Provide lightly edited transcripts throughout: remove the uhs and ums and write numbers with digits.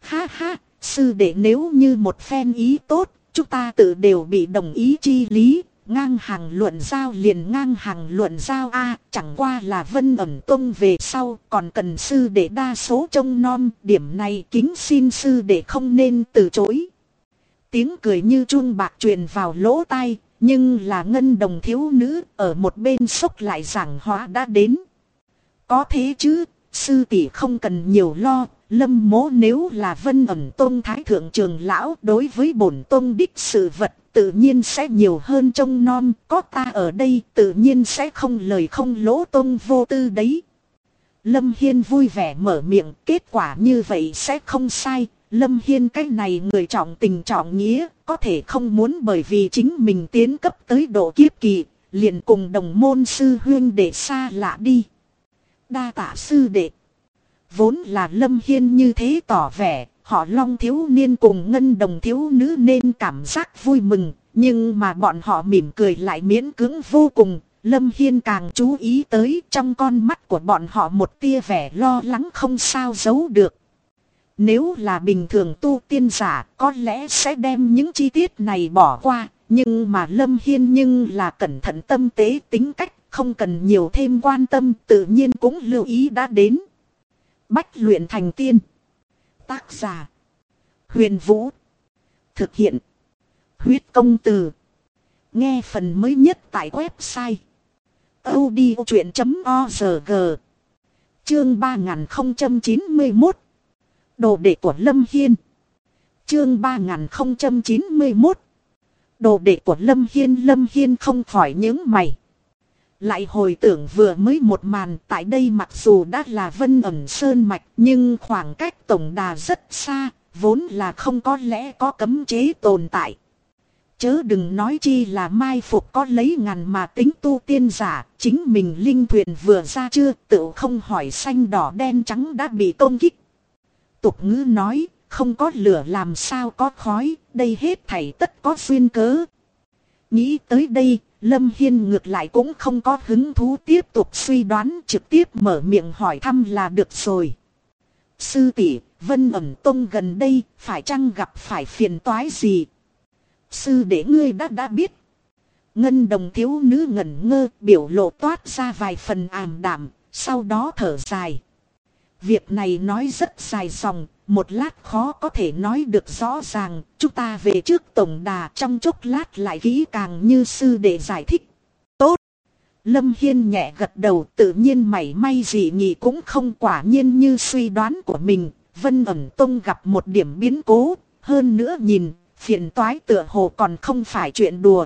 Ha ha, sư đệ nếu như một phen ý tốt, chúng ta tự đều bị đồng ý chi lý. Ngang hàng luận giao liền ngang hàng luận giao a, chẳng qua là Vân Ẩn Tông về sau còn cần sư đệ đa số trông nom, điểm này kính xin sư đệ không nên từ chối. Tiếng cười như chuông bạc truyền vào lỗ tai, nhưng là Ngân Đồng thiếu nữ ở một bên sốc lại giảng hóa đã đến. Có thế chứ, sư tỷ không cần nhiều lo. Lâm Mỗ nếu là Vân Ẩn Tông thái thượng trưởng lão, đối với bổn tông đích sự vật tự nhiên sẽ nhiều hơn trông nom, có ta ở đây tự nhiên sẽ không lời không lỗ tông vô tư đấy. Lâm Hiên vui vẻ mở miệng, kết quả như vậy sẽ không sai. Lâm Hiên cái này người trọng tình trọng nghĩa, có thể không muốn bởi vì chính mình tiến cấp tới độ kiếp kỳ, liền cùng đồng môn sư huynh để xa lạ đi. Đa tạ sư đệ. Vốn là Lâm Hiên như thế tỏ vẻ, họ Long thiếu niên cùng Ngân Đồng thiếu nữ nên cảm giác vui mừng, nhưng mà bọn họ mỉm cười lại miễn cưỡng vô cùng. Lâm Hiên càng chú ý tới trong con mắt của bọn họ một tia vẻ lo lắng không sao giấu được. Nếu là bình thường tu tiên giả có lẽ sẽ đem những chi tiết này bỏ qua, nhưng mà Lâm Hiên nhưng là cẩn thận tâm tế tính cách, không cần nhiều thêm quan tâm tự nhiên cũng lưu ý đã đến. Bách luyện thành tiên. Tác giả Huyền Vũ. Thực hiện Huyết Công Từ. Nghe phần mới nhất tại website audiochuyện.org. Chương 3091. Đồ đệ của Lâm Hiên. Chương 3091. Đồ đệ của Lâm Hiên. Lâm Hiên không khỏi những mày. Lại hồi tưởng vừa mới một màn, tại đây mặc dù đã là Vân Ẩn Sơn Mạch nhưng khoảng cách tổng đà rất xa, vốn là không có lẽ có cấm chế tồn tại. Chớ đừng nói chi là mai phục có lấy ngàn mà tính tu tiên giả, chính mình linh thuyền vừa ra chưa tự không hỏi xanh đỏ đen trắng đã bị công kích. Tục ngữ nói, không có lửa làm sao có khói, đây hết thảy tất có duyên cớ. Nghĩ tới đây, Lâm Hiên ngược lại cũng không có hứng thú tiếp tục suy đoán, trực tiếp mở miệng hỏi thăm là được rồi. Sư tỷ, Vân Ẩn Tông gần đây phải chăng gặp phải phiền toái gì? Sư đệ ngươi đã biết. Ngân Đồng thiếu nữ ngẩn ngơ, biểu lộ toát ra vài phần ảm đạm, sau đó thở dài. Việc này nói rất dài dòng, một lát khó có thể nói được rõ ràng, chúng ta về trước tổng đà trong chốc lát lại kỹ càng như sư đệ giải thích. Tốt. Lâm Hiên nhẹ gật đầu, tự nhiên mảy may gì nghị cũng không, quả nhiên như suy đoán của mình, Vân Ẩn Tông gặp một điểm biến cố, hơn nữa nhìn, phiền toái tựa hồ còn không phải chuyện đùa.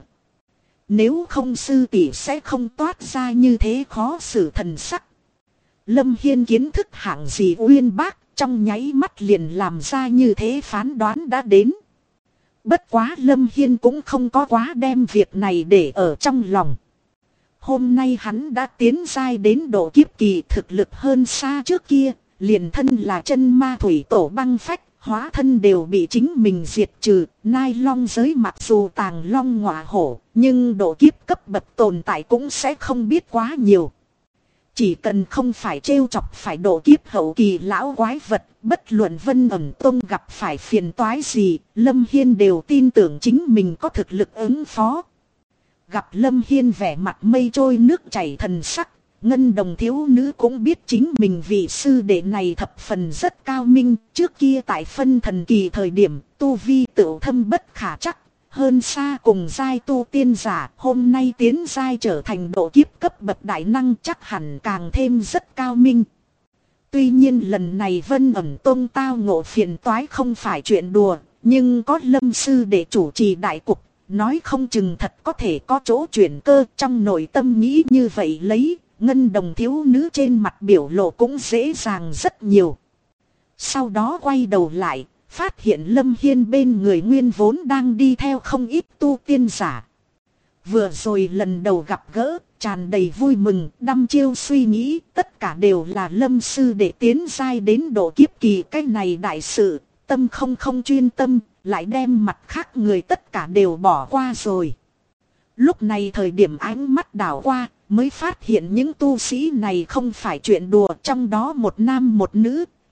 Nếu không sư tỷ sẽ không toát ra như thế khó xử thần sắc. Lâm Hiên kiến thức hạng gì uyên bác, trong nháy mắt liền làm ra như thế phán đoán đã đến. Bất quá Lâm Hiên cũng không có quá đem việc này để ở trong lòng. Hôm nay hắn đã tiến giai đến độ kiếp kỳ, thực lực hơn xa trước kia, liền thân là chân ma thủy tổ băng phách, hóa thân đều bị chính mình diệt trừ. Nai long giới mặc dù tàng long ngọa hổ, nhưng độ kiếp cấp bậc tồn tại cũng sẽ không biết quá nhiều. Chỉ cần không phải trêu chọc phải độ kiếp hậu kỳ lão quái vật, bất luận Vân Ẩn Tông gặp phải phiền toái gì, Lâm Hiên đều tin tưởng chính mình có thực lực ứng phó. Gặp Lâm Hiên vẻ mặt mây trôi nước chảy thần sắc, Ngân Đồng thiếu nữ cũng biết chính mình vị sư đệ này thập phần rất cao minh, trước kia tại phân thần kỳ thời điểm, tu vi tự thâm bất khả chắc. Hơn xa cùng giai tu tiên giả, hôm nay tiến giai trở thành độ kiếp cấp bậc đại năng chắc hẳn càng thêm rất cao minh. Tuy nhiên lần này Vân Ẩn Tông tao ngộ phiền toái không phải chuyện đùa, nhưng có Lâm sư để chủ trì đại cục, nói không chừng thật có thể có chỗ chuyển cơ. Trong nội tâm nghĩ như vậy lấy, Ngân Đồng thiếu nữ trên mặt biểu lộ cũng dễ dàng rất nhiều. Sau đó quay đầu lại, phát hiện Lâm Hiên bên người nguyên vốn đang đi theo không ít tu tiên giả. Vừa rồi lần đầu gặp gỡ, tràn đầy vui mừng, đăm chiêu suy nghĩ, tất cả đều là Lâm sư để tiến giai đến độ kiếp kỳ cái này đại sự, tâm không chuyên tâm, lại đem mặt khác người tất cả đều bỏ qua rồi. Lúc này thời điểm ánh mắt đảo qua, mới phát hiện những tu sĩ này không phải chuyện đùa, trong đó một nam một nữ,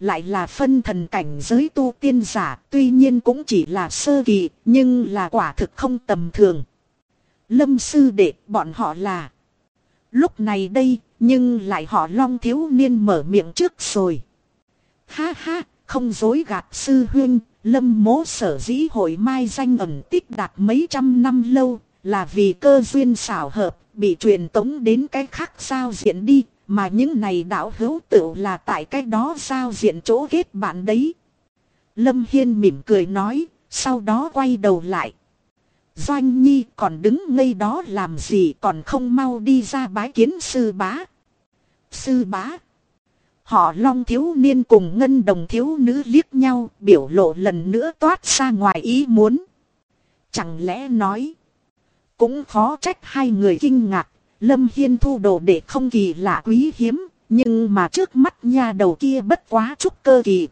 lại là phân thần cảnh giới tu tiên giả, tuy nhiên cũng chỉ là sơ kỳ, nhưng là quả thực không tầm thường. Lâm sư đệ, bọn họ là... Lúc này đây, nhưng lại họ Long thiếu niên mở miệng trước rồi. Ha ha, không dối gạt sư huynh, Lâm mỗ sở dĩ hội mai danh ẩn tích đạt mấy trăm năm lâu, là vì cơ duyên xảo hợp, bị truyền tống đến cái khác giao diện đi, mà những này đạo hữu tựu là tại cái đó giao diện chỗ kết bạn đấy. Lâm Hiên mỉm cười nói, sau đó quay đầu lại. Doanh Nhi còn đứng ngây đó làm gì, còn không mau đi ra bái kiến sư bá. Sư bá. Họ Long thiếu niên cùng Ngân Đồng thiếu nữ liếc nhau, biểu lộ lần nữa toát ra ngoài ý muốn. Chẳng lẽ nói. Cũng khó trách hai người kinh ngạc. Lâm Hiên thu đồ để không kỳ lạ quý hiếm, nhưng mà trước mắt nha đầu kia bất quá trúc cơ kỳ.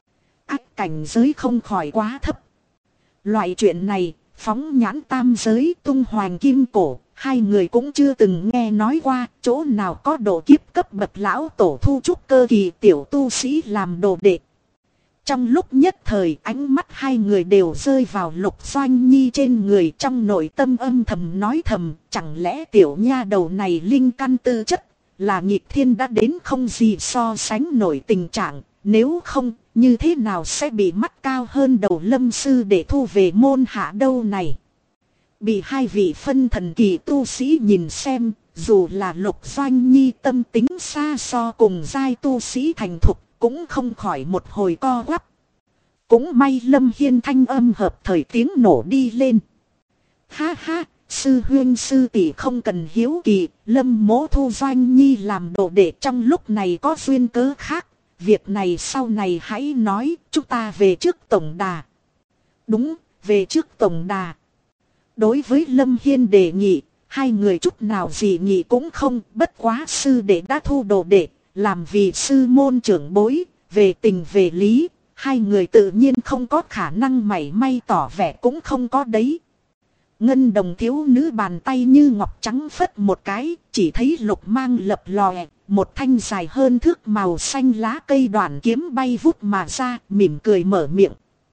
Ác cảnh giới không khỏi quá thấp. Loại chuyện này, phóng nhãn tam giới tung hoành kim cổ, hai người cũng chưa từng nghe nói qua, chỗ nào có độ kiếp cấp bậc lão tổ thu trúc cơ kỳ tiểu tu sĩ làm đồ đệ. Trong lúc nhất thời ánh mắt hai người đều rơi vào Lục Doanh Nhi trên người, trong nội tâm âm thầm nói thầm, chẳng lẽ tiểu nha đầu này linh căn tư chất là nghịch thiên đã đến không gì so sánh nổi tình trạng, nếu không như thế nào sẽ bị mắt cao hơn đầu Lâm sư để thu về môn hạ đâu này. Bị hai vị phân thần kỳ tu sĩ nhìn xem, dù là Lục Doanh Nhi tâm tính xa so cùng giai tu sĩ thành thục, cũng không khỏi một hồi co quắp. Cũng may Lâm Hiên thanh âm hợp thời tiếng nổ đi lên. Ha ha, sư huynh sư tỷ không cần hiếu kỳ, Lâm mỗ thu Doanh Nhi làm đồ đệ trong lúc này có duyên cớ khác. Việc này sau này hãy nói, chúng ta về trước tổng đà. Đúng, về trước tổng đà. Đối với Lâm Hiên đề nghị, hai người chút nào gì nghị cũng không, bất quá sư đệ đã thu đồ đệ, làm vì sư môn trưởng bối, về tình về lý, hai người tự nhiên không có khả năng mảy may tỏ vẻ cũng không có đấy. Ngân Đồng thiếu nữ bàn tay như ngọc trắng phất một cái, chỉ thấy lục mang lập lòe, một thanh dài hơn thước màu xanh lá cây đoạn kiếm bay vút mà ra, mỉm cười mở miệng.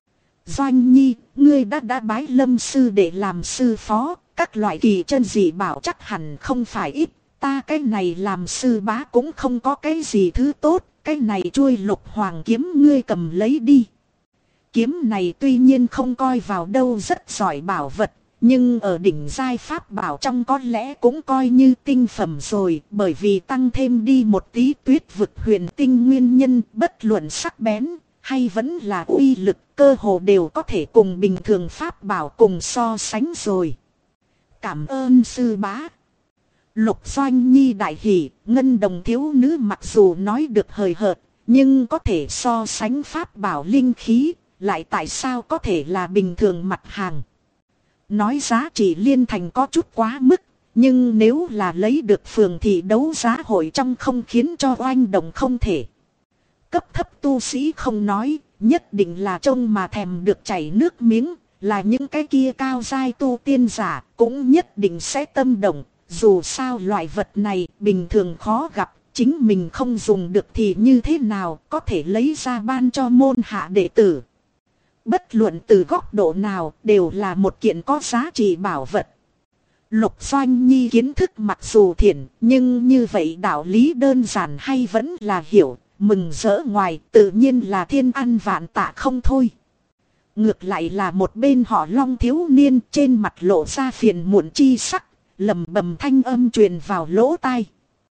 Doanh Nhi, ngươi đã bái Lâm sư để làm sư phó, các loại kỳ chân dị bảo chắc hẳn không phải ít, ta cái này làm sư bá cũng không có cái gì thứ tốt, cái này chuôi Lục Hoàng kiếm ngươi cầm lấy đi. Kiếm này tuy nhiên không coi vào đâu rất giỏi bảo vật, nhưng ở đỉnh giai pháp bảo trong có lẽ cũng coi như tinh phẩm rồi, bởi vì tăng thêm đi một tí tuyết vực huyền tinh nguyên nhân, bất luận sắc bén hay vẫn là uy lực, cơ hồ đều có thể cùng bình thường pháp bảo cùng so sánh rồi. Cảm ơn sư bá. Lục Doanh Nhi đại hỉ, Ngân Đồng thiếu nữ mặc dù nói được hời hợt, nhưng có thể so sánh pháp bảo linh khí, lại tại sao có thể là bình thường mặt hàng. Nói giá trị liên thành có chút quá mức, nhưng nếu là lấy được phường thì đấu giá hội trong không khiến cho oanh động không thể. Cấp thấp tu sĩ không nói, nhất định là trông mà thèm được chảy nước miếng, là những cái kia cao giai tu tiên giả cũng nhất định sẽ tâm động. Dù sao loại vật này bình thường khó gặp, chính mình không dùng được thì như thế nào có thể lấy ra ban cho môn hạ đệ tử. Bất luận từ góc độ nào đều là một kiện có giá trị bảo vật. Lục Doanh Nhi kiến thức mặc dù thiển, nhưng như vậy đạo lý đơn giản hay vẫn là hiểu, mừng rỡ ngoài tự nhiên là thiên ăn vạn tạ không thôi. Ngược lại là một bên họ Long thiếu niên trên mặt lộ ra phiền muộn chi sắc, lầm bầm thanh âm truyền vào lỗ tai.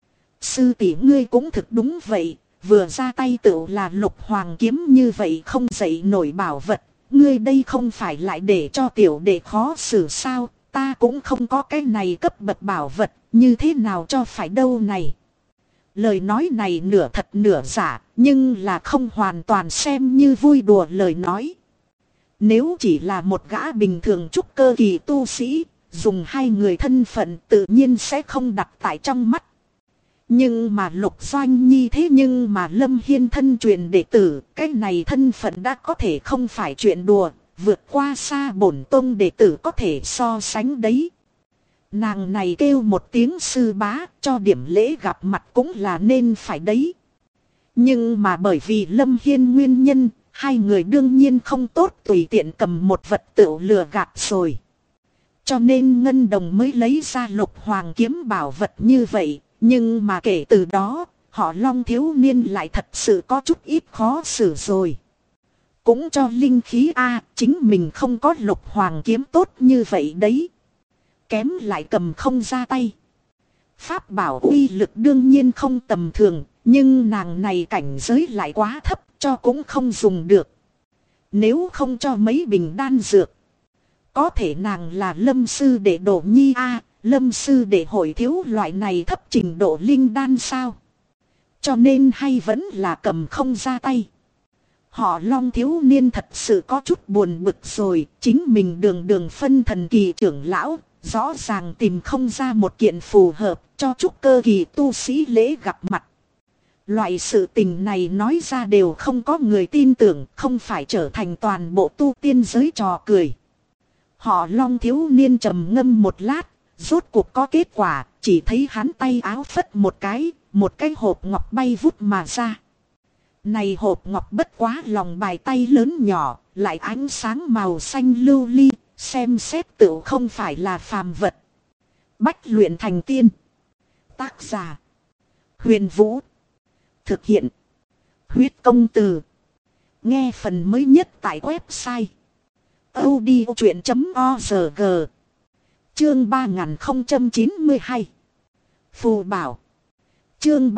Sư tỷ ngươi cũng thực đúng vậy, vừa ra tay tựu là Lục Hoàng kiếm như vậy không dậy nổi bảo vật, ngươi đây không phải lại để cho tiểu đệ khó xử sao, ta cũng không có cái này cấp bậc bảo vật, như thế nào cho phải đâu này. Lời nói này nửa thật nửa giả, nhưng là không hoàn toàn xem như vui đùa lời nói. Nếu chỉ là một gã bình thường trúc cơ kỳ tu sĩ, dùng hai người thân phận tự nhiên sẽ không đặt tại trong mắt. Nhưng mà Lục Doanh Nhi thế nhưng mà Lâm Hiên thân truyền đệ tử, cái này thân phận đã có thể không phải chuyện đùa, vượt qua xa bổn tông đệ tử có thể so sánh đấy. Nàng này kêu một tiếng sư bá, cho điểm lễ gặp mặt cũng là nên phải đấy. Nhưng mà bởi vì Lâm Hiên nguyên nhân, hai người đương nhiên không tốt tùy tiện cầm một vật tựu lừa gạt rồi. Cho nên Ngân Đồng mới lấy ra Lục Hoàng kiếm bảo vật như vậy. Nhưng mà kể từ đó, họ Long thiếu niên lại thật sự có chút ít khó xử rồi. Cũng cho linh khí chính mình không có Lục Hoàng kiếm tốt như vậy đấy. Kém lại cầm không ra tay. Pháp bảo uy lực đương nhiên không tầm thường, nhưng nàng này cảnh giới lại quá thấp, cho cũng không dùng được. Nếu không cho mấy bình đan dược, có thể nàng là Lâm sư đệ Đỗ Nhi Lâm sư đệ hội thiếu loại này thấp trình độ linh đan sao? Cho nên hay vẫn là cầm không ra tay. Họ Long thiếu niên thật sự có chút buồn bực rồi, chính mình đường phân thần kỳ trưởng lão, rõ ràng tìm không ra một kiện phù hợp cho trúc cơ kỳ tu sĩ lễ gặp mặt. Loại sự tình này nói ra đều không có người tin tưởng, không phải trở thành toàn bộ tu tiên giới trò cười. Họ Long thiếu niên trầm ngâm một lát, rốt cuộc có kết quả, chỉ thấy hắn tay áo phất một cái hộp ngọc bay vút mà ra. Này hộp ngọc bất quá lòng bài tay lớn nhỏ, lại ánh sáng màu xanh lưu ly, xem xét tựu không phải là phàm vật. Bách luyện thành tiên. Tác giả: Huyền Vũ. Thực hiện: Huyết Công Từ. Nghe phần mới nhất tại website audiochuyện.org. Chương 3092. Phù bảo. Chương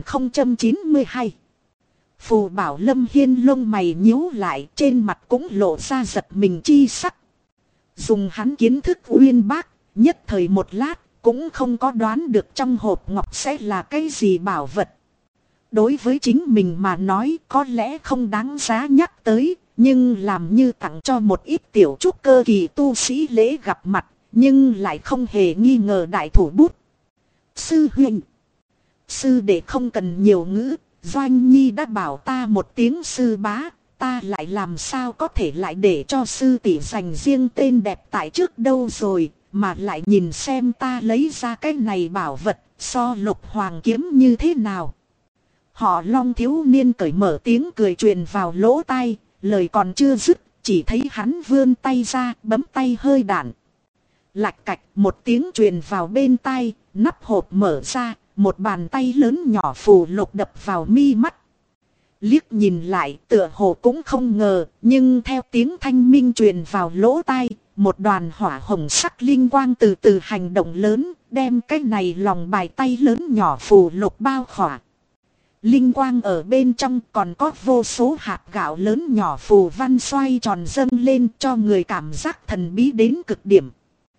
3092. Phù bảo. Lâm Hiên lông mày nhíu lại, trên mặt cũng lộ ra giật mình chi sắc. Dùng hắn kiến thức uyên bác, nhất thời một lát, cũng không có đoán được trong hộp ngọc sẽ là cái gì bảo vật. Đối với chính mình mà nói có lẽ không đáng giá nhắc tới, nhưng làm như tặng cho một ít tiểu trúc cơ kỳ tu sĩ lễ gặp mặt, nhưng lại không hề nghi ngờ đại thủ bút. Sư huynh, sư đệ không cần nhiều ngữ, Doanh Nhi đã bảo ta một tiếng sư bá, ta lại làm sao có thể lại để cho sư tỷ dành riêng tên đẹp tại trước đâu rồi, mà lại nhìn xem ta lấy ra cái này bảo vật, so Lục Hoàng kiếm như thế nào. Họ Long thiếu niên cởi mở tiếng cười truyền vào lỗ tai, lời còn chưa dứt, chỉ thấy hắn vươn tay ra, bấm tay hơi đạn. Lạch cạch một tiếng truyền vào bên tai, nắp hộp mở ra, một bàn tay lớn nhỏ phù lục đập vào mi mắt. Liếc nhìn lại tựa hồ cũng không ngờ, nhưng theo tiếng thanh minh truyền vào lỗ tai, một đoàn hỏa hồng sắc linh quang từ từ hành động lớn, đem cái này lòng bài tay lớn nhỏ phù lục bao khỏa. Linh quang ở bên trong còn có vô số hạt gạo lớn nhỏ phù văn xoay tròn dâng lên cho người cảm giác thần bí đến cực điểm.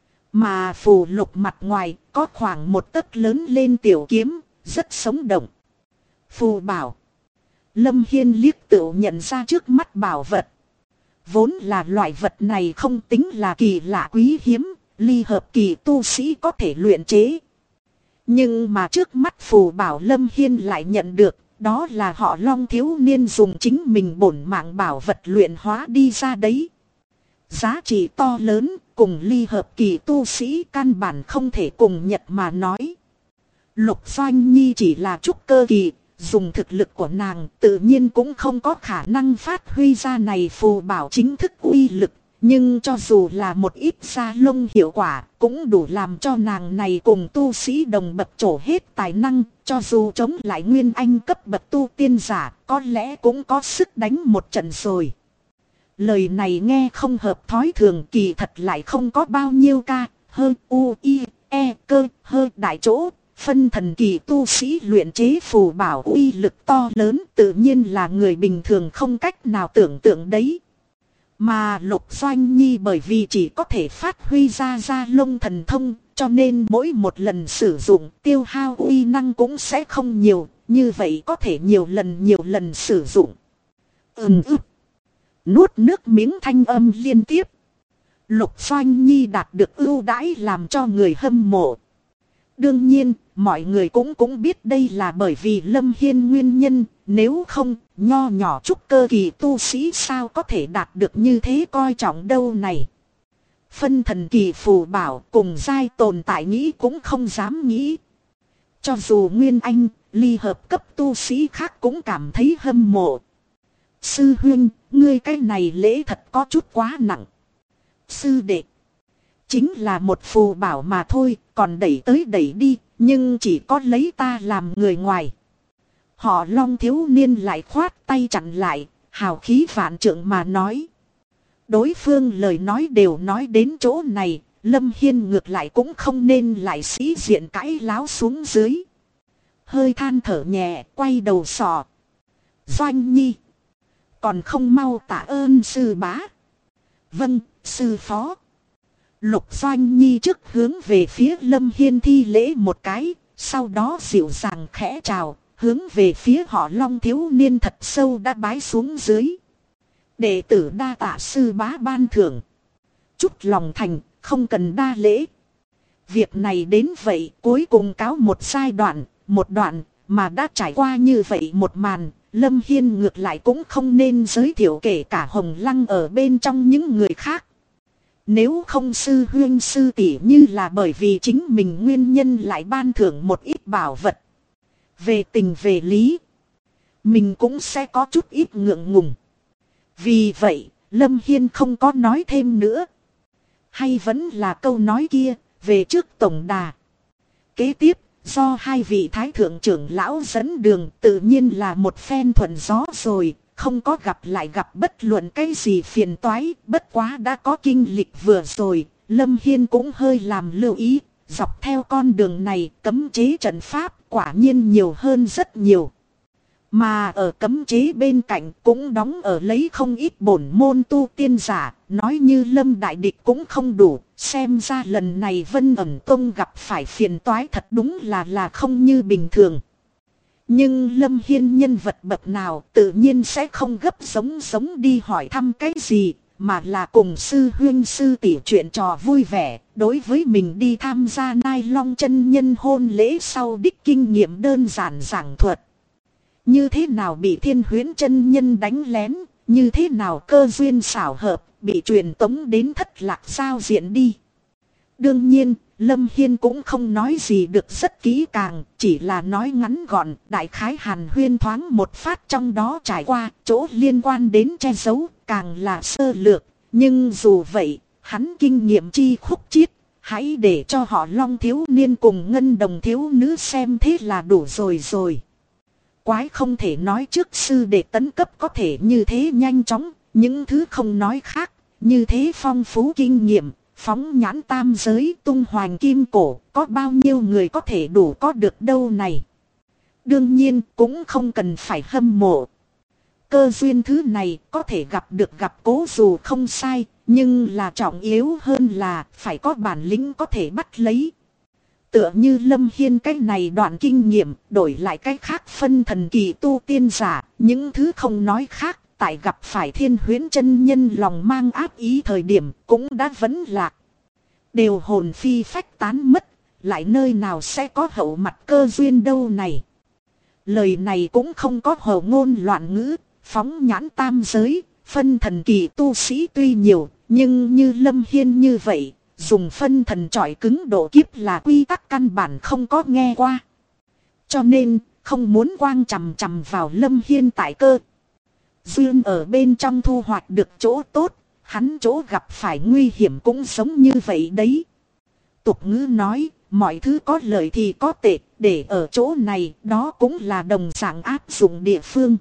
Mà phù lục mặt ngoài có khoảng một tấc lớn lên tiểu kiếm, rất sống động. Phù bảo. Lâm Hiên liếc tựu nhận ra trước mắt bảo vật. Vốn là loại vật này không tính là kỳ lạ quý hiếm, ly hợp kỳ tu sĩ có thể luyện chế. Nhưng mà trước mắt phù bảo Lâm Hiên lại nhận được, đó là họ Long thiếu niên dùng chính mình bổn mạng bảo vật luyện hóa đi ra đấy. Giá trị to lớn, cùng ly hợp kỳ tu sĩ căn bản không thể cùng nhật mà nói. Lục Doanh Nhi chỉ là trúc cơ kỳ, dùng thực lực của nàng tự nhiên cũng không có khả năng phát huy ra này phù bảo chính thức uy lực. Nhưng cho dù là một ít da lông hiệu quả cũng đủ làm cho nàng này cùng tu sĩ đồng bậc trổ hết tài năng. Cho dù chống lại nguyên anh cấp bậc tu tiên giả có lẽ cũng có sức đánh một trận rồi. Lời này nghe không hợp thói thường, kỳ thật lại không có bao nhiêu ca, hơn u, i, e, cơ, hơn đại chỗ. Phân thần kỳ tu sĩ luyện chế phù bảo uy lực to lớn tự nhiên là người bình thường không cách nào tưởng tượng đấy. Mà Lục Doanh Nhi bởi vì chỉ có thể phát huy ra da lông thần thông, cho nên mỗi một lần sử dụng tiêu hao uy năng cũng sẽ không nhiều, như vậy có thể nhiều lần sử dụng. Nuốt nước miếng thanh âm liên tiếp. Lục Doanh Nhi đạt được ưu đãi làm cho người hâm mộ. Đương nhiên, mọi người cũng biết đây là bởi vì Lâm Hiên nguyên nhân, nếu không, nho nhỏ trúc cơ kỳ tu sĩ sao có thể đạt được như thế coi trọng đâu này. Phân thần kỳ phù bảo cùng giai tồn tại nghĩ cũng không dám nghĩ. Cho dù Nguyên Anh, ly hợp cấp tu sĩ khác cũng cảm thấy hâm mộ. Sư huynh, ngươi cái này lễ thật có chút quá nặng. Sư đệ, chính là một phù bảo mà thôi, còn đẩy tới đẩy đi, nhưng chỉ có lấy ta làm người ngoài. Họ Long thiếu niên lại khoát tay chặn lại, hào khí vạn trượng mà nói. Đối phương lời nói đều nói đến chỗ này, Lâm Hiên ngược lại cũng không nên lại sĩ diện cãi láo xuống dưới. Hơi than thở nhẹ, quay đầu sọ. Doanh Nhi, còn không mau tạ ơn sư bá. Vâng, sư phó. Lục Doanh Nhi trước hướng về phía Lâm Hiên thi lễ một cái, sau đó dịu dàng khẽ chào, hướng về phía họ Long thiếu niên thật sâu đã bái xuống dưới. Đệ tử đa tạ sư bá ban thưởng. Chút lòng thành, không cần đa lễ. Việc này đến vậy cuối cùng cáo một giai đoạn, một đoạn, mà đã trải qua như vậy một màn, Lâm Hiên ngược lại cũng không nên giới thiệu kể cả Hồng Lăng ở bên trong những người khác. Nếu không sư huynh sư tỷ như là bởi vì chính mình nguyên nhân lại ban thưởng một ít bảo vật. Về tình về lý, mình cũng sẽ có chút ít ngượng ngùng. Vì vậy, Lâm Hiên không có nói thêm nữa. Hay vẫn là câu nói kia, về trước tổng đà. Kế tiếp, do hai vị thái thượng trưởng lão dẫn đường tự nhiên là một phen thuận gió rồi. Không có gặp lại gặp bất luận cái gì phiền toái, bất quá đã có kinh lịch vừa rồi, Lâm Hiên cũng hơi làm lưu ý, dọc theo con đường này cấm chế trận pháp quả nhiên nhiều hơn rất nhiều. Mà ở cấm chế bên cạnh cũng đóng ở lấy không ít bổn môn tu tiên giả, nói như Lâm đại địch cũng không đủ, xem ra lần này Vân Ẩn Tông gặp phải phiền toái thật đúng là không như bình thường. Nhưng Lâm Hiên nhân vật bậc nào tự nhiên sẽ không gấp giống đi hỏi thăm cái gì, mà là cùng sư huynh sư tỷ chuyện trò vui vẻ, đối với mình đi tham gia Nai Long chân nhân hôn lễ sau đích kinh nghiệm đơn giản giảng thuật. Như thế nào bị Thiên Huyễn chân nhân đánh lén, như thế nào cơ duyên xảo hợp, bị truyền tống đến Thất Lạc Giao diện đi. Đương nhiên, Lâm Hiên cũng không nói gì được rất kỹ càng, chỉ là nói ngắn gọn, đại khái hàn huyên thoáng một phát trong đó trải qua, chỗ liên quan đến che giấu, càng là sơ lược. Nhưng dù vậy, hắn kinh nghiệm chi khúc chiết, hãy để cho họ Long thiếu niên cùng Ngân Đồng thiếu nữ xem thế là đủ rồi. Quái không thể nói trước sư để tấn cấp có thể như thế nhanh chóng, những thứ không nói khác, như thế phong phú kinh nghiệm. Phóng nhãn tam giới tung hoành kim cổ, có bao nhiêu người có thể đủ có được đâu này. Đương nhiên cũng không cần phải hâm mộ. Cơ duyên thứ này có thể gặp được gặp cố dù không sai, nhưng là trọng yếu hơn là phải có bản lĩnh có thể bắt lấy. Tựa như Lâm Hiên cái này đoạn kinh nghiệm, đổi lại cái khác phân thần kỳ tu tiên giả, những thứ không nói khác. Tại gặp phải Thiên Huyễn chân nhân lòng mang ác ý thời điểm cũng đã vấn lạc. Đều hồn phi phách tán mất, lại nơi nào sẽ có hậu mặt cơ duyên đâu này. Lời này cũng không có hồ ngôn loạn ngữ, phóng nhãn tam giới, phân thần kỳ tu sĩ tuy nhiều, nhưng như Lâm Hiên như vậy, dùng phân thần chọi cứng độ kiếp là quy tắc căn bản không có nghe qua. Cho nên, không muốn quang chằm chằm vào Lâm Hiên tại cơ duyên ở bên trong thu hoạch được chỗ tốt, hắn chỗ gặp phải nguy hiểm cũng giống như vậy đấy. Tục ngữ nói, mọi thứ có lợi thì có tệ, để ở chỗ này, đó cũng là đồng dạng áp dụng địa phương.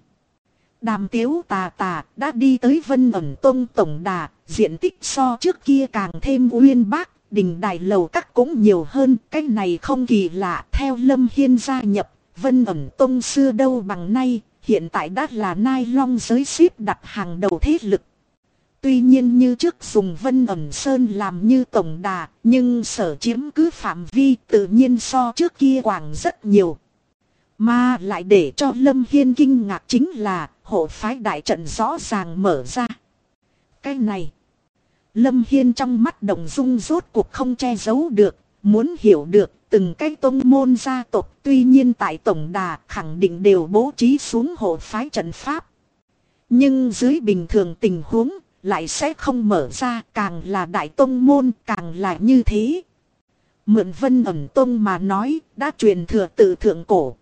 Đàm Tiếu tà đã đi tới Vân Ẩn Tông tổng đà, diện tích so trước kia càng thêm uyên bác, đình đài lầu các cũng nhiều hơn, cái này không kỳ lạ. Theo Lâm Hiên gia nhập, Vân Ẩn Tông xưa đâu bằng nay, hiện tại đã là Nai Long giới xếp đặt hàng đầu thế lực. Tuy nhiên như trước dùng Vân Ẩn Sơn làm như tổng đà, nhưng sở chiếm cứ phạm vi tự nhiên so trước kia quảng rất nhiều. Mà lại để cho Lâm Hiên kinh ngạc chính là hộ phái đại trận rõ ràng mở ra. Cái này, Lâm Hiên trong mắt động dung rốt cuộc không che giấu được, muốn hiểu được từng cái tông môn gia tộc tuy nhiên tại tổng đà khẳng định đều bố trí xuống hộ phái trận pháp. Nhưng dưới bình thường tình huống lại sẽ không mở ra, càng là đại tông môn càng là như thế. Mượn Vân Ẩn Tông mà nói, đã truyền thừa từ thượng cổ,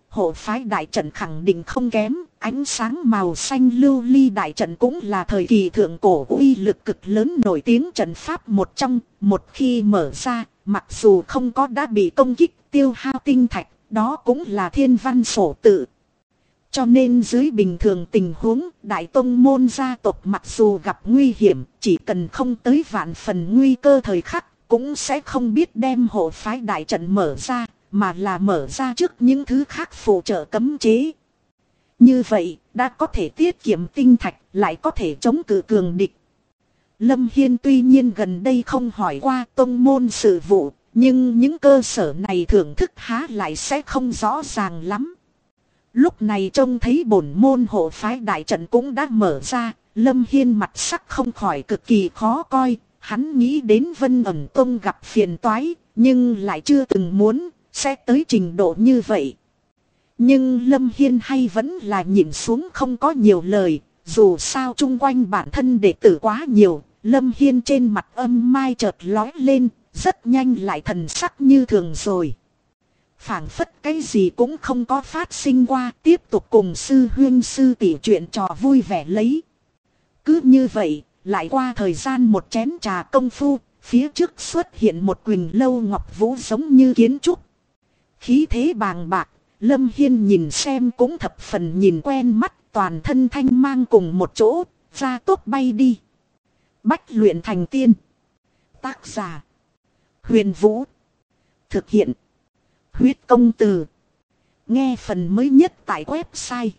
hộ phái đại trận khẳng định không kém, ánh sáng màu xanh lưu ly đại trận cũng là thời kỳ thượng cổ uy lực cực lớn nổi tiếng trận pháp một trong, một khi mở ra, mặc dù không có đã bị công kích tiêu hao tinh thạch, đó cũng là thiên văn sổ tự. Cho nên dưới bình thường tình huống, đại tông môn gia tộc mặc dù gặp nguy hiểm, chỉ cần không tới vạn phần nguy cơ thời khắc, cũng sẽ không biết đem hộ phái đại trận mở ra, mà là mở ra trước những thứ khác phụ trợ cấm chế. Như vậy, đã có thể tiết kiệm tinh thạch, lại có thể chống cự cường địch. Lâm Hiên tuy nhiên gần đây không hỏi qua tông môn sự vụ, nhưng những cơ sở này thưởng thức há lại sẽ không rõ ràng lắm. Lúc này trông thấy bổn môn hộ phái đại trận cũng đã mở ra, Lâm Hiên mặt sắc không khỏi cực kỳ khó coi. Hắn nghĩ đến Vân Ẩn Tông gặp phiền toái, nhưng lại chưa từng muốn sẽ tới trình độ như vậy. Nhưng Lâm Hiên hay vẫn là nhìn xuống không có nhiều lời, dù sao chung quanh bản thân đệ tử quá nhiều. Lâm Hiên trên mặt âm mai chợt lói lên, rất nhanh lại thần sắc như thường rồi. Phảng phất cái gì cũng không có phát sinh qua, tiếp tục cùng sư huynh sư tỷ chuyện trò vui vẻ lấy. Cứ như vậy, lại qua thời gian một chén trà công phu, phía trước xuất hiện một Quỳnh Lâu Ngọc Vũ giống như kiến trúc. Khí thế bàng bạc, Lâm Hiên nhìn xem cũng thập phần nhìn quen mắt, toàn thân thanh mang cùng một chỗ, ra tốt bay đi. Bách luyện thành tiên. Tác giả: Huyền Vũ. Thực hiện: Huyết Công Từ. Nghe phần mới nhất tại website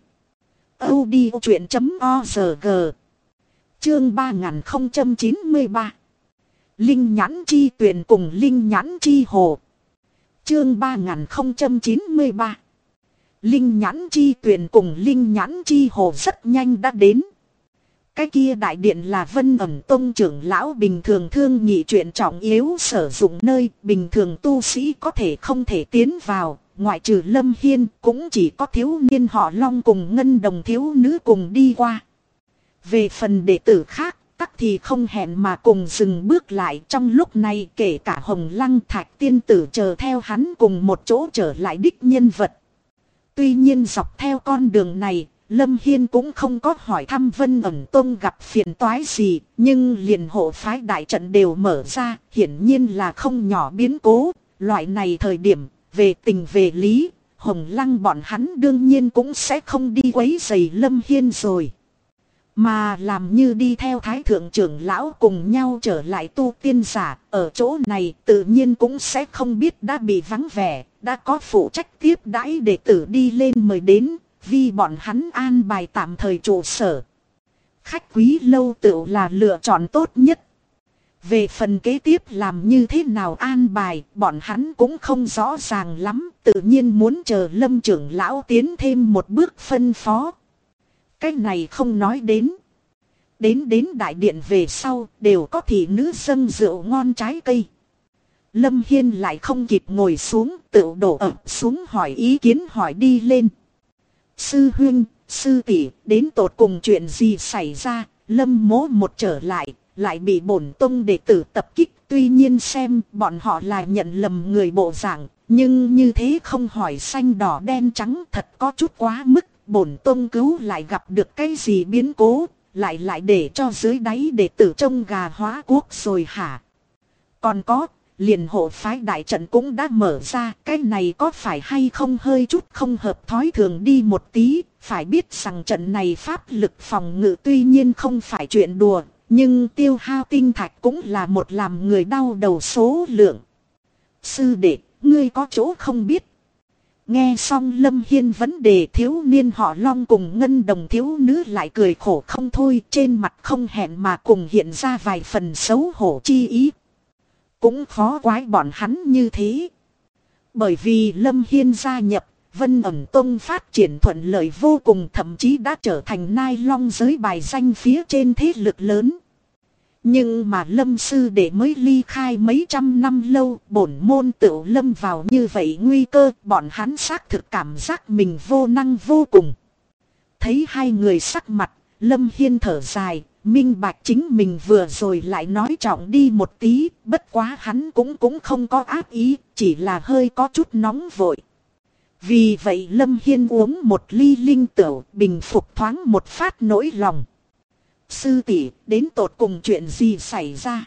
audiochuyện.org. Chương 3093. Linh nhãn chi tuyền cùng linh nhãn chi hồ. Chương 3093. Linh nhãn chi tuyền cùng linh nhãn chi hồ rất nhanh đã đến. Cái kia đại điện là Vân Ẩn Tông trưởng lão bình thường thương nghị chuyện trọng yếu sử dụng nơi bình thường tu sĩ có thể không thể tiến vào, ngoại trừ Lâm Hiên cũng chỉ có thiếu niên họ Long cùng Ngân Đồng thiếu nữ cùng đi qua. Về phần đệ tử khác, tắc thì không hẹn mà cùng dừng bước lại. Trong lúc này kể cả Hồng Lăng Thạch tiên tử chờ theo hắn cùng một chỗ trở lại đích nhân vật. Tuy nhiên dọc theo con đường này, Lâm Hiên cũng không có hỏi thăm Vân Ẩn Tông gặp phiền toái gì, nhưng liền hộ phái đại trận đều mở ra, hiển nhiên là không nhỏ biến cố. Loại này thời điểm, về tình về lý, Hồng Lăng bọn hắn đương nhiên cũng sẽ không đi quấy rầy Lâm Hiên rồi. Mà làm như đi theo Thái Thượng trưởng lão cùng nhau trở lại tu tiên giả, ở chỗ này tự nhiên cũng sẽ không biết đã bị vắng vẻ, đã có phụ trách tiếp đãi đệ tử đi lên mời đến, vì bọn hắn an bài tạm thời trụ sở. Khách quý lâu tựu là lựa chọn tốt nhất. Về phần kế tiếp làm như thế nào an bài, bọn hắn cũng không rõ ràng lắm, tự nhiên muốn chờ Lâm trưởng lão tiến thêm một bước phân phó. Cái này không nói đến. Đến đại điện về sau, đều có thị nữ dâng rượu ngon trái cây. Lâm Hiên lại không kịp ngồi xuống, tự đổ ập xuống hỏi ý kiến hỏi đi lên. Sư huynh, sư tỷ, đến tột cùng chuyện gì xảy ra? Lâm Mỗ một trở lại bị bổn tông đệ tử tập kích. Tuy nhiên xem bọn họ là nhận lầm người bộ dạng, nhưng như thế không hỏi xanh đỏ đen trắng thật có chút quá mức. Bổn tông cứu lại gặp được cái gì biến cố, lại để cho dưới đáy đệ tử trông gà hóa cuốc rồi hả? Còn có, liền hộ phái đại trận cũng đã mở ra, cái này có phải hay không hơi chút không hợp thói thường đi một tí, phải biết rằng trận này pháp lực phòng ngự tuy nhiên không phải chuyện đùa, nhưng tiêu hao tinh thạch cũng là một làm người đau đầu số lượng. Sư đệ, ngươi có chỗ không biết. Nghe xong Lâm Hiên vấn đề, thiếu niên họ Long cùng Ngân Đồng thiếu nữ lại cười khổ không thôi, trên mặt không hẹn mà cùng hiện ra vài phần xấu hổ chi ý. Cũng khó quái bọn hắn như thế. Bởi vì Lâm Hiên gia nhập, Vân Ẩn Tông phát triển thuận lợi vô cùng, thậm chí đã trở thành nai long giới bài danh phía trên thế lực lớn. Nhưng mà Lâm sư đệ mới ly khai mấy trăm năm lâu, bổn môn tựu lâm vào như vậy nguy cơ, bọn hắn xác thực cảm giác mình vô năng vô cùng. Thấy hai người sắc mặt, Lâm Hiên thở dài, minh bạch chính mình vừa rồi lại nói trọng đi một tí, bất quá hắn cũng không có ác ý, chỉ là hơi có chút nóng vội. Vì vậy Lâm Hiên uống một ly linh tửu bình phục thoáng một phát nỗi lòng. Sư tỷ, đến tột cùng chuyện gì xảy ra?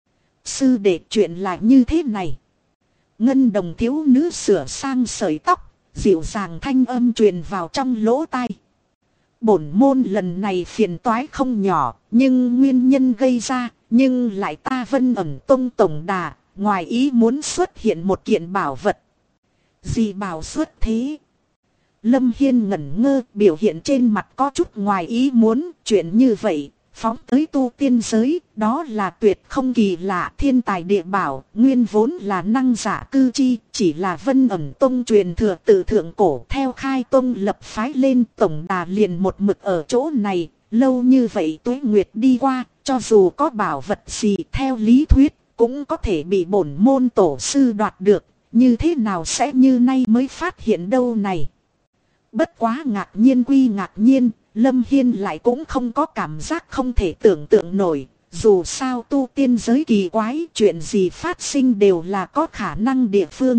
Sư đệ, chuyện là như thế này. Ngân đồng thiếu nữ sửa sang sợi tóc, dịu dàng thanh âm truyền vào trong lỗ tai. Bổn môn lần này phiền toái không nhỏ, nhưng nguyên nhân gây ra, nhưng lại ta Vân Ẩn Tông tổng đà, ngoài ý muốn xuất hiện một kiện bảo vật. Gì bảo xuất thế? Lâm Hiên ngẩn ngơ, biểu hiện trên mặt có chút ngoài ý muốn, chuyện như vậy, phóng tới tu tiên giới, đó là tuyệt không kỳ lạ. Thiên tài địa bảo, nguyên vốn là năng giả cư chi, chỉ là Vân Ẩn Tông truyền thừa từ thượng cổ. Theo khai tông lập phái lên, tổng đà liền một mực ở chỗ này, lâu như vậy tuế nguyệt đi qua, cho dù có bảo vật gì theo lý thuyết, cũng có thể bị bổn môn tổ sư đoạt được, như thế nào sẽ như nay mới phát hiện đâu này. Bất quá ngạc nhiên quy ngạc nhiên, Lâm Hiên lại cũng không có cảm giác không thể tưởng tượng nổi. Dù sao tu tiên giới kỳ quái, chuyện gì phát sinh đều là có khả năng địa phương.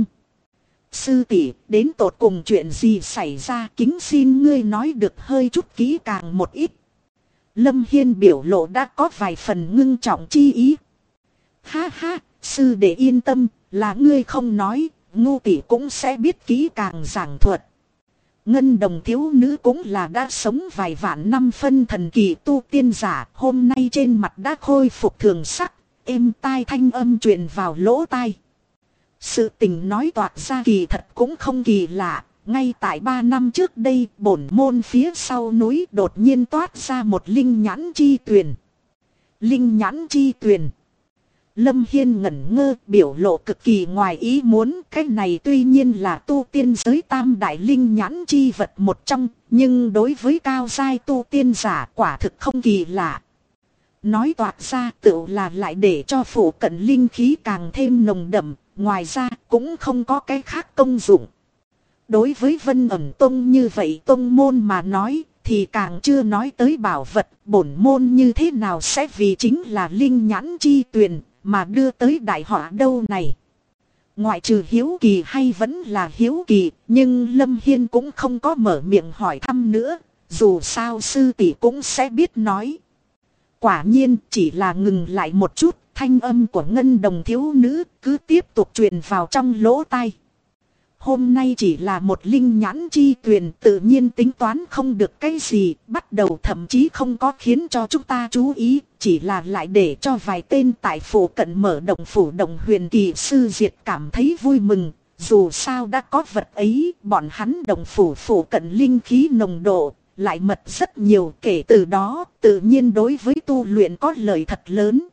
Sư tỷ, đến tột cùng chuyện gì xảy ra, kính xin ngươi nói được hơi chút kỹ càng một ít. Lâm Hiên biểu lộ đã có vài phần ngưng trọng chi ý. Ha ha, sư đệ yên tâm, là ngươi không nói, ngu tỷ cũng sẽ biết kỹ càng giảng thuật. Ngân đồng thiếu nữ cũng là đã sống vài vạn năm phân thần kỳ tu tiên giả, hôm nay trên mặt đã khôi phục thường sắc, êm tai thanh âm truyền vào lỗ tai. Sự tình nói toạc ra kỳ thật cũng không kỳ lạ, ngay tại 3 năm trước đây, bổn môn phía sau núi đột nhiên toát ra một linh nhãn chi tuyền. Linh nhãn chi tuyền. Lâm Hiên ngẩn ngơ, biểu lộ cực kỳ ngoài ý muốn. Cái này tuy nhiên là tu tiên giới tam đại linh nhãn chi vật một trong, nhưng đối với cao giai tu tiên giả quả thực không kỳ lạ. Nói toạc ra tựu là lại để cho phủ cận linh khí càng thêm nồng đậm, ngoài ra cũng không có cái khác công dụng. Đối với Vân Ẩn Tông như vậy tông môn mà nói, thì càng chưa nói tới bảo vật. Bổn môn như thế nào sẽ vì chính là linh nhãn chi tuyền mà đưa tới đại họa đâu này. Ngoại trừ hiếu kỳ hay vẫn là hiếu kỳ, nhưng Lâm Hiên cũng không có mở miệng hỏi thăm nữa, dù sao sư tỷ cũng sẽ biết nói. Quả nhiên chỉ là ngừng lại một chút, thanh âm của ngân đồng thiếu nữ cứ tiếp tục truyền vào trong lỗ tai. Hôm nay chỉ là một linh nhãn chi tuyền, tự nhiên tính toán không được cái gì, bắt đầu thậm chí không có khiến cho chúng ta chú ý, chỉ là lại để cho vài tên tại phủ cận mở động phủ động huyền kỳ sư diệt cảm thấy vui mừng. Dù sao đã có vật ấy, bọn hắn động phủ cận linh khí nồng độ lại mật rất nhiều, kể từ đó tự nhiên đối với tu luyện có lợi thật lớn.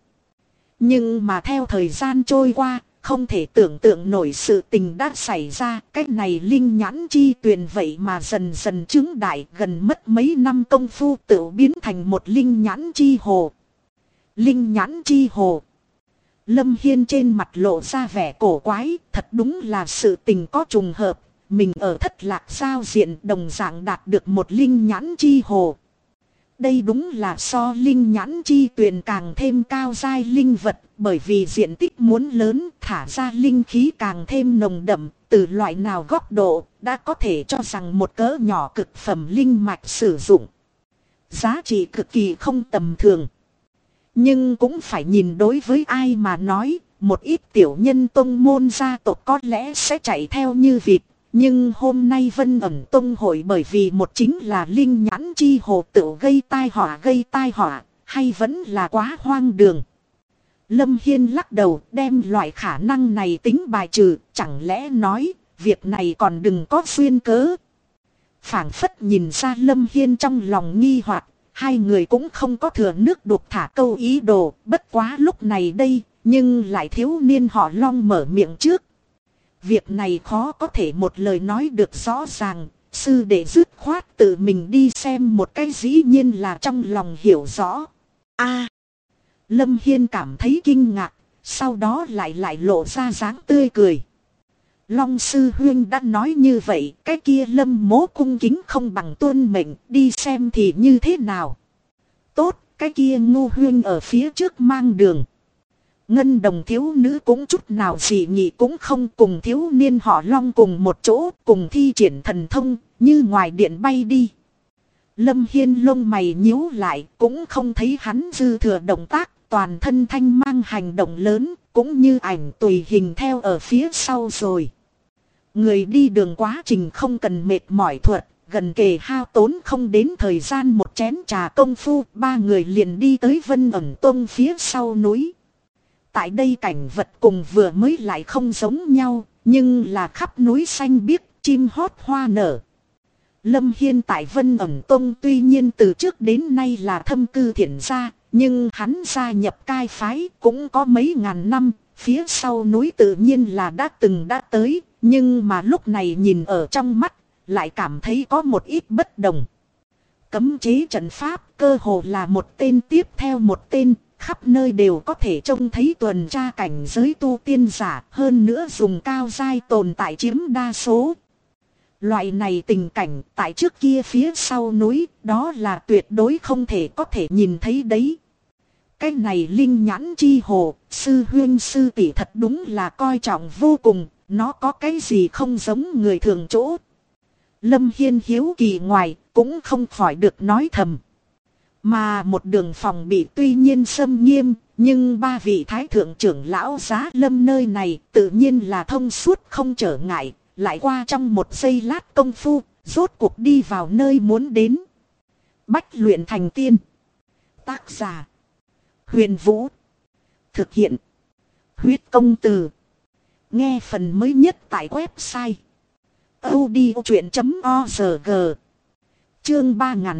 Nhưng mà theo thời gian trôi qua, không thể tưởng tượng nổi sự tình đã xảy ra. Cái này linh nhãn chi tuyền vậy mà dần dần chứng đại, gần mất mấy năm công phu tự biến thành một linh nhãn chi hồ. Linh nhãn chi hồ. Lâm Hiên trên mặt lộ ra vẻ cổ quái, thật đúng là sự tình có trùng hợp. Mình ở Thất Lạc giao diện đồng dạng đạt được một linh nhãn chi hồ. Đây đúng là so linh nhãn chi tuyền càng thêm cao giai linh vật, bởi vì diện tích muốn lớn, thả ra linh khí càng thêm nồng đậm, từ loại nào góc độ đã có thể cho rằng một cỡ nhỏ cực phẩm linh mạch sử dụng. Giá trị cực kỳ không tầm thường. Nhưng cũng phải nhìn đối với ai mà nói, một ít tiểu nhân tông môn gia tộc có lẽ sẽ chạy theo như vịt. Nhưng hôm nay Vân Ẩn Tông hội bởi vì một chính là linh nhãn chi hồ tự gây tai họa, hay vẫn là quá hoang đường. Lâm Hiên lắc đầu, đem loại khả năng này tính bài trừ, chẳng lẽ nói việc này còn đừng có duyên cớ. Phảng phất nhìn ra Lâm Hiên trong lòng nghi hoặc, hai người cũng không có thừa nước đục thả câu ý đồ, bất quá lúc này đây, nhưng lại thiếu niên họ Long mở miệng trước. Việc này khó có thể một lời nói được rõ ràng, sư đệ dứt khoát tự mình đi xem một cái, dĩ nhiên là trong lòng hiểu rõ. Lâm Hiên cảm thấy kinh ngạc, sau đó lại lộ ra dáng tươi cười. Long sư huynh đã nói như vậy, cái kia Lâm mố cung kính không bằng tuân mệnh, đi xem thì như thế nào. Tốt, cái kia ngu huynh ở phía trước mang đường. ngân đồng thiếu nữ cũng chút nào dị nghị cũng không, cùng thiếu niên họ Long cùng một chỗ, cùng thi triển thần thông, như ngoài điện bay đi. Lâm Hiên lông mày nhíu lại, cũng không thấy hắn dư thừa động tác, toàn thân thanh mang hành động lớn, cũng như ảnh tùy hình theo ở phía sau rồi. Người đi đường quá trình không cần mệt mỏi thuật, gần kề hao tốn không đến thời gian một chén trà công phu, ba người liền đi tới Vân Ẩn Tông phía sau núi. Tại đây cảnh vật cùng vừa mới lại không giống nhau, nhưng là khắp núi xanh biếc, chim hót hoa nở. Lâm Hiên tại Vân Ẩn Tông tuy nhiên từ trước đến nay là thâm cư thiện gia, nhưng hắn gia nhập cai phái cũng có mấy ngàn năm, phía sau núi tự nhiên là đã từng đã tới, nhưng mà lúc này nhìn ở trong mắt, lại cảm thấy có một ít bất đồng. Cấm chế trận pháp cơ hồ là một tên tiếp theo một tên, khắp nơi đều có thể trông thấy tuần tra cảnh giới tu tiên giả, hơn nữa dùng cao giai tồn tại chiếm đa số. Loại này tình cảnh tại trước kia phía sau núi, đó là tuyệt đối không thể có thể nhìn thấy đấy. Cái này linh nhãn chi hồ, sư huyên sư tỷ thật đúng là coi trọng vô cùng, nó có cái gì không giống người thường chỗ. Lâm Hiên hiếu kỳ ngoài, cũng không khỏi được nói thầm. Mà một đường phòng bị tuy nhiên xâm nghiêm, nhưng ba vị thái thượng trưởng lão giá lâm nơi này tự nhiên là thông suốt không trở ngại, lại qua trong một giây lát công phu, rốt cuộc đi vào nơi muốn đến. Bách luyện thành tiên. Tác giả: Huyền Vũ. Thực hiện: Huyết Công Từ. Nghe phần mới nhất tại website audiochuyện.org. Chương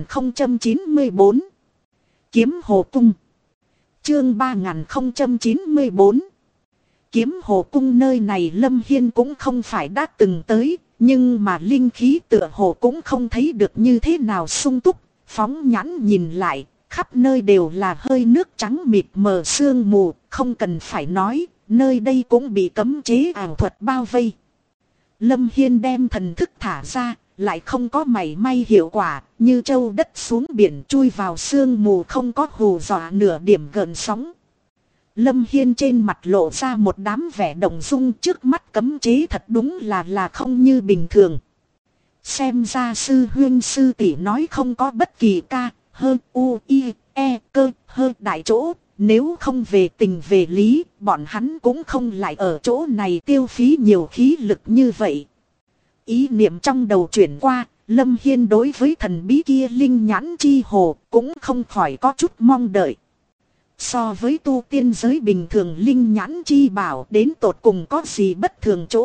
3094. Kiếm Hồ Cung. Chương 3094. Kiếm Hồ Cung nơi này Lâm Hiên cũng không phải đã từng tới, nhưng mà linh khí tựa hồ cũng không thấy được như thế nào sung túc, phóng nhãn nhìn lại, khắp nơi đều là hơi nước trắng mịt mờ sương mù, không cần phải nói, nơi đây cũng bị cấm chế ảo thuật bao vây. Lâm Hiên đem thần thức thả ra, lại không có mảy may hiệu quả, như trâu đất xuống biển chui vào sương mù, không có hù dọa nửa điểm gợn sóng. Lâm Hiên trên mặt lộ ra một đám vẻ động dung, trước mắt cấm chế thật đúng là không như bình thường. Xem ra sư huyên sư tỷ nói không có bất kỳ ca, hơn u, i, e, cơ, hơn đại chỗ, nếu không về tình về lý, bọn hắn cũng không lại ở chỗ này tiêu phí nhiều khí lực như vậy. Ý niệm trong đầu chuyển qua, Lâm Hiên đối với thần bí kia linh nhãn chi hồ cũng không khỏi có chút mong đợi. So với tu tiên giới bình thường linh nhãn chi bảo đến tột cùng có gì bất thường chỗ.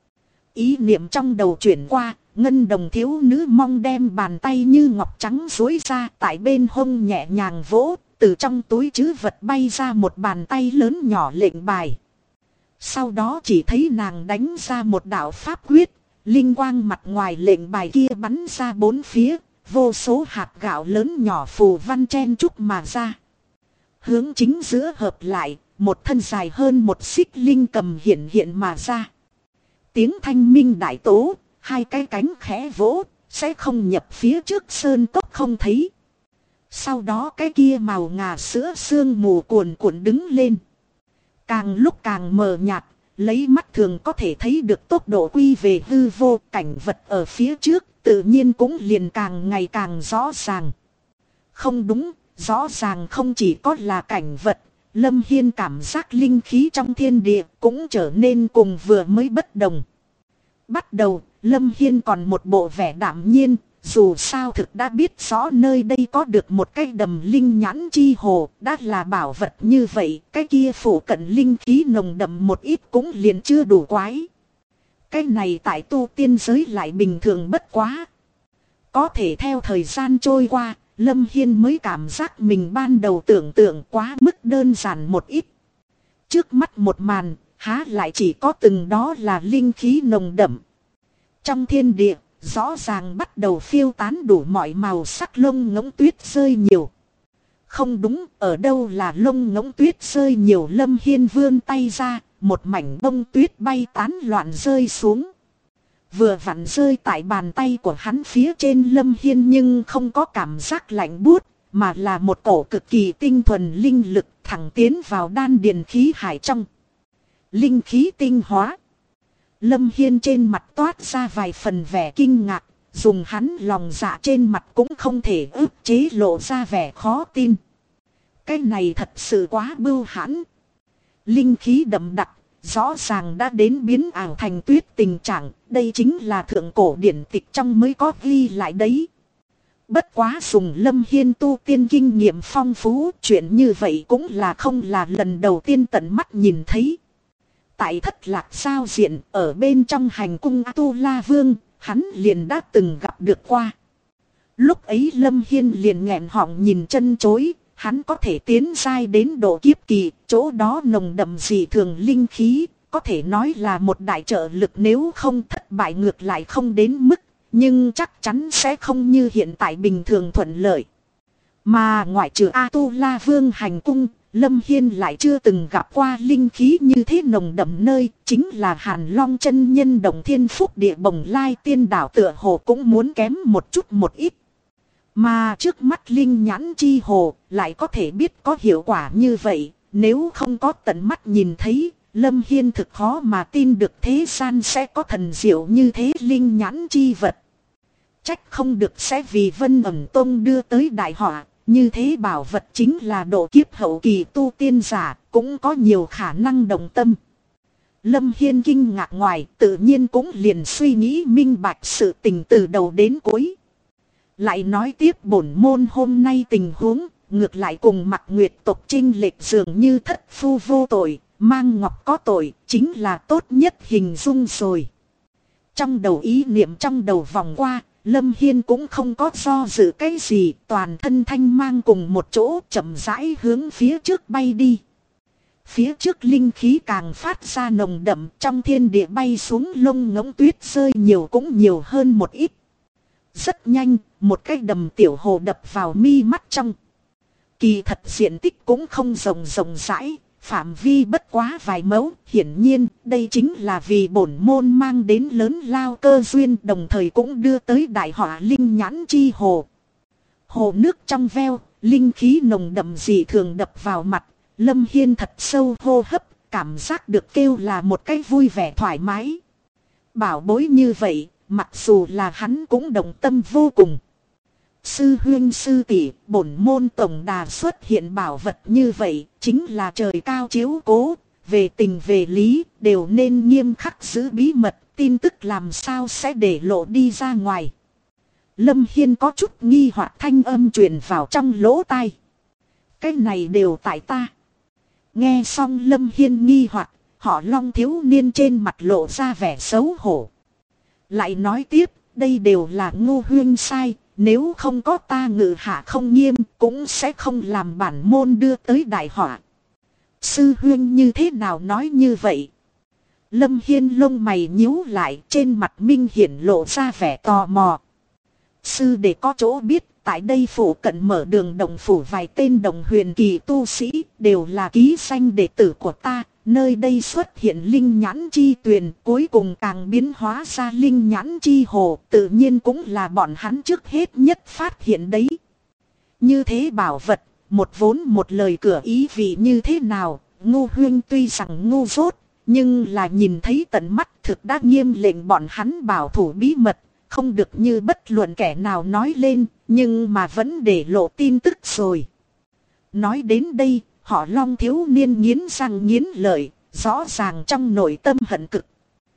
Ý niệm trong đầu chuyển qua, ngân đồng thiếu nữ mong đem bàn tay như ngọc trắng duỗi ra tại bên hông nhẹ nhàng vỗ, từ trong túi trữ vật bay ra một bàn tay lớn nhỏ lệnh bài. Sau đó chỉ thấy nàng đánh ra một đạo pháp quyết, linh quang mặt ngoài lệnh bài kia bắn ra bốn phía, vô số hạt gạo lớn nhỏ phù văn chen chúc mà ra. Hướng chính giữa hợp lại, một thân dài hơn một xích linh cầm hiện mà ra. Tiếng thanh minh đại tố, hai cái cánh khẽ vỗ, sẽ không nhập phía trước sơn cốc không thấy. Sau đó cái kia màu ngà sữa sương mù cuồn cuộn đứng lên. Càng lúc càng mờ nhạt, lấy mắt thường có thể thấy được tốc độ quy về hư vô, cảnh vật ở phía trước tự nhiên cũng liền càng ngày càng rõ ràng. Không đúng, rõ ràng không chỉ có là cảnh vật, Lâm Hiên cảm giác linh khí trong thiên địa cũng trở nên cùng vừa mới bất đồng. Bắt đầu, Lâm Hiên còn một bộ vẻ đạm nhiên, dù sao thực đã biết rõ nơi đây có được một cái đầm linh nhãn chi hồ, đã là bảo vật như vậy, cái kia phủ cận linh khí nồng đậm một ít cũng liền chưa đủ quái. Cái này tại tu tiên giới lại bình thường bất quá. Có thể theo thời gian trôi qua, Lâm Hiên mới cảm giác mình ban đầu tưởng tượng quá mức đơn giản một ít. Trước mắt một màn, há lại chỉ có từng đó là linh khí nồng đậm. Trong thiên địa, rõ ràng bắt đầu phiêu tán đủ mọi màu sắc lông ngỗng tuyết rơi nhiều. Không đúng, ở đâu là lông ngỗng tuyết rơi nhiều. Lâm Hiên vươn tay ra, một mảnh bông tuyết bay tán loạn rơi xuống. Vừa vặn rơi tại bàn tay của hắn phía trên. Lâm Hiên nhưng không có cảm giác lạnh buốt, mà là một cổ cực kỳ tinh thuần linh lực thẳng tiến vào đan điền khí hải trong. Linh khí tinh hóa. Lâm Hiên trên mặt toát ra vài phần vẻ kinh ngạc, dùng hắn lòng dạ trên mặt cũng không thể ức chế lộ ra vẻ khó tin. Cái này thật sự quá bưu hãn. Linh khí đậm đặc, rõ ràng đã đến biến ảo thành tuyết tình trạng, đây chính là thượng cổ điển tịch trong mới có ghi lại đấy. Bất quá dùng Lâm Hiên tu tiên kinh nghiệm phong phú, chuyện như vậy cũng là không là lần đầu tiên tận mắt nhìn thấy. Tại Thất Lạc Giao Diện, ở bên trong hành cung A-tu-la Vương, hắn liền đã từng gặp được qua. Lúc ấy Lâm Hiên liền nghẹn họng nhìn chân chối, hắn có thể tiến giai đến độ kiếp kỳ, chỗ đó nồng đậm dị thường linh khí, có thể nói là một đại trợ lực, nếu không thất bại ngược lại không đến mức, nhưng chắc chắn sẽ không như hiện tại bình thường thuận lợi. Mà ngoại trừ A-tu-la Vương hành cung, Lâm Hiên lại chưa từng gặp qua linh khí như thế nồng đậm nơi, chính là Hàn Long chân nhân Đồng Thiên Phúc địa Bồng Lai tiên đảo tựa hồ cũng muốn kém một chút một ít. Mà trước mắt linh nhãn chi hồ lại có thể biết có hiệu quả như vậy, nếu không có tận mắt nhìn thấy, Lâm Hiên thực khó mà tin được thế gian sẽ có thần diệu như thế linh nhãn chi vật. Trách không được sẽ vì Vân Ẩn Tông đưa tới đại họa. Như thế bảo vật chính là độ kiếp hậu kỳ tu tiên giả, cũng có nhiều khả năng đồng tâm. Lâm Hiên kinh ngạc ngoài, tự nhiên cũng liền suy nghĩ minh bạch sự tình từ đầu đến cuối. Lại nói tiếp bổn môn hôm nay tình huống, ngược lại cùng Mặc Nguyệt tộc chênh lệch dường như thất phu vô tội, mang ngọc có tội, chính là tốt nhất hình dung rồi. Trong đầu ý niệm trong đầu vòng qua, Lâm Hiên cũng không có do dự cái gì, toàn thân thanh mang cùng một chỗ chậm rãi hướng phía trước bay đi. Phía trước linh khí càng phát ra nồng đậm, trong thiên địa bay xuống lông ngỗng tuyết rơi nhiều cũng nhiều hơn một ít. Rất nhanh, một cái đầm tiểu hồ đập vào mi mắt trong. Kỳ thật diện tích cũng không rộng rãi, phạm vi bất quá vài mẫu, hiển nhiên đây chính là vì bổn môn mang đến lớn lao cơ duyên, đồng thời cũng đưa tới đại họa linh nhãn chi hồ. Hồ nước trong veo, linh khí nồng đậm dị thường đập vào mặt, Lâm Hiên thật sâu hô hấp, cảm giác được kêu là một cái vui vẻ thoải mái. Bảo bối như vậy, mặc dù là hắn cũng đồng tâm vô cùng. Sư huynh sư tỷ, bổn môn tổng đà xuất hiện bảo vật như vậy, chính là trời cao chiếu cố, về tình về lý, đều nên nghiêm khắc giữ bí mật, tin tức làm sao sẽ để lộ đi ra ngoài. Lâm Hiên có chút nghi hoặc thanh âm truyền vào trong lỗ tai. Cái này đều tại ta. Nghe xong Lâm Hiên nghi hoặc, họ Long thiếu niên trên mặt lộ ra vẻ xấu hổ. Lại nói tiếp, đây đều là Ngô huynh sai. Nếu không có ta ngự hạ không nghiêm, cũng sẽ không làm bản môn đưa tới đại họa. Sư huynh như thế nào nói như vậy? Lâm Hiên lông mày nhíu lại, trên mặt minh hiển lộ ra vẻ tò mò. Sư để có chỗ biết, tại đây phủ cận mở đường đồng phủ vài tên đồng huyền kỳ tu sĩ, đều là ký danh đệ tử của ta. Nơi đây xuất hiện linh nhãn chi tuyền, cuối cùng càng biến hóa ra linh nhãn chi hồ, tự nhiên cũng là bọn hắn trước hết nhất phát hiện đấy. Như thế bảo vật, một vốn một lời cửa ý vị như thế nào, Ngô huynh tuy rằng ngu dốt, nhưng là nhìn thấy tận mắt thực đã nghiêm lệnh bọn hắn bảo thủ bí mật, không được như bất luận kẻ nào nói lên, nhưng mà vẫn để lộ tin tức rồi. Nói đến đây, họ Long thiếu niên nghiến răng nghiến lợi, rõ ràng trong nội tâm hận cực.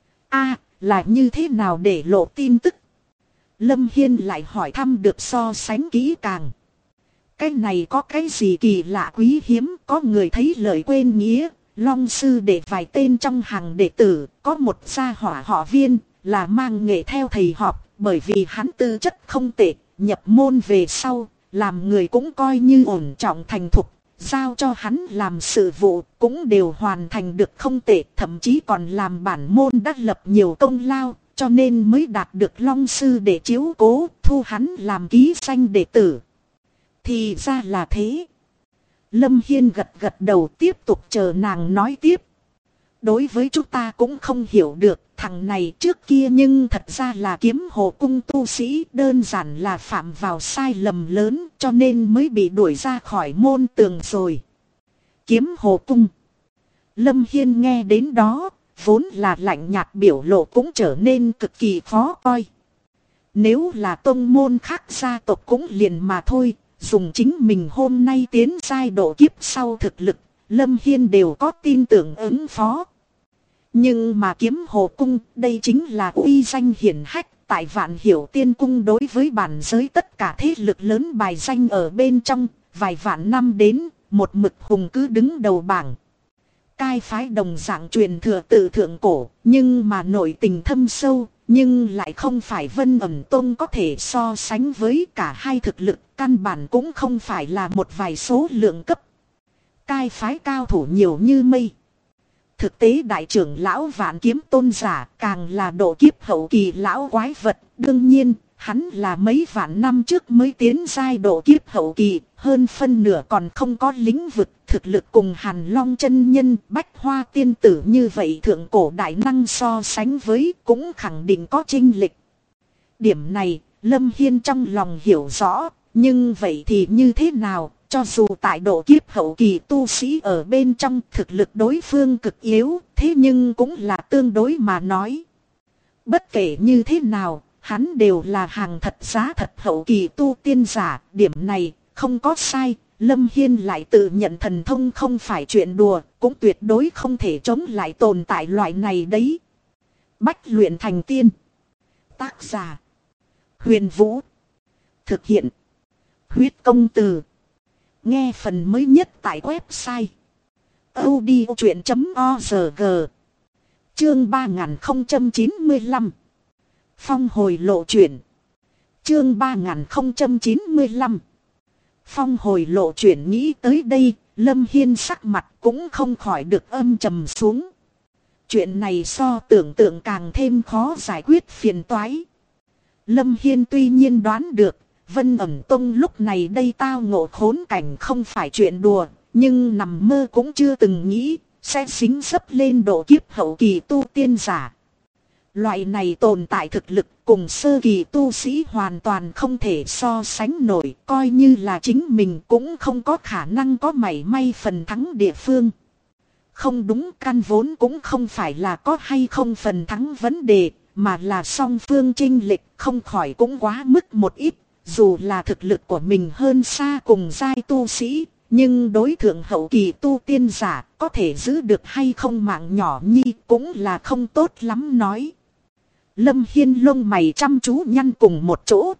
Là như thế nào để lộ tin tức? Lâm Hiên lại hỏi thăm được so sánh kỹ càng. Cái này có cái gì kỳ lạ quý hiếm, có người thấy lời quên nghĩa. Long sư để vài tên trong hàng đệ tử, có một gia hỏa họ Viên, là mang nghệ theo thầy họp, bởi vì hắn tư chất không tệ, nhập môn về sau, làm người cũng coi như ổn trọng thành thục. Giao cho hắn làm sự vụ cũng đều hoàn thành được không tệ, thậm chí còn làm bản môn đã lập nhiều công lao, cho nên mới đạt được Long sư để chiếu cố, thu hắn làm ký danh đệ tử. Thì ra là thế. Lâm Hiên gật gật đầu tiếp tục chờ nàng nói tiếp. Đối với chúng ta cũng không hiểu được, thằng này trước kia nhưng thật ra là kiếm hồ cung tu sĩ, đơn giản là phạm vào sai lầm lớn cho nên mới bị đuổi ra khỏi môn tường rồi. Kiếm hồ cung. Lâm Hiên nghe đến đó, vốn là lạnh nhạt biểu lộ cũng trở nên cực kỳ khó coi. Nếu là tông môn khác gia tộc cũng liền mà thôi, dùng chính mình hôm nay tiến giai độ kiếp sau thực lực, Lâm Hiên đều có tin tưởng ứng phó. Nhưng mà kiếm hồ cung, đây chính là uy danh hiển hách, tại Vạn Hiểu Tiên cung đối với bản giới tất cả thế lực lớn bài danh ở bên trong, vài vạn năm đến, một mực hùng cứ đứng đầu bảng. Cai phái đồng dạng truyền thừa tự thượng cổ, nhưng mà nội tình thâm sâu, nhưng lại không phải Vân Ẩn Tông có thể so sánh với, cả hai thực lực, căn bản cũng không phải là một vài số lượng cấp. Cai phái cao thủ nhiều như mây. Thực tế đại trưởng lão Vạn Kiếm Tôn giả càng là độ kiếp hậu kỳ lão quái vật, đương nhiên, hắn là mấy vạn năm trước mới tiến giai độ kiếp hậu kỳ, hơn phân nửa còn không có lĩnh vực, thực lực cùng Hàn Long chân nhân, Bách Hoa tiên tử như vậy thượng cổ đại năng so sánh với cũng khẳng định có chênh lệch. Điểm này, Lâm Hiên trong lòng hiểu rõ, nhưng vậy thì như thế nào? Cho dù tại độ kiếp hậu kỳ tu sĩ ở bên trong thực lực đối phương cực yếu, thế nhưng cũng là tương đối mà nói. Bất kể như thế nào, hắn đều là hàng thật giá thật hậu kỳ tu tiên giả, điểm này không có sai. Lâm Hiên lại tự nhận thần thông không phải chuyện đùa, cũng tuyệt đối không thể chống lại tồn tại loại này đấy. Bách luyện thành tiên. Tác giả: Huyền Vũ. Thực hiện: Huyết Công Từ. Nghe phần mới nhất tại website audiochuyện.org. Chương 3095. Phong hồi lộ chuyển. Chương 3095. Phong hồi lộ chuyển, nghĩ tới đây, Lâm Hiên sắc mặt cũng không khỏi được âm trầm xuống. Chuyện này so tưởng tượng càng thêm khó giải quyết phiền toái. Lâm Hiên tuy nhiên đoán được Vân Ẩn Tông lúc này đây tao ngộ khốn cảnh không phải chuyện đùa, nhưng nằm mơ cũng chưa từng nghĩ sẽ dính dấp lên độ kiếp hậu kỳ tu tiên giả. Loại này tồn tại thực lực cùng sơ kỳ tu sĩ hoàn toàn không thể so sánh nổi, coi như là chính mình cũng không có khả năng có mảy may phần thắng địa phương. Không đúng, căn vốn cũng không phải là có hay không phần thắng vấn đề, mà là song phương chênh lệch không khỏi cũng quá mức một ít. Dù là thực lực của mình hơn xa cùng giai tu sĩ, nhưng đối thượng hậu kỳ tu tiên giả có thể giữ được hay không mạng nhỏ nhi cũng là không tốt lắm nói. Lâm Hiên lông mày chăm chú nhăn cùng một chỗ.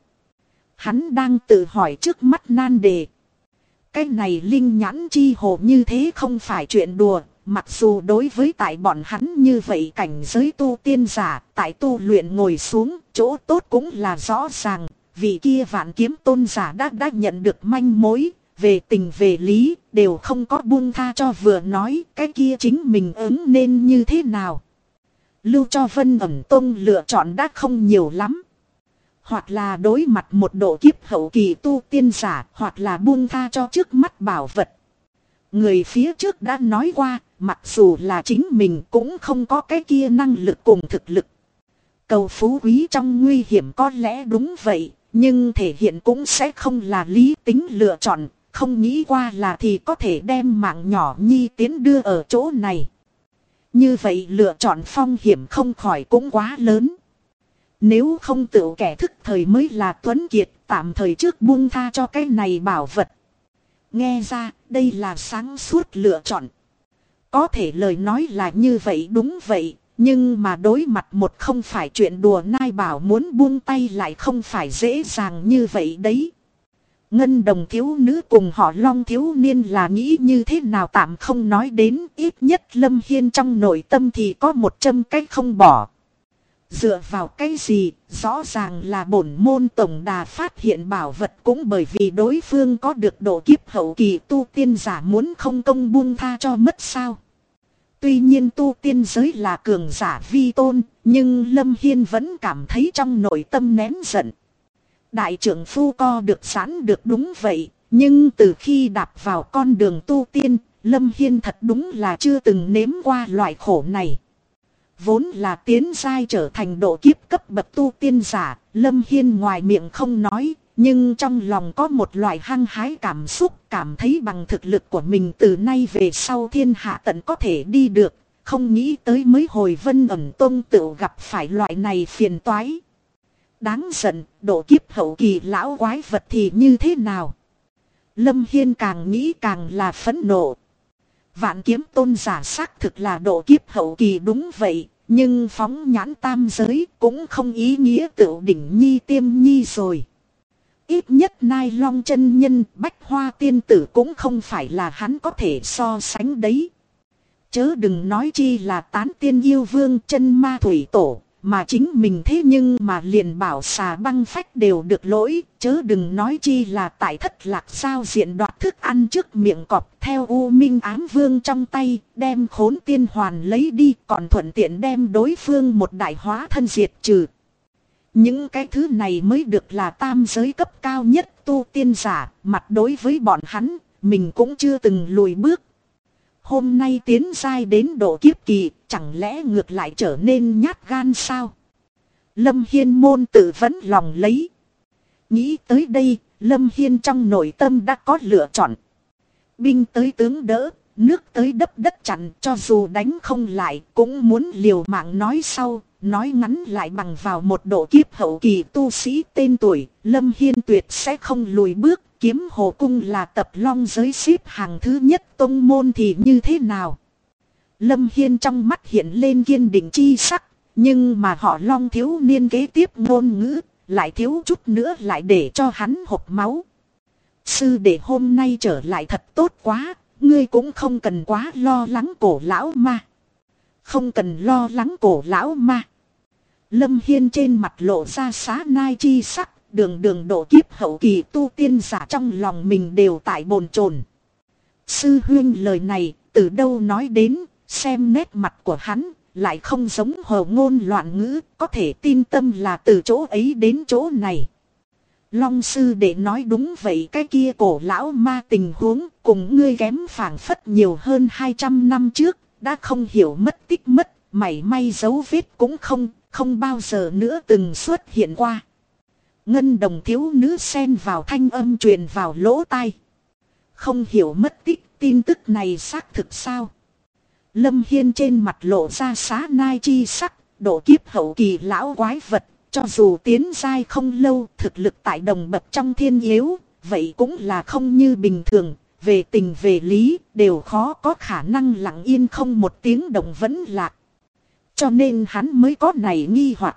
Hắn đang tự hỏi trước mắt nan đề. Cái này linh nhãn chi hồ như thế không phải chuyện đùa. Mặc dù đối với tại bọn hắn như vậy cảnh giới tu tiên giả, tại tu luyện ngồi xuống, chỗ tốt cũng là rõ ràng. Vì kia Vạn Kiếm Tôn giả đã nhận được manh mối, về tình về lý, đều không có buông tha cho, vừa nói cái kia chính mình ứng nên như thế nào. Lưu cho Vân Ẩn Tông lựa chọn đã không nhiều lắm. Hoặc là đối mặt một độ kiếp hậu kỳ tu tiên giả, hoặc là buông tha cho trước mắt bảo vật. Người phía trước đã nói qua, mặc dù là chính mình cũng không có cái kia năng lực cùng thực lực. Cầu phú quý trong nguy hiểm có lẽ đúng vậy, nhưng thể hiện cũng sẽ không là lý tính lựa chọn, không nghĩ qua là thì có thể đem mạng nhỏ nhi tiến đưa ở chỗ này. Như vậy lựa chọn phong hiểm không khỏi cũng quá lớn. Nếu không tự kẻ thức thời mới là tuấn kiệt, tạm thời trước buông tha cho cái này bảo vật. Nghe ra đây là sáng suốt lựa chọn. Có thể lời nói là như vậy, đúng vậy. Nhưng mà đối mặt một không phải chuyện đùa, nai bảo muốn buông tay lại không phải dễ dàng như vậy đấy. Ngân Đồng thiếu nữ cùng họ Long thiếu niên là nghĩ như thế nào tạm không nói đến, ít nhất Lâm Hiên trong nội tâm thì có một châm cách không bỏ. Dựa vào cái gì, rõ ràng là bổn môn tổng đà phát hiện bảo vật cũng bởi vì đối phương có được độ kiếp hậu kỳ tu tiên giả muốn không công buông tha cho mất sao. Tuy nhiên tu tiên giới là cường giả vi tôn, nhưng Lâm Hiên vẫn cảm thấy trong nội tâm nén giận. Đại trưởng phu co được sẵn được đúng vậy, nhưng từ khi đạp vào con đường tu tiên, Lâm Hiên thật đúng là chưa từng nếm qua loại khổ này. Vốn là tiến giai trở thành độ kiếp cấp bậc tu tiên giả, Lâm Hiên ngoài miệng không nói, nhưng trong lòng có một loại hăng hái cảm xúc, cảm thấy bằng thực lực của mình từ nay về sau thiên hạ tận có thể đi được, không nghĩ tới mới hồi Vân Ẩn Tông tự gặp phải loại này phiền toái. Đáng giận, độ kiếp hậu kỳ lão quái vật thì như thế nào? Lâm Hiên càng nghĩ càng là phẫn nộ. Vạn Kiếm Tôn giả xác thực là độ kiếp hậu kỳ đúng vậy, nhưng phóng nhãn tam giới cũng không ý nghĩa tựu đỉnh nhi tiêm nhi rồi. Ít nhất Nai Long chân nhân Bách Hoa tiên tử cũng không phải là hắn có thể so sánh đấy. Chớ đừng nói chi là Tán Tiên Yêu Vương chân ma thủy tổ, mà chính mình thế nhưng mà liền bảo xà băng phách đều được lỗi, chớ đừng nói chi là tại Thất Lạc Giao diện đoạt thức ăn trước miệng cọp theo U Minh Ám Vương trong tay, đem Khốn Tiên Hoàn lấy đi, còn thuận tiện đem đối phương một đại hóa thân diệt trừ. Những cái thứ này mới được là tam giới cấp cao nhất tu tiên giả, mặt đối với bọn hắn, mình cũng chưa từng lùi bước. Hôm nay tiến giai đến độ kiếp kỳ, chẳng lẽ ngược lại trở nên nhát gan sao? Lâm Hiên môn tự vấn lòng lấy. Nghĩ tới đây, Lâm Hiên trong nội tâm đã có lựa chọn. Binh tới tướng đỡ, nước tới đắp đất chặn, cho dù đánh không lại cũng muốn liều mạng nói sau. Nói ngắn lại bằng vào một độ kiếp hậu kỳ tu sĩ tên tuổi, Lâm Hiên tuyệt sẽ không lùi bước. Kiếm Hồ Cung là tập long giới xếp hàng thứ nhất tông môn thì như thế nào? Lâm Hiên trong mắt hiện lên kiên định chi sắc, nhưng mà họ Long thiếu niên kế tiếp ngôn ngữ, lại thiếu chút nữa lại để cho hắn hộc máu. Sư đệ hôm nay trở lại thật tốt quá, ngươi cũng không cần quá lo lắng cổ lão ma. Không cần lo lắng cổ lão ma. Lâm Hiên trên mặt lộ ra xá nai chi sắc. Đường độ kiếp hậu kỳ tu tiên giả trong lòng mình đều tại bồn chồn. Sư huynh lời này từ đâu nói đến, xem nét mặt của hắn lại không giống hồ ngôn loạn ngữ, có thể tin tâm là từ chỗ ấy đến chỗ này. Long sư đệ nói đúng vậy, cái kia cổ lão ma tình huống cùng ngươi kém phảng phất nhiều hơn 200 năm trước, đã không hiểu mất tích mất, mảy may dấu vết cũng không bao giờ nữa từng xuất hiện qua. Ngân đồng thiếu nữ xen vào thanh âm truyền vào lỗ tai. Không hiểu mất tích, tin tức này xác thực sao? Lâm Hiên trên mặt lộ ra xá nai chi sắc, độ kiếp hậu kỳ lão quái vật, cho dù tiến giai không lâu, thực lực tại đồng bậc trong thiên yếu, vậy cũng là không như bình thường, về tình về lý, đều khó có khả năng lặng yên không một tiếng động vẫn lạc. Cho nên hắn mới có này nghi hoặc.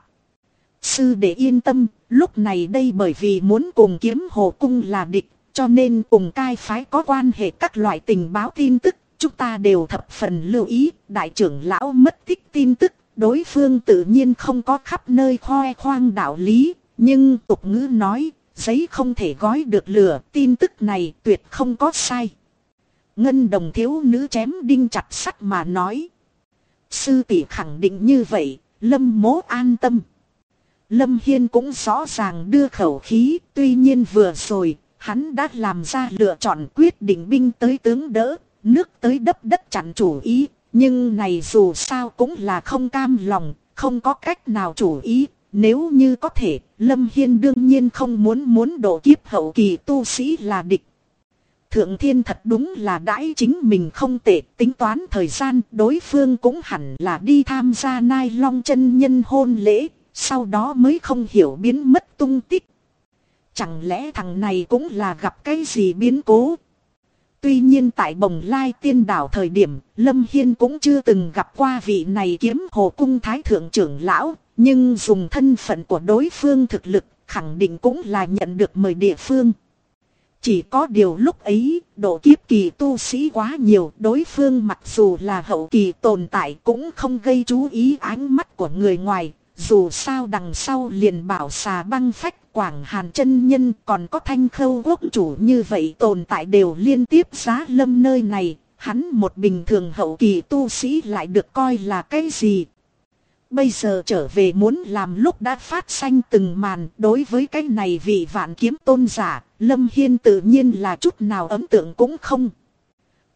Sư đệ yên tâm, lúc này đây bởi vì muốn cùng Kiếm Hồ Cung là địch, cho nên cùng cai phái có quan hệ các loại tình báo tin tức, chúng ta đều thập phần lưu ý. Đại trưởng lão mất tích tin tức, đối phương tự nhiên không có khắp nơi khoe khoang đạo lý, nhưng tục ngữ nói, giấy không thể gói được lửa, tin tức này tuyệt không có sai. Ngân đồng thiếu nữ chém đinh chặt sắt mà nói. Sư tỷ khẳng định như vậy, Lâm mố an tâm. Lâm Hiên cũng rõ ràng đưa khẩu khí, tuy nhiên vừa rồi, hắn đã làm ra lựa chọn quyết định binh tới tướng đỡ, nước tới đắp đất chặn chủ ý, nhưng này dù sao cũng là không cam lòng, không có cách nào chủ ý, nếu như có thể, Lâm Hiên đương nhiên không muốn độ kiếp hậu kỳ tu sĩ là địch. Thượng Thiên thật đúng là đãi chính mình không tệ, tính toán thời gian, đối phương cũng hẳn là đi tham gia Nai Long chân nhân hôn lễ. Sau đó mới không hiểu biến mất tung tích. Chẳng lẽ thằng này cũng là gặp cái gì biến cố? Tuy nhiên tại Bồng Lai Tiên Đảo thời điểm, Lâm Hiên cũng chưa từng gặp qua vị này Kiếm Hồ Cung Thái Thượng trưởng lão. Nhưng dùng thân phận của đối phương thực lực, khẳng định cũng là nhận được mời địa phương. Chỉ có điều lúc ấy, độ kiếp kỳ tu sĩ quá nhiều, đối phương mặc dù là hậu kỳ tồn tại cũng không gây chú ý ánh mắt của người ngoài. Dù sao đằng sau liền bảo xà băng phách, Quảng Hàn chân nhân, còn có Thanh Khâu quốc chủ như vậy tồn tại đều liên tiếp giá lâm nơi này. Hắn một bình thường hậu kỳ tu sĩ lại được coi là cái gì? Bây giờ trở về muốn làm lúc đã phát sanh từng màn. Đối với cái này vị Vạn Kiếm tôn giả, Lâm Hiên tự nhiên là chút nào ấn tượng cũng không.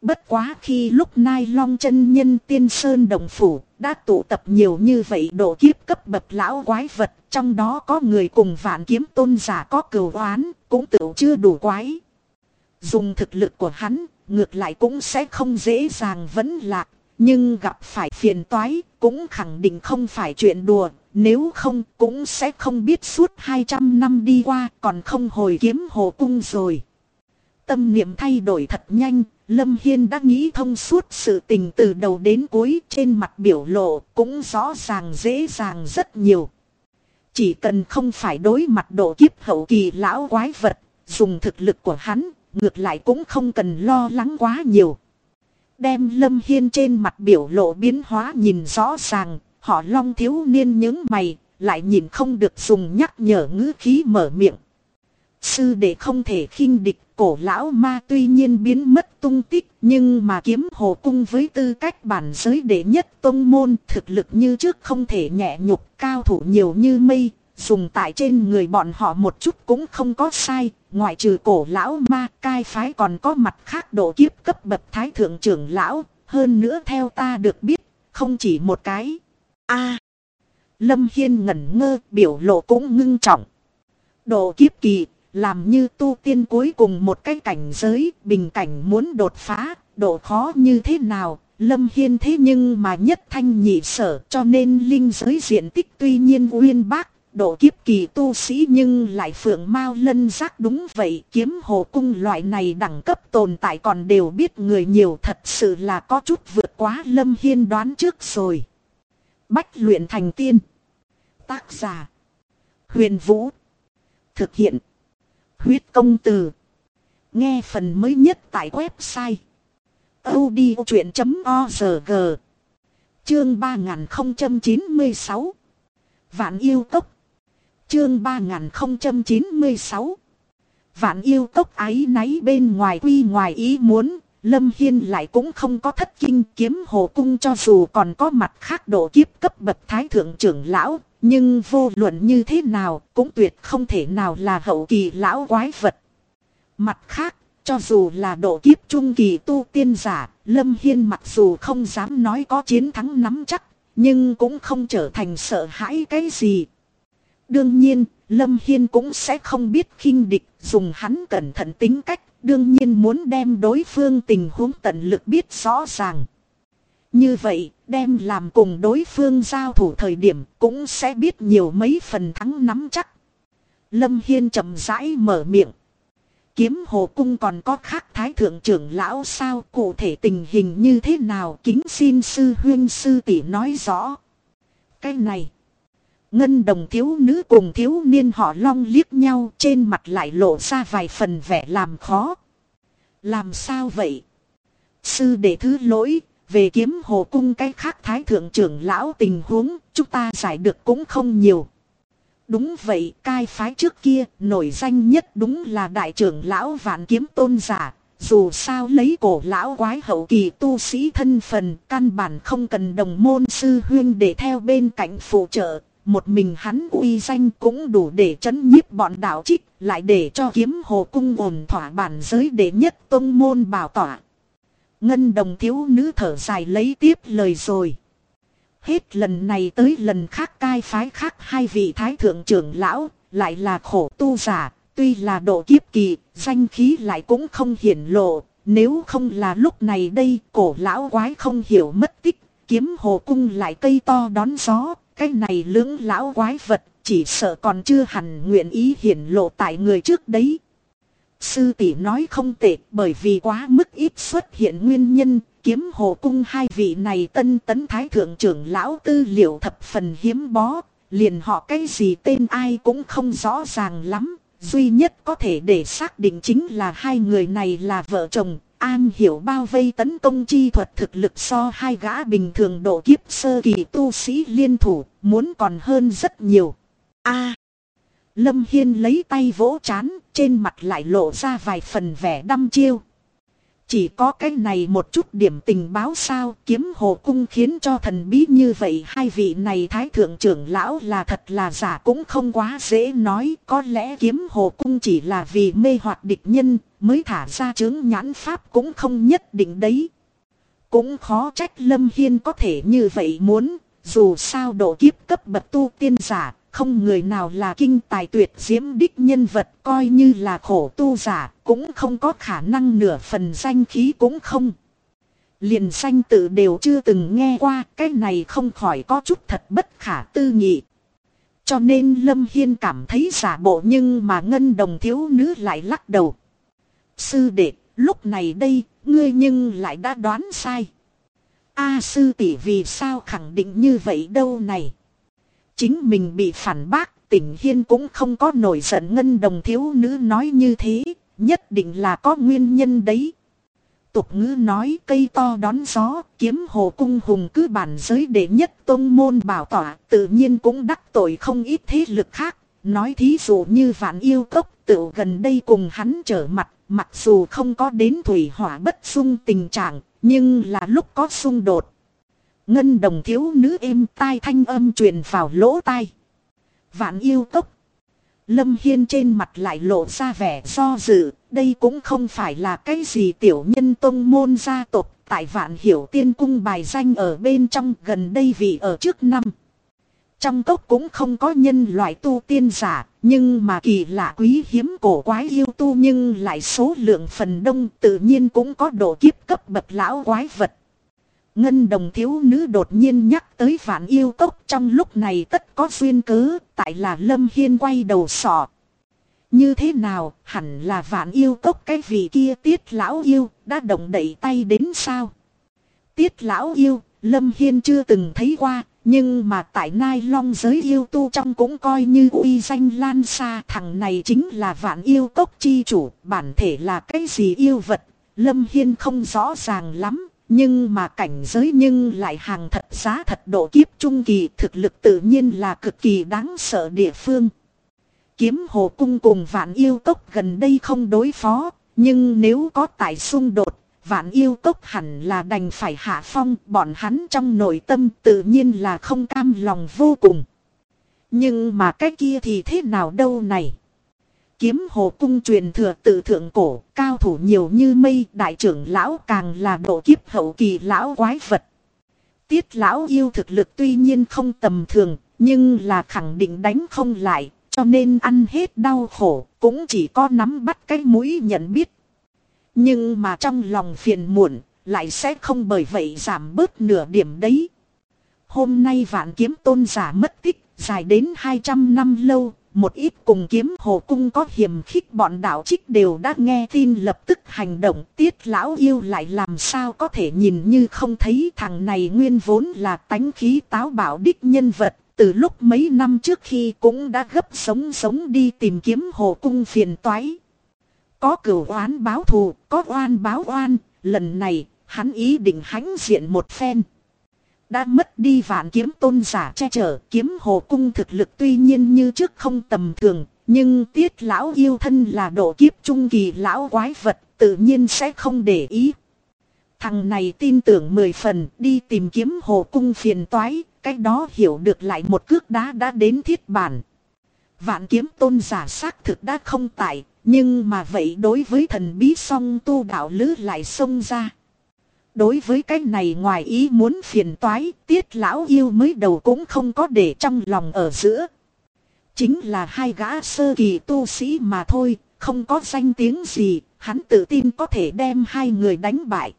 Bất quá khi lúc Nai Long chân nhân Tiên Sơn Đồng Phủ đã tụ tập nhiều như vậy độ kiếp cấp bậc lão quái vật, trong đó có người cùng Vạn Kiếm Tôn giả có cừu oán, cũng tự chưa đủ quái. Dùng thực lực của hắn, ngược lại cũng sẽ không dễ dàng vấn lạc, nhưng gặp phải phiền toái, cũng khẳng định không phải chuyện đùa, nếu không cũng sẽ không biết suốt 200 năm đi qua còn không hồi Kiếm Hồ Cung rồi. Tâm niệm thay đổi thật nhanh, Lâm Hiên đã nghĩ thông suốt sự tình từ đầu đến cuối, trên mặt biểu lộ cũng rõ ràng dễ dàng rất nhiều. Chỉ cần không phải đối mặt độ kiếp hậu kỳ lão quái vật, dùng thực lực của hắn, ngược lại cũng không cần lo lắng quá nhiều. Đem Lâm Hiên trên mặt biểu lộ biến hóa nhìn rõ ràng, họ Long thiếu niên những mày, lại nhìn không được dùng nhắc nhở ngữ khí mở miệng. Sư đệ không thể khinh địch, cổ lão ma tuy nhiên biến mất tung tích, nhưng mà Kiếm Hồ Cung với tư cách bản giới đệ nhất tông môn, thực lực như trước không thể nhẹ nhục, cao thủ nhiều như mây, dùng tại trên người bọn họ một chút cũng không có sai. Ngoại trừ cổ lão ma, cai phái còn có mặt khác độ kiếp cấp bậc thái thượng trưởng lão, hơn nữa theo ta được biết, không chỉ một cái. Lâm Hiên ngẩn ngơ, biểu lộ cũng ngưng trọng. Độ kiếp kỳ, làm như tu tiên cuối cùng một cái cảnh giới, bình cảnh muốn đột phá, độ khó như thế nào, Lâm Hiên thế nhưng mà nhất thanh nhị sở, cho nên linh giới diện tích tuy nhiên uyên bác, độ kiếp kỳ tu sĩ nhưng lại phượng mao lân giác. Đúng vậy, Kiếm Hồ Cung loại này đẳng cấp tồn tại còn đều biết người nhiều, thật sự là có chút vượt quá Lâm Hiên đoán trước rồi. Bách luyện thành tiên. Tác giả: Huyền Vũ. Thực hiện: Huyết Công Từ. Nghe phần mới nhất tại website audiochuyện.org. Chương 3096 Vạn Yêu Cốc. Chương 3096 Vạn Yêu Cốc. Áy náy bên ngoài quy ngoài ý muốn, Lâm Hiên lại cũng không có thất kinh. Kiếm Hồ Cung cho dù còn có mặt khác độ kiếp cấp bậc thái thượng trưởng lão, nhưng vô luận như thế nào cũng tuyệt không thể nào là hậu kỳ lão quái vật. Mặt khác, cho dù là độ kiếp trung kỳ tu tiên giả, Lâm Hiên mặc dù không dám nói có chiến thắng nắm chắc, nhưng cũng không trở thành sợ hãi cái gì. Đương nhiên, Lâm Hiên cũng sẽ không biết khinh địch, dùng hắn cẩn thận tính cách, đương nhiên muốn đem đối phương tình huống tận lực biết rõ ràng. Như vậy, đem làm cùng đối phương giao thủ thời điểm cũng sẽ biết nhiều mấy phần thắng nắm chắc. Lâm Hiên chậm rãi mở miệng. Kiếm Hồ Cung còn có khác thái thượng trưởng lão sao, cụ thể tình hình như thế nào, kính xin sư huynh sư tỷ nói rõ. Cái này, Ngân Đồng thiếu nữ cùng thiếu niên họ Long liếc nhau, trên mặt lại lộ ra vài phần vẻ làm khó. Làm sao vậy? Sư đệ thứ lỗi, về Kiếm Hồ Cung cái khác thái thượng trưởng lão tình huống, chúng ta giải được cũng không nhiều. Đúng vậy, cai phái trước kia, nổi danh nhất đúng là đại trưởng lão Vạn Kiếm Tôn giả. Dù sao lấy cổ lão quái hậu kỳ tu sĩ thân phần, căn bản không cần đồng môn sư huyên để theo bên cạnh phụ trợ. Một mình hắn uy danh cũng đủ để trấn nhiếp bọn đạo trích, lại để cho Kiếm Hồ Cung ổn thỏa bản giới đệ nhất tông môn bảo tỏa. Ngân Đồng thiếu nữ thở dài lấy tiếp lời rồi. Hết lần này tới lần khác cai phái khác hai vị thái thượng trưởng lão, lại là khổ tu giả, tuy là độ kiếp kỳ, danh khí lại cũng không hiển lộ. Nếu không là lúc này đây, cổ lão quái không hiểu mất tích, Kiếm Hồ Cung lại cây to đón gió, cái này lưỡng lão quái vật, chỉ sợ còn chưa hẳn nguyện ý hiển lộ tại người trước đấy. Sư tỷ nói không tệ, bởi vì quá mức ít xuất hiện nguyên nhân, Kiếm Hồ Cung hai vị này tân tấn thái thượng trưởng lão tư liệu thập phần hiếm bó, liền họ cái gì tên ai cũng không rõ ràng lắm, duy nhất có thể để xác định chính là hai người này là vợ chồng, an hiểu bao vây tấn công chi thuật, thực lực so hai gã bình thường độ kiếp sơ kỳ tu sĩ liên thủ, muốn còn hơn rất nhiều. Lâm Hiên lấy tay vỗ trán, trên mặt lại lộ ra vài phần vẻ đăm chiêu. Chỉ có cái này một chút điểm tình báo sao, Kiếm Hồ Cung khiến cho thần bí như vậy. Hai vị này thái thượng trưởng lão là thật là giả cũng không quá dễ nói. Có lẽ Kiếm Hồ Cung chỉ là vì mê hoặc địch nhân mới thả ra chướng nhãn pháp cũng không nhất định đấy. Cũng khó trách Lâm Hiên có thể như vậy muốn, dù sao độ kiếp cấp bậc tu tiên giả, không người nào là kinh tài tuyệt diễm đích nhân vật, coi như là khổ tu giả, cũng không có khả năng nửa phần danh khí cũng không. Liền danh tự đều chưa từng nghe qua, cái này không khỏi có chút thật bất khả tư nghị. Cho nên Lâm Hiên cảm thấy giả bộ, nhưng mà Ngân Đồng thiếu nữ lại lắc đầu. Sư đệ, lúc này đây, ngươi nhưng lại đã đoán sai. A sư tỷ vì sao khẳng định như vậy đâu này? Chính mình bị phản bác, Tỉnh Hiên cũng không có nổi giận. Ngân Đồng thiếu nữ nói như thế, nhất định là có nguyên nhân đấy. Tục ngữ nói cây to đón gió, Kiếm Hồ Cung hùng cứ bản giới đệ nhất tông môn bảo tỏa, tự nhiên cũng đắc tội không ít thế lực khác. Nói thí dụ như Vạn Yêu Cốc tự gần đây cùng hắn trở mặt, mặc dù không có đến thủy hỏa bất xung tình trạng, nhưng là lúc có xung đột. Ngân Đồng thiếu nữ êm tai thanh âm truyền vào lỗ tai. Vạn Yêu Cốc. Lâm Hiên trên mặt lại lộ ra vẻ do dự. Đây cũng không phải là cái gì tiểu nhân tông môn gia tộc. Tại Vạn Hiểu Tiên Cung bài danh ở bên trong, gần đây vị ở trước năm. Trong cốc cũng không có nhân loại tu tiên giả, nhưng mà kỳ lạ quý hiếm cổ quái yêu tu nhưng lại số lượng phần đông, tự nhiên cũng có độ kiếp cấp bậc lão quái vật. Ngân Đồng thiếu nữ đột nhiên nhắc tới Vạn Yêu Cốc, trong lúc này tất có duyên cớ, tại là Lâm Hiên quay đầu sọ. Như thế nào, hẳn là Vạn Yêu Cốc cái vị kia Tiết lão yêu, đã động đậy tay đến sao? Tiết lão yêu, Lâm Hiên chưa từng thấy qua, nhưng mà tại Nai Long giới yêu tu trong cũng coi như uy danh lan xa. Thằng này chính là Vạn Yêu Cốc chi chủ, bản thể là cái gì yêu vật, Lâm Hiên không rõ ràng lắm. Nhưng mà cảnh giới nhưng lại hàng thật giá thật độ kiếp trung kỳ, thực lực tự nhiên là cực kỳ đáng sợ địa phương. Kiếm Hồ Cung cùng Vạn Yêu Cốc gần đây không đối phó, nhưng nếu có tại xung đột, Vạn Yêu Cốc hẳn là đành phải hạ phong. Bọn hắn trong nội tâm tự nhiên là không cam lòng vô cùng. Nhưng mà cái kia thì thế nào đâu này? Kiếm Hồ Cung truyền thừa từ thượng cổ, cao thủ nhiều như mây, đại trưởng lão càng là độ kiếp hậu kỳ lão quái vật. Tiết lão yêu thực lực tuy nhiên không tầm thường, nhưng là khẳng định đánh không lại, cho nên ăn hết đau khổ, cũng chỉ có nắm bắt cái mũi nhận biết. Nhưng mà trong lòng phiền muộn, lại sẽ không bởi vậy giảm bớt nửa điểm đấy. Hôm nay Vạn Kiếm tôn giả mất tích, dài đến 200 năm lâu. Một ít cùng Kiếm Hồ Cung có hiềm khích bọn đạo trích đều đã nghe tin lập tức hành động. Tiết lão yêu lại làm sao có thể nhìn như không thấy. Thằng này nguyên vốn là tánh khí táo bạo đích nhân vật. Từ lúc mấy năm trước khi cũng đã gấp sống đi tìm Kiếm Hồ Cung phiền toái. Có cửu oán báo thù, có oan báo oan. Lần này hắn ý định hãnh diện một phen. Đã mất đi Vạn Kiếm tôn giả che chở, Kiếm Hồ Cung thực lực tuy nhiên như trước không tầm thường, nhưng Tiết lão yêu thân là độ kiếp trung kỳ lão quái vật, tự nhiên sẽ không để ý. Thằng này tin tưởng 10 phần, đi tìm Kiếm Hồ Cung phiền toái, cái đó hiểu được lại một cước đá đã đến thiết bản. Vạn Kiếm tôn giả xác thực đã không tại, nhưng mà vậy đối với thần bí song tu đạo lữ lại xông ra. Đối với cái này ngoài ý muốn phiền toái, Tiết lão yêu mới đầu cũng không có để trong lòng ở giữa. Chính là hai gã sơ kỳ tu sĩ mà thôi, không có danh tiếng gì, hắn tự tin có thể đem hai người đánh bại.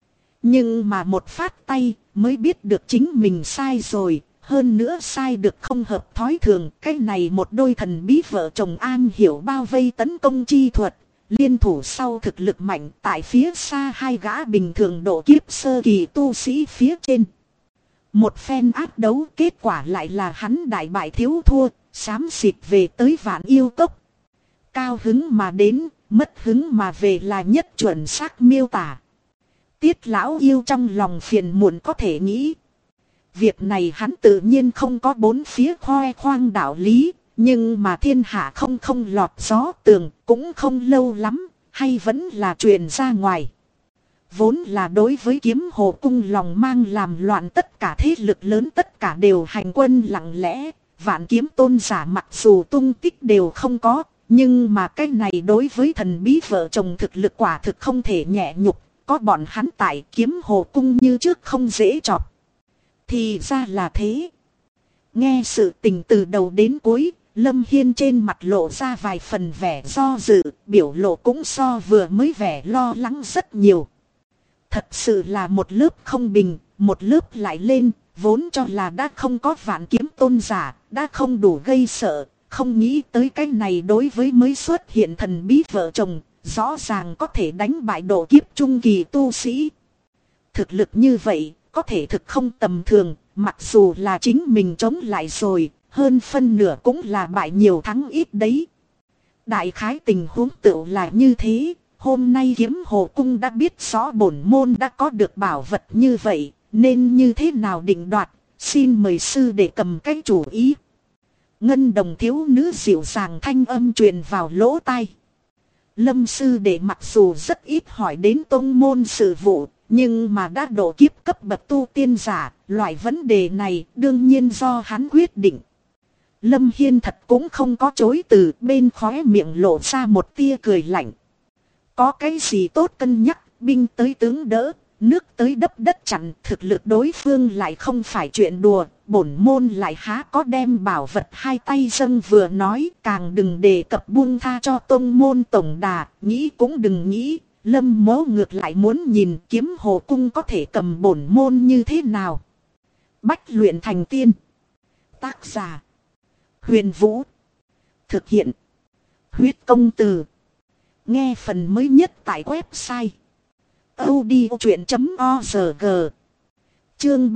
Nhưng mà một phát tay mới biết được chính mình sai rồi, hơn nữa sai được không hợp thói thường. Cái này một đôi thần bí vợ chồng an hiểu bao vây tấn công chi thuật. Liên thủ sau thực lực mạnh, tại phía xa hai gã bình thường độ kiếp sơ kỳ tu sĩ phía trên. Một phen áp đấu, kết quả lại là hắn đại bại thiếu thua, xám xịt về tới Vạn Yêu Cốc. Cao hứng mà đến, mất hứng mà về là nhất chuẩn xác miêu tả. Tiết lão yêu trong lòng phiền muộn có thể nghĩ. Việc này hắn tự nhiên không có bốn phía khoe khoang đạo lý. Nhưng mà thiên hạ không lọt gió tường, cũng không lâu lắm, hay vẫn là truyền ra ngoài. vốn là đối với Kiếm Hồ Cung lòng mang làm loạn tất cả thế lực lớn tất cả đều hành quân lặng lẽ. Vạn Kiếm Tôn giả mặc dù tung tích đều không có, nhưng mà cái này đối với thần bí vợ chồng thực lực quả thực không thể nhẹ nhục. Có bọn hắn tại Kiếm Hồ Cung như trước không dễ chọc. Thì ra là thế. Nghe sự tình từ đầu đến cuối, Lâm Hiên trên mặt lộ ra vài phần vẻ do dự, biểu lộ cũng so vừa mới vẻ lo lắng rất nhiều. Thật sự là một lớp không bình, một lớp lại lên, vốn cho là đã không có Vạn Kiếm Tôn giả, đã không đủ gây sợ, không nghĩ tới cái này đối với mới xuất hiện thần bí vợ chồng, rõ ràng có thể đánh bại độ kiếp trung kỳ tu sĩ. Thực lực như vậy, có thể thực không tầm thường, mặc dù là chính mình chống lại rồi, hơn phân nửa cũng là bại nhiều thắng ít đấy. Đại khái tình huống tựu là như thế, hôm nay Kiếm Hồ Cung đã biết rõ bổn môn đã có được bảo vật như vậy, nên như thế nào định đoạt, xin mời sư để cầm cái chủ ý. Ngân đồng thiếu nữ dịu dàng thanh âm truyền vào lỗ tai. Lâm sư đệ mặc dù rất ít hỏi đến tông môn sự vụ, nhưng mà đã độ kiếp cấp bậc tu tiên giả, loại vấn đề này đương nhiên do hắn quyết định. Lâm Hiên thật cũng không có chối từ, bên khóe miệng lộ ra một tia cười lạnh. Có cái gì tốt cân nhắc, binh tới tướng đỡ, nước tới đắp đất chặn, thực lực đối phương lại không phải chuyện đùa, bổn môn lại há có đem bảo vật hai tay dâng vừa nói, càng đừng đề cập buông tha cho tông môn tổng đà, nghĩ cũng đừng nghĩ. Lâm mố ngược lại muốn nhìn Kiếm Hồ Cung có thể cầm bổn môn như thế nào. Bách luyện thành tiên. Tác giả Huyền Vũ. Thực hiện Huyết Công Từ. Nghe phần mới nhất tại website audiochuyện.org. Chương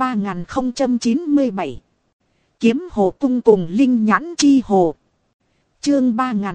3097. Kiếm Hồ Cung cùng Linh Nhãn Chi Hồ. Chương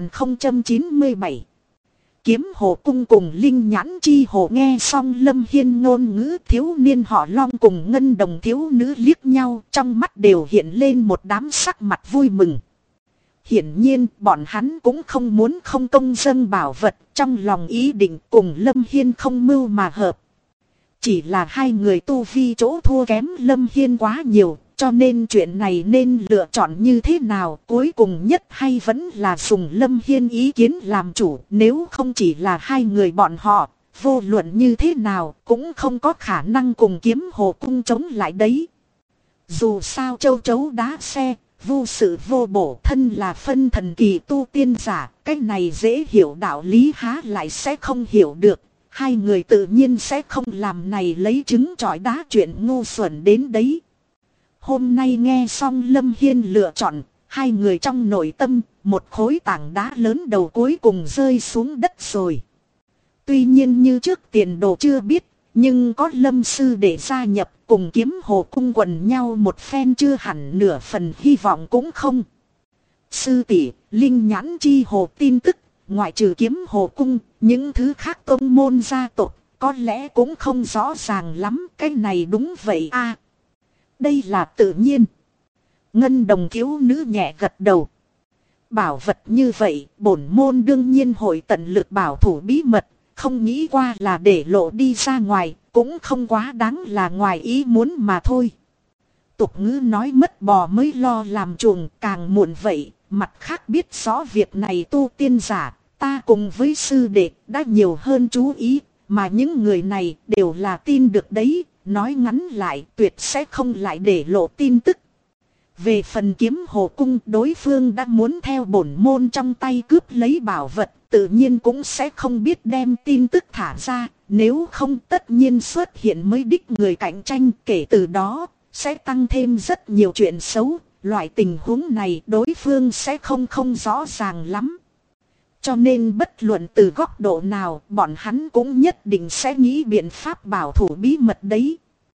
3097. Kiếm Hồ Cung cùng Linh Nhãn Chi Hồ. Nghe xong Lâm Hiên ngôn ngữ, thiếu niên họ Long cùng ngân đồng thiếu nữ liếc nhau, trong mắt đều hiện lên một đám sắc mặt vui mừng. Hiển nhiên bọn hắn cũng không muốn không công dâng bảo vật, trong lòng ý định cùng Lâm Hiên không mưu mà hợp. Chỉ là hai người tu vi chỗ thua kém Lâm Hiên quá nhiều, cho nên chuyện này nên lựa chọn như thế nào, cuối cùng nhất hay vẫn là dùng Lâm Hiên ý kiến làm chủ. Nếu không chỉ là hai người bọn họ, vô luận như thế nào cũng không có khả năng cùng Kiếm Hồ Cung chống lại đấy. Dù sao châu chấu đá xe, vô sự vô bổ, thân là phân thần kỳ tu tiên giả, cái này dễ hiểu đạo lý há lại sẽ không hiểu được. Hai người tự nhiên sẽ không làm này lấy trứng trọi đá chuyện ngu xuẩn đến đấy. Hôm nay nghe xong Lâm Hiên lựa chọn, hai người trong nội tâm, một khối tảng đá lớn đầu cuối cùng rơi xuống đất rồi. Tuy nhiên như trước tiền đồ chưa biết, nhưng có Lâm sư để gia nhập cùng Kiếm Hồ Cung quần nhau một phen chưa hẳn nửa phần hy vọng cũng không. Sư tỷ, Linh Nhãn Chi Hồ tin tức, ngoại trừ Kiếm Hồ Cung, những thứ khác tông môn gia tộc có lẽ cũng không rõ ràng lắm, cái này đúng vậy a. Đây là tự nhiên. Ngân đồng thiếu nữ nhẹ gật đầu. Bảo vật như vậy, bổn môn đương nhiên hội tận lực bảo thủ bí mật, không nghĩ qua là để lộ đi ra ngoài, cũng không quá đáng là ngoài ý muốn mà thôi. Tục ngữ nói mất bò mới lo làm chuồng, càng muộn vậy, mặt khác biết rõ việc này tu tiên giả, ta cùng với sư đệ đã nhiều hơn chú ý, mà những người này đều là tin được đấy, nói ngắn lại tuyệt sẽ không lại để lộ tin tức. Về phần Kiếm Hồ Cung, đối phương đã muốn theo bổn môn trong tay cướp lấy bảo vật, tự nhiên cũng sẽ không biết đem tin tức thả ra, nếu không tất nhiên xuất hiện mới đích người cạnh tranh, kể từ đó sẽ tăng thêm rất nhiều chuyện xấu, loại tình huống này đối phương sẽ không rõ ràng lắm. Cho nên bất luận từ góc độ nào, bọn hắn cũng nhất định sẽ nghĩ biện pháp bảo thủ bí mật đấy.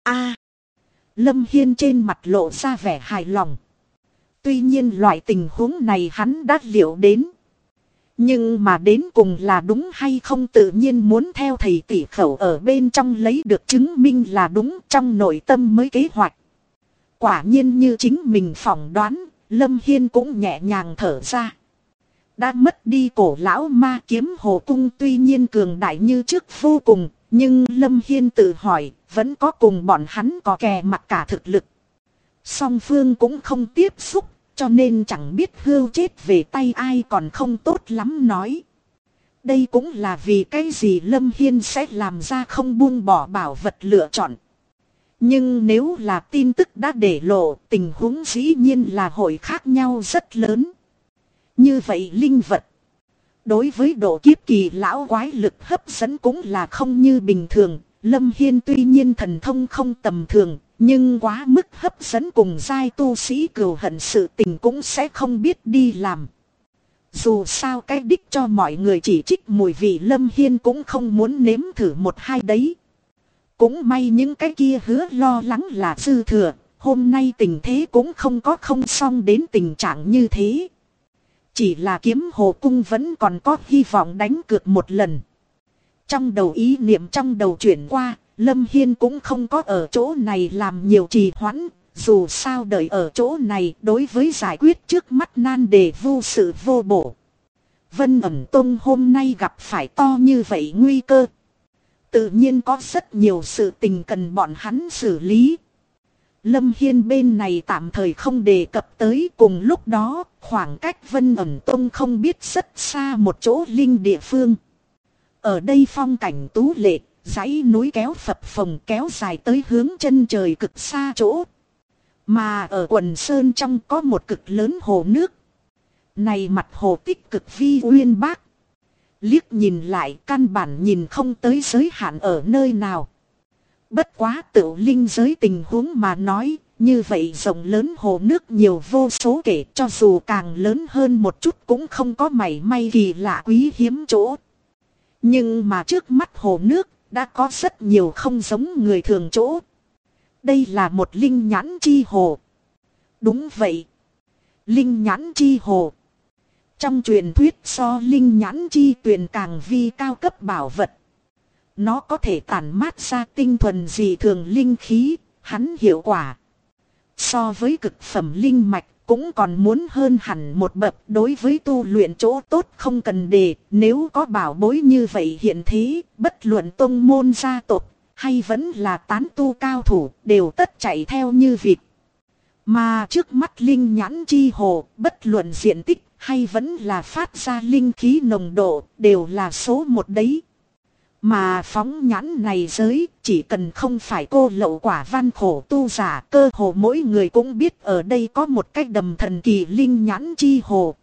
Lâm Hiên trên mặt lộ ra vẻ hài lòng. Tuy nhiên loại tình huống này hắn đã liệu đến. Nhưng mà đến cùng là đúng hay không tự nhiên muốn theo thầy tỷ khẩu ở bên trong lấy được chứng minh là đúng, trong nội tâm mới kế hoạch. Quả nhiên như chính mình phỏng đoán, Lâm Hiên cũng nhẹ nhàng thở ra. Đã mất đi cổ lão ma Kiếm Hồ Cung tuy nhiên cường đại như trước vô cùng, Nhưng Lâm Hiên tự hỏi, vẫn có cùng bọn hắn có kè mặc cả thực lực. Song phương cũng không tiếp xúc, cho nên chẳng biết hưu chết về tay ai còn không tốt lắm nói. Đây cũng là vì cái gì Lâm Hiên sẽ làm ra không buông bỏ bảo vật lựa chọn. Nhưng nếu là tin tức đã để lộ, tình huống dĩ nhiên là hội khác nhau rất lớn. Như vậy linh vật, đối với độ kiếp kỳ lão quái lực hấp dẫn cũng là không như bình thường. Lâm Hiên tuy nhiên thần thông không tầm thường, nhưng quá mức hấp dẫn cùng giai tu sĩ cừu hận sự tình cũng sẽ không biết đi làm. Dù sao cái đích cho mọi người chỉ trích mùi vị Lâm Hiên cũng không muốn nếm thử một hai đấy. Cũng may những cái kia hứa lo lắng là dư thừa, hôm nay tình thế cũng không có không xong đến tình trạng như thế. Chỉ là Kiếm Hồ Cung vẫn còn có hy vọng đánh cược một lần. Trong đầu ý niệm trong đầu chuyển qua, Lâm Hiên cũng không có ở chỗ này làm nhiều trì hoãn. Dù sao đợi ở chỗ này đối với giải quyết trước mắt nan đề vô sự vô bổ. Vân Ẩn Tông hôm nay gặp phải to như vậy nguy cơ. Tự nhiên có rất nhiều sự tình cần bọn hắn xử lý. Lâm Hiên bên này tạm thời không đề cập tới, cùng lúc đó khoảng cách Vân Ẩn Tông không biết rất xa một chỗ linh địa phương. Ở đây phong cảnh tú lệ, dãy núi kéo phập phồng kéo dài tới hướng chân trời cực xa chỗ. Mà ở quần sơn trong có một cực lớn hồ nước. Này mặt hồ tích cực vi uyên bác. Liếc nhìn lại căn bản nhìn không tới giới hạn ở nơi nào. Bất quá tự linh giới tình huống mà nói, như vậy rộng lớn hồ nước nhiều vô số kể, cho dù càng lớn hơn một chút cũng không có mảy may kỳ lạ quý hiếm chỗ. Nhưng mà trước mắt hồ nước đã có rất nhiều không giống người thường chỗ. Đây là một linh nhãn chi hồ. Đúng vậy. Linh nhãn chi hồ. Trong truyền thuyết so linh nhãn chi tuyền càng vi cao cấp bảo vật. Nó có thể tản mát ra tinh thuần dị thường linh khí, hắn hiệu quả. So với cực phẩm linh mạch cũng còn muốn hơn hẳn một bậc, đối với tu luyện chỗ tốt không cần đề. Nếu có bảo bối như vậy hiện thế, bất luận tông môn gia tộc hay vẫn là tán tu cao thủ đều tất chạy theo như vịt. Mà trước mắt linh nhãn chi hồ, bất luận diện tích hay vẫn là phát ra linh khí nồng độ đều là số một đấy. Mà phóng nhãn này giới, chỉ cần không phải cô lậu quả văn khổ tu giả, cơ hồ mỗi người cũng biết ở đây có một cái đầm thần kỳ linh nhãn chi hồ.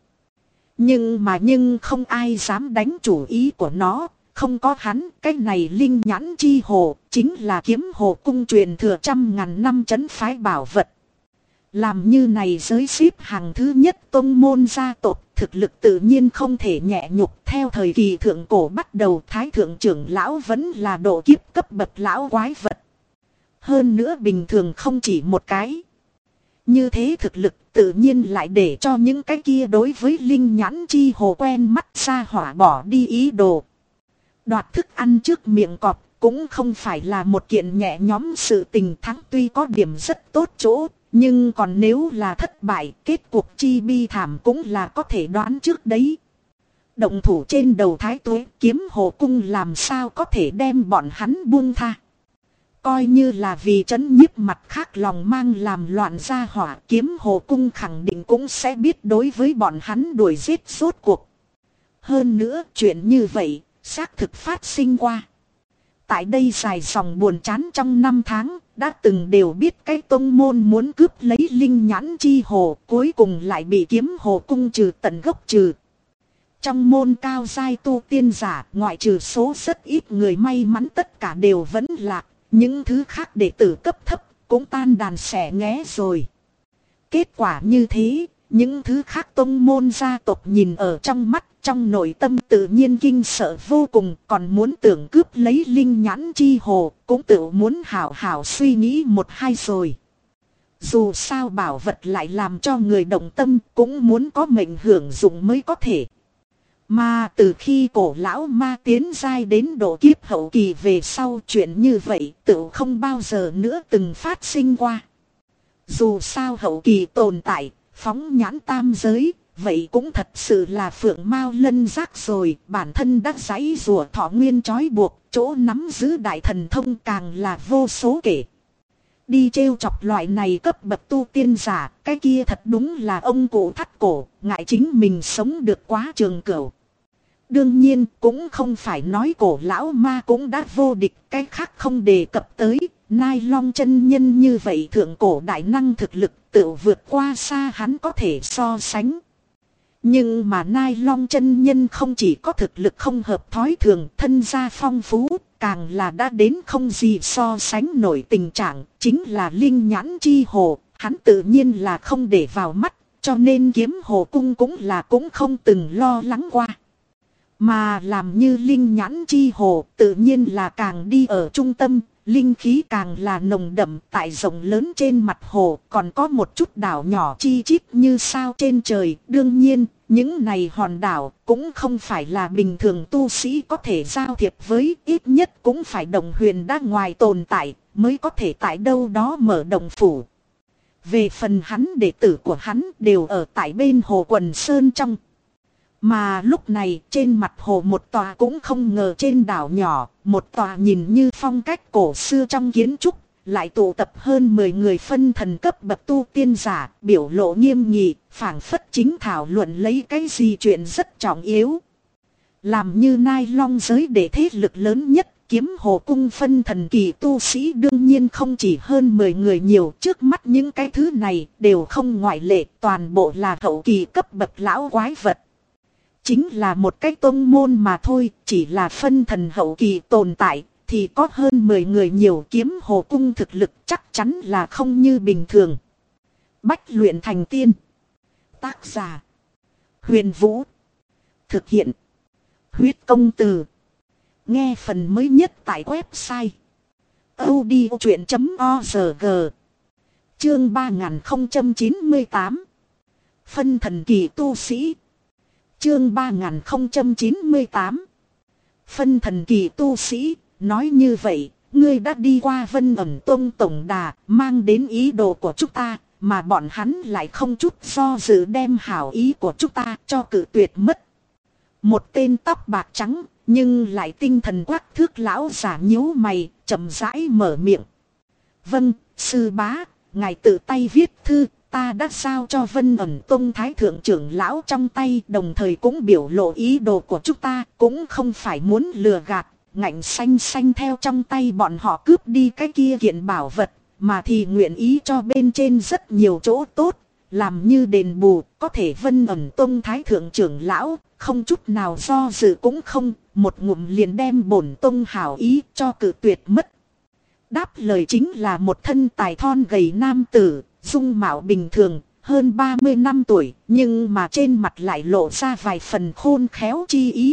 Nhưng không ai dám đánh chủ ý của nó. Không có hắn, cái này linh nhãn chi hồ chính là Kiếm Hồ Cung truyền thừa trăm ngàn năm trấn phái bảo vật. Làm như này giới xếp hàng thứ nhất tông môn gia tộc, thực lực tự nhiên không thể nhẹ nhục. Theo thời kỳ thượng cổ bắt đầu, thái thượng trưởng lão vẫn là độ kiếp cấp bậc lão quái vật. Hơn nữa bình thường không chỉ một cái. Như thế thực lực tự nhiên lại để cho những cái kia đối với linh nhãn chi hồ quen mắt ra hỏa bỏ đi ý đồ. Đoạt thức ăn trước miệng cọp cũng không phải là một kiện nhẹ nhõm sự tình, thắng tuy có điểm rất tốt chỗ. Nhưng còn nếu là thất bại, kết cuộc chi bi thảm cũng là có thể đoán trước đấy. Động thủ trên đầu thái tuế, Kiếm Hồ Cung làm sao có thể đem bọn hắn buông tha. Coi như là vì trấn nhiếp mặt khác lòng mang làm loạn gia hỏa, Kiếm Hồ Cung khẳng định cũng sẽ biết đối với bọn hắn đuổi giết rốt cuộc. Hơn nữa, chuyện như vậy xác thực phát sinh qua. Tại đây dài dòng buồn chán trong năm tháng, đã từng đều biết cái tông môn muốn cướp lấy linh nhãn chi hồ, cuối cùng lại bị Kiếm Hồ Cung trừ tận gốc trừ. Trong môn cao giai tu tiên giả, ngoại trừ số rất ít người may mắn, tất cả đều vẫn lạc, những thứ khác đệ tử cấp thấp cũng tan đàn xẻ nghé rồi. Kết quả như thế, những thứ khác tông môn gia tộc nhìn ở trong mắt, trong nội tâm tự nhiên kinh sợ vô cùng, còn muốn tưởng cướp lấy linh nhãn chi hồ, cũng tự muốn hảo hảo suy nghĩ một hai rồi. Dù sao bảo vật lại làm cho người động tâm, cũng muốn có mệnh hưởng dụng mới có thể. Mà từ khi cổ lão ma tiến giai đến độ kiếp hậu kỳ về sau, chuyện như vậy tự không bao giờ nữa từng phát sinh qua. Dù sao hậu kỳ tồn tại, phóng nhãn tam giới, vậy cũng thật sự là phượng mao lân giác rồi, bản thân đã giãy rùa thọ nguyên trói buộc, chỗ nắm giữ đại thần thông càng là vô số kể. Đi trêu chọc loại này cấp bậc tu tiên giả, cái kia thật đúng là ông cụ thắt cổ, ngại chính mình sống được quá trường cửu. Đương nhiên cũng không phải nói cổ lão ma cũng đã vô địch, cái khác không đề cập tới. Nai Long chân nhân như vậy thượng cổ đại năng thực lực tự vượt qua xa hắn có thể so sánh. Nhưng mà Nai Long chân nhân không chỉ có thực lực không hợp thói thường, thân gia phong phú, càng là đã đến không gì so sánh nổi tình trạng, chính là linh nhãn chi hồ, hắn tự nhiên là không để vào mắt, cho nên kiếm hồ cung cũng không từng lo lắng qua. Mà làm như linh nhãn chi hồ tự nhiên là càng đi ở trung tâm, linh khí càng là nồng đậm, tại rộng lớn trên mặt hồ còn có một chút đảo nhỏ chi chít như sao trên trời. Đương nhiên, những này hòn đảo cũng không phải là bình thường tu sĩ có thể giao thiệp với, ít nhất cũng phải đồng huyền đã ngoài tồn tại, mới có thể tại đâu đó mở đồng phủ. Về phần hắn đệ tử của hắn đều ở tại bên hồ Quần Sơn trong. Mà lúc này trên mặt hồ một tòa cũng không ngờ trên đảo nhỏ, một tòa nhìn như phong cách cổ xưa trong kiến trúc, lại tụ tập hơn 10 người phân thần cấp bậc tu tiên giả, biểu lộ nghiêm nghị, phảng phất chính thảo luận lấy cái gì chuyện rất trọng yếu. Làm như Nai Long giới để thế lực lớn nhất, kiếm hồ cung phân thần kỳ tu sĩ đương nhiên không chỉ hơn 10 người nhiều, trước mắt những cái thứ này đều không ngoại lệ, toàn bộ là hậu kỳ cấp bậc lão quái vật. Chính là một cái tông môn mà thôi, chỉ là phân thần hậu kỳ tồn tại, thì có hơn 10 người nhiều, kiếm hồ cung thực lực chắc chắn là không như bình thường. Bách luyện thành tiên. Tác giả: Huyền Vũ. Thực hiện: Huyết Công Từ. Nghe phần mới nhất tại website audiochuyện.org. Chương 3098. Phân thần kỳ tu sĩ. Chương 3098. Phân thần kỳ tu sĩ. Nói như vậy, ngươi đã đi qua Vân Ẩm Tông tổng đà, mang đến ý đồ của chúng ta, mà bọn hắn lại không chút do dự đem hảo ý của chúng ta cho cự tuyệt mất. Một tên tóc bạc trắng, nhưng lại tinh thần quắc thước lão giả nhíu mày, chậm rãi mở miệng. Vâng, sư bá, ngài tự tay viết thư, ta đã giao cho Vân Ẩm Tông thái thượng trưởng lão trong tay, đồng thời cũng biểu lộ ý đồ của chúng ta, cũng không phải muốn lừa gạt, ngạnh xanh xanh theo trong tay bọn họ cướp đi cái kia kiện bảo vật, mà thì nguyện ý cho bên trên rất nhiều chỗ tốt, làm như đền bù. Có thể Vân Ẩm Tông thái thượng trưởng lão không chút nào do dự cũng không, một ngụm liền đem bổn tông hảo ý cho cự tuyệt mất. Đáp lời chính là một thân tài thon gầy nam tử, dung mạo bình thường, hơn 30 năm tuổi, nhưng mà trên mặt lại lộ ra vài phần khôn khéo chi ý.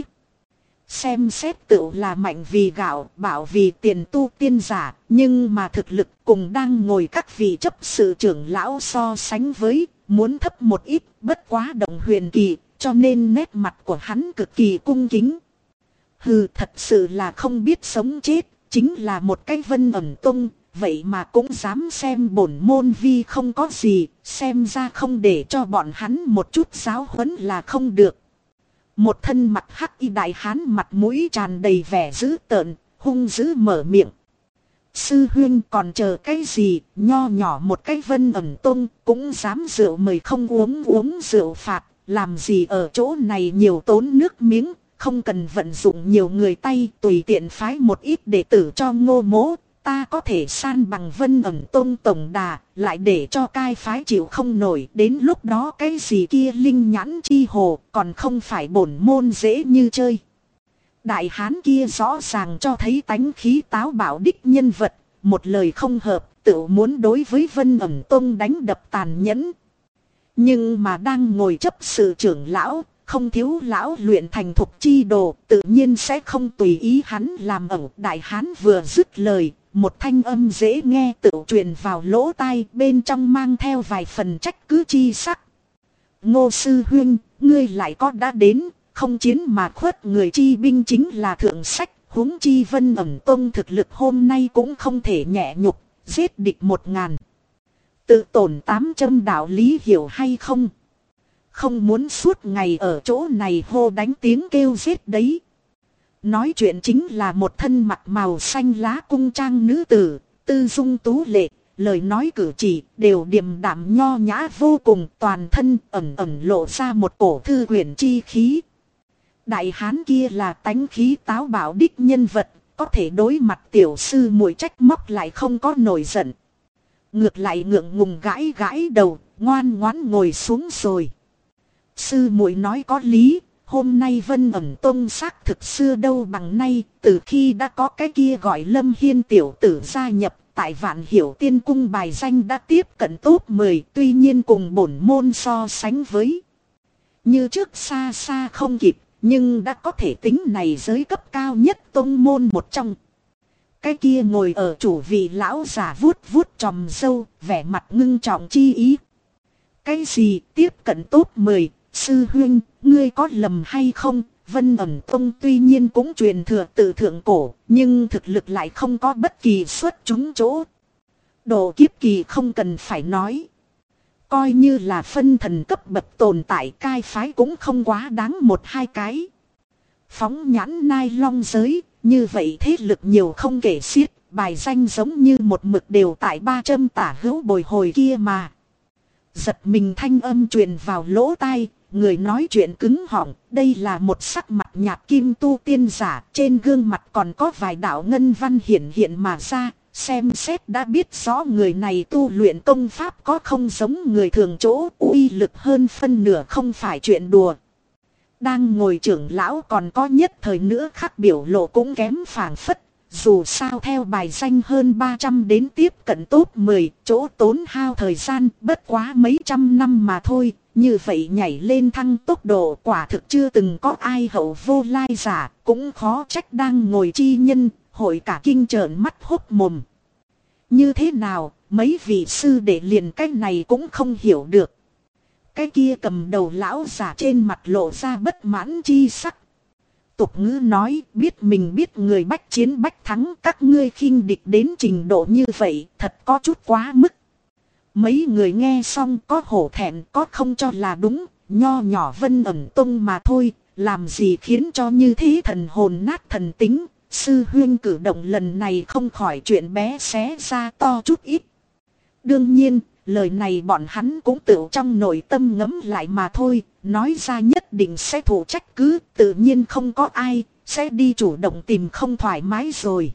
Xem xét tựu là mạnh vì gạo, bảo vì tiền tu tiên giả, nhưng mà thực lực cùng đang ngồi các vị chấp sự trưởng lão so sánh với, muốn thấp một ít, bất quá động huyền kỳ, cho nên nét mặt của hắn cực kỳ cung kính. Hừ, thật sự là không biết sống chết, chính là một cái Vân Ẩm Tông, vậy mà cũng dám xem bổn môn vi không có gì, xem ra không để cho bọn hắn một chút giáo huấn là không được. Một thân mặt hắc y đại hán mặt mũi tràn đầy vẻ dữ tợn, hung dữ mở miệng. Sư huynh còn chờ cái gì, nho nhỏ một cái Vân Ẩm Tông cũng dám rượu mời không uống rượu phạt, làm gì ở chỗ này nhiều tốn nước miếng, không cần vận dụng nhiều người tay, tùy tiện phái một ít đệ tử cho Ngô Mỗ, ta có thể san bằng Vân Ẩm Tông tổng đà, lại để cho cai phái chịu không nổi, đến lúc đó cái gì kia linh nhãn chi hồ, còn không phải bổn môn dễ như chơi. Đại hán kia rõ ràng cho thấy tánh khí táo bạo đích nhân vật, một lời không hợp, tự muốn đối với Vân Ẩm Tông đánh đập tàn nhẫn. Nhưng mà đang ngồi chấp sự trưởng lão, không thiếu lão luyện thành thục chi đồ, tự nhiên sẽ không tùy ý hắn làm ẩu. Đại hán vừa dứt lời, một thanh âm dễ nghe tự truyền vào lỗ tai, bên trong mang theo vài phần trách cứ chi sắc. Ngô sư huynh, ngươi lại có đã đến, không chiến mà khuất người chi binh chính là thượng sách, huống chi Vân Ẩm Tông thực lực hôm nay cũng không thể nhẹ nhục, giết địch 1000. Tự tổn 800 đạo lý hiểu hay không? không muốn suốt ngày ở chỗ này hô đánh tiếng kêu giết đấy. Nói chuyện chính là một thân mặt màu xanh lá cung trang nữ tử, tư dung tú lệ, lời nói cử chỉ đều điềm đạm nho nhã vô cùng, toàn thân ẩn ẩn lộ ra một cổ thư huyền chi khí. Đại hán kia là tánh khí táo bạo đích nhân vật, có thể đối mặt tiểu sư muội trách móc lại không có nổi giận. Ngược lại ngượng ngùng gãi gãi đầu, ngoan ngoãn ngồi xuống rồi. Sư muội nói có lý, hôm nay Vân Ẩn Tông xác thực xưa đâu bằng nay, từ khi đã có cái kia gọi Lâm Hiên tiểu tử gia nhập, tại Vạn Hiểu Tiên Cung bài danh đã tiếp cận top 10, tuy nhiên cùng bổn môn so sánh với như trước xa xa không kịp, nhưng đã có thể tính này giới cấp cao nhất tông môn một trong. Cái kia ngồi ở chủ vị lão giả vuốt vuốt chòm râu, vẻ mặt ngưng trọng chi ý. Cái gì tiếp cận top 10, sư huynh, ngươi có lầm hay không? Vân Ẩn Tông tuy nhiên cũng truyền thừa từ thượng cổ, nhưng thực lực lại không có bất kỳ xuất chúng chỗ. Độ kiếp kỳ không cần phải nói. Coi như là phân thần cấp bậc tồn tại, cai phái cũng không quá đáng một hai cái. Phóng nhãn Nai Long giới, như vậy thế lực nhiều không kể xiết, bài danh giống như một mực đều tại 300 tả hữu bồi hồi kia mà. Giật mình thanh âm truyền vào lỗ tai, người nói chuyện cứng họng, đây là một sắc mặt nhạt kim tu tiên giả, trên gương mặt còn có vài đạo ngân văn hiện hiện mà ra, xem xét đã biết rõ người này tu luyện công pháp có không giống người thường chỗ, uy lực hơn phân nửa không phải chuyện đùa. Đang ngồi trưởng lão còn có nhất thời nữa khắc biểu lộ cũng kém phảng phất. Dù sao theo bài danh hơn 300 đến tiếp cận top 10, chỗ tốn hao thời gian bất quá mấy trăm năm mà thôi. Như vậy nhảy lên thăng tốc độ quả thực chưa từng có ai hậu vô lai giả, cũng khó trách đang ngồi chi nhân, hội cả kinh trợn mắt hốc mồm. Như thế nào, mấy vị sư đệ liền cái này cũng không hiểu được. Cái kia cầm đầu lão giả trên mặt lộ ra bất mãn chi sắc. Tục ngữ nói biết mình biết người bách chiến bách thắng, các ngươi khinh địch đến trình độ như vậy thật có chút quá mức. Mấy người nghe xong có hổ thẹn có không cho là đúng, nho nhỏ Vân Ẩn Tông mà thôi, làm gì khiến cho như thế thần hồn nát thần tính. Sư huynh cử động lần này không khỏi chuyện bé xé ra to chút ít. Đương nhiên, lời này bọn hắn cũng tự trong nội tâm ngấm lại mà thôi, nói ra nhất định sẽ thủ trách cứ, tự nhiên không có ai, sẽ đi chủ động tìm không thoải mái rồi.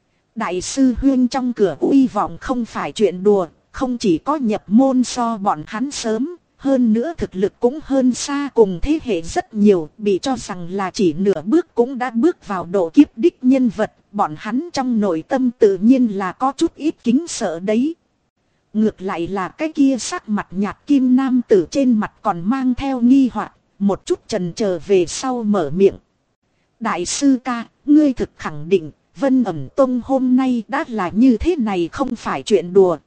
Đại sư huynh trong cửa uy vọng không phải chuyện đùa, không chỉ có nhập môn so bọn hắn sớm, hơn nữa thực lực cũng hơn xa cùng thế hệ rất nhiều, bị cho rằng là chỉ nửa bước cũng đã bước vào độ kiếp đích nhân vật, bọn hắn trong nội tâm tự nhiên là có chút ít kính sợ đấy. Ngược lại là cái kia sắc mặt nhạt kim nam tử trên mặt còn mang theo nghi hoặc, một chút chần chờ về sau mở miệng. Đại sư ca, ngươi thực khẳng định, Vân Ẩn Tông hôm nay đã là như thế này không phải chuyện đùa.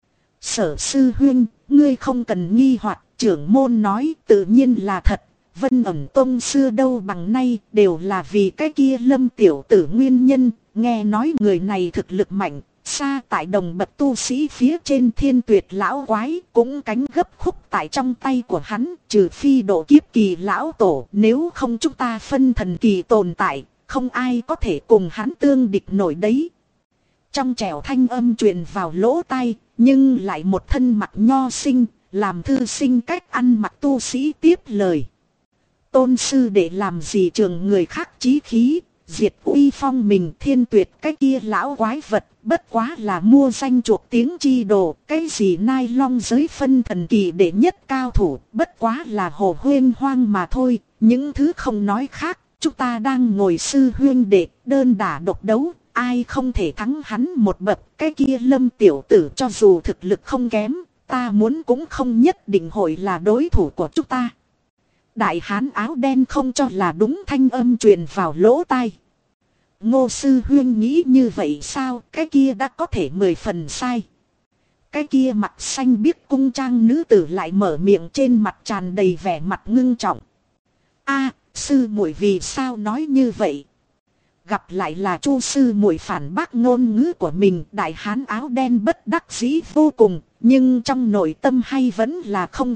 Sở sư huynh, ngươi không cần nghi hoặc, trưởng môn nói tự nhiên là thật. Vân Ẩn Tông xưa đâu bằng nay đều là vì cái kia Lâm tiểu tử nguyên nhân, nghe nói người này thực lực mạnh. Xa tại đồng bậc tu sĩ phía trên Thiên Tuyệt lão quái cũng cánh gấp khúc tại trong tay của hắn, trừ phi độ kiếp kỳ lão tổ, nếu không chúng ta phân thần kỳ tồn tại, không ai có thể cùng hắn tương địch nổi đấy. Trong trẻo thanh âm truyền vào lỗ tai, nhưng lại một thân mặt nho sinh, làm thư sinh cách ăn mặc tu sĩ tiếp lời. Tôn sư để làm gì trường người khác chí khí, diệt uy phong mình. Thiên Tuyệt cái kia lão quái vật, bất quá là mua danh chuộc tiếng chi đồ, cái gì Nai Long giới phân thần kỳ đệ nhất cao thủ, bất quá là hồ huyên hoang mà thôi. Những thứ không nói khác, chúng ta đang ngồi sư huyên đệ, đơn đả độc đấu, ai không thể thắng hắn một bậc. Cái kia Lâm tiểu tử cho dù thực lực không kém, ta muốn cũng không nhất định hội là đối thủ của chúng ta. Đại hán áo đen không cho là đúng thanh âm truyền vào lỗ tai. Ngô sư huyên nghĩ như vậy sao, cái kia đã có thể 10 phần sai. Cái kia mặt xanh biếc cung trang nữ tử lại mở miệng, trên mặt tràn đầy vẻ mặt ngưng trọng. A, sư muội vì sao nói như vậy? Gặp lại là Chu sư muội phản bác ngôn ngữ của mình, đại hán áo đen bất đắc dĩ vô cùng, nhưng trong nội tâm hay vẫn là không phục.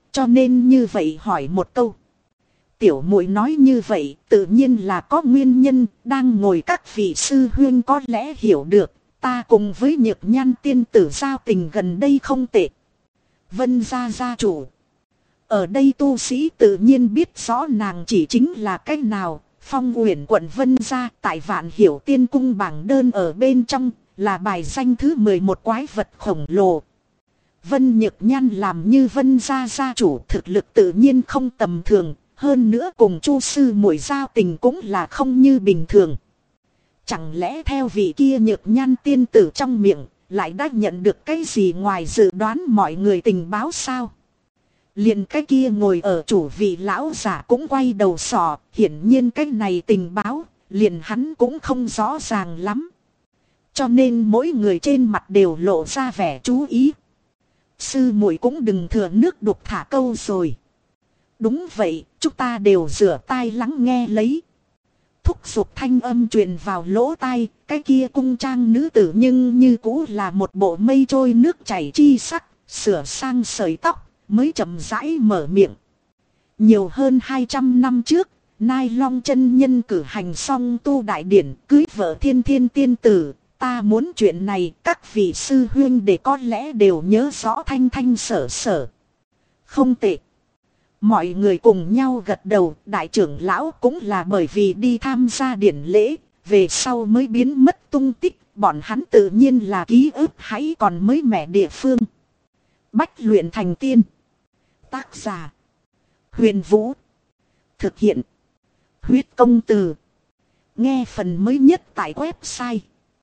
cho nên như vậy hỏi một câu. Tiểu muội nói như vậy tự nhiên là có nguyên nhân, đang ngồi các vị sư huynh có lẽ hiểu được, ta cùng với Nhược Nhan tiên tử giao tình gần đây không tệ. Vân gia gia chủ. Ở đây tu sĩ tự nhiên biết rõ nàng chỉ chính là cái nào. Phong Uyển quận Vân gia tại Vạn Hiểu Tiên cung bảng đơn ở bên trong là bài danh thứ 11 quái vật khổng lồ. Vân Nhược Nhan làm như Vân gia gia chủ thực lực tự nhiên không tầm thường, hơn nữa cùng Chu sư muội giao tình cũng là không như bình thường. Chẳng lẽ theo vị kia Nhược Nhan tiên tử trong miệng lại đã nhận được cái gì ngoài dự đoán mọi người tình báo sao? Liền cái kia ngồi ở chủ vị lão giả cũng quay đầu sò, hiển nhiên cái này tình báo, liền hắn cũng không rõ ràng lắm. Cho nên mỗi người trên mặt đều lộ ra vẻ chú ý. Sư muội cũng đừng thừa nước đục thả câu rồi. Đúng vậy, chúng ta đều rửa tai lắng nghe lấy. Thúc giục thanh âm truyền vào lỗ tai, cái kia cung trang nữ tử nhưng như cũ là một bộ mây trôi nước chảy chi sắc, sửa sang sợi tóc, mới chậm rãi mở miệng. Nhiều hơn 200 năm trước, Nai Long chân nhân cử hành xong tu đại điển cưới vợ Thiên Thiên tiên tử. Ta muốn chuyện này các vị sư huynh để có lẽ đều nhớ rõ thanh thanh sở sở. Không tệ. Mọi người cùng nhau gật đầu, đại trưởng lão cũng là bởi vì đi tham gia điển lễ, về sau mới biến mất tung tích, bọn hắn tự nhiên là ký ức hãy còn mới mẻ địa phương. Bách luyện thành tiên. Tác giả. Huyền Vũ. Thực hiện. Huyết công từ. Nghe phần mới nhất tại website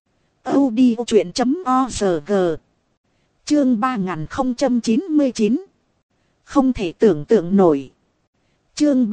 audiochuyện.org. Chương 3099. Không thể tưởng tượng nổi. Chương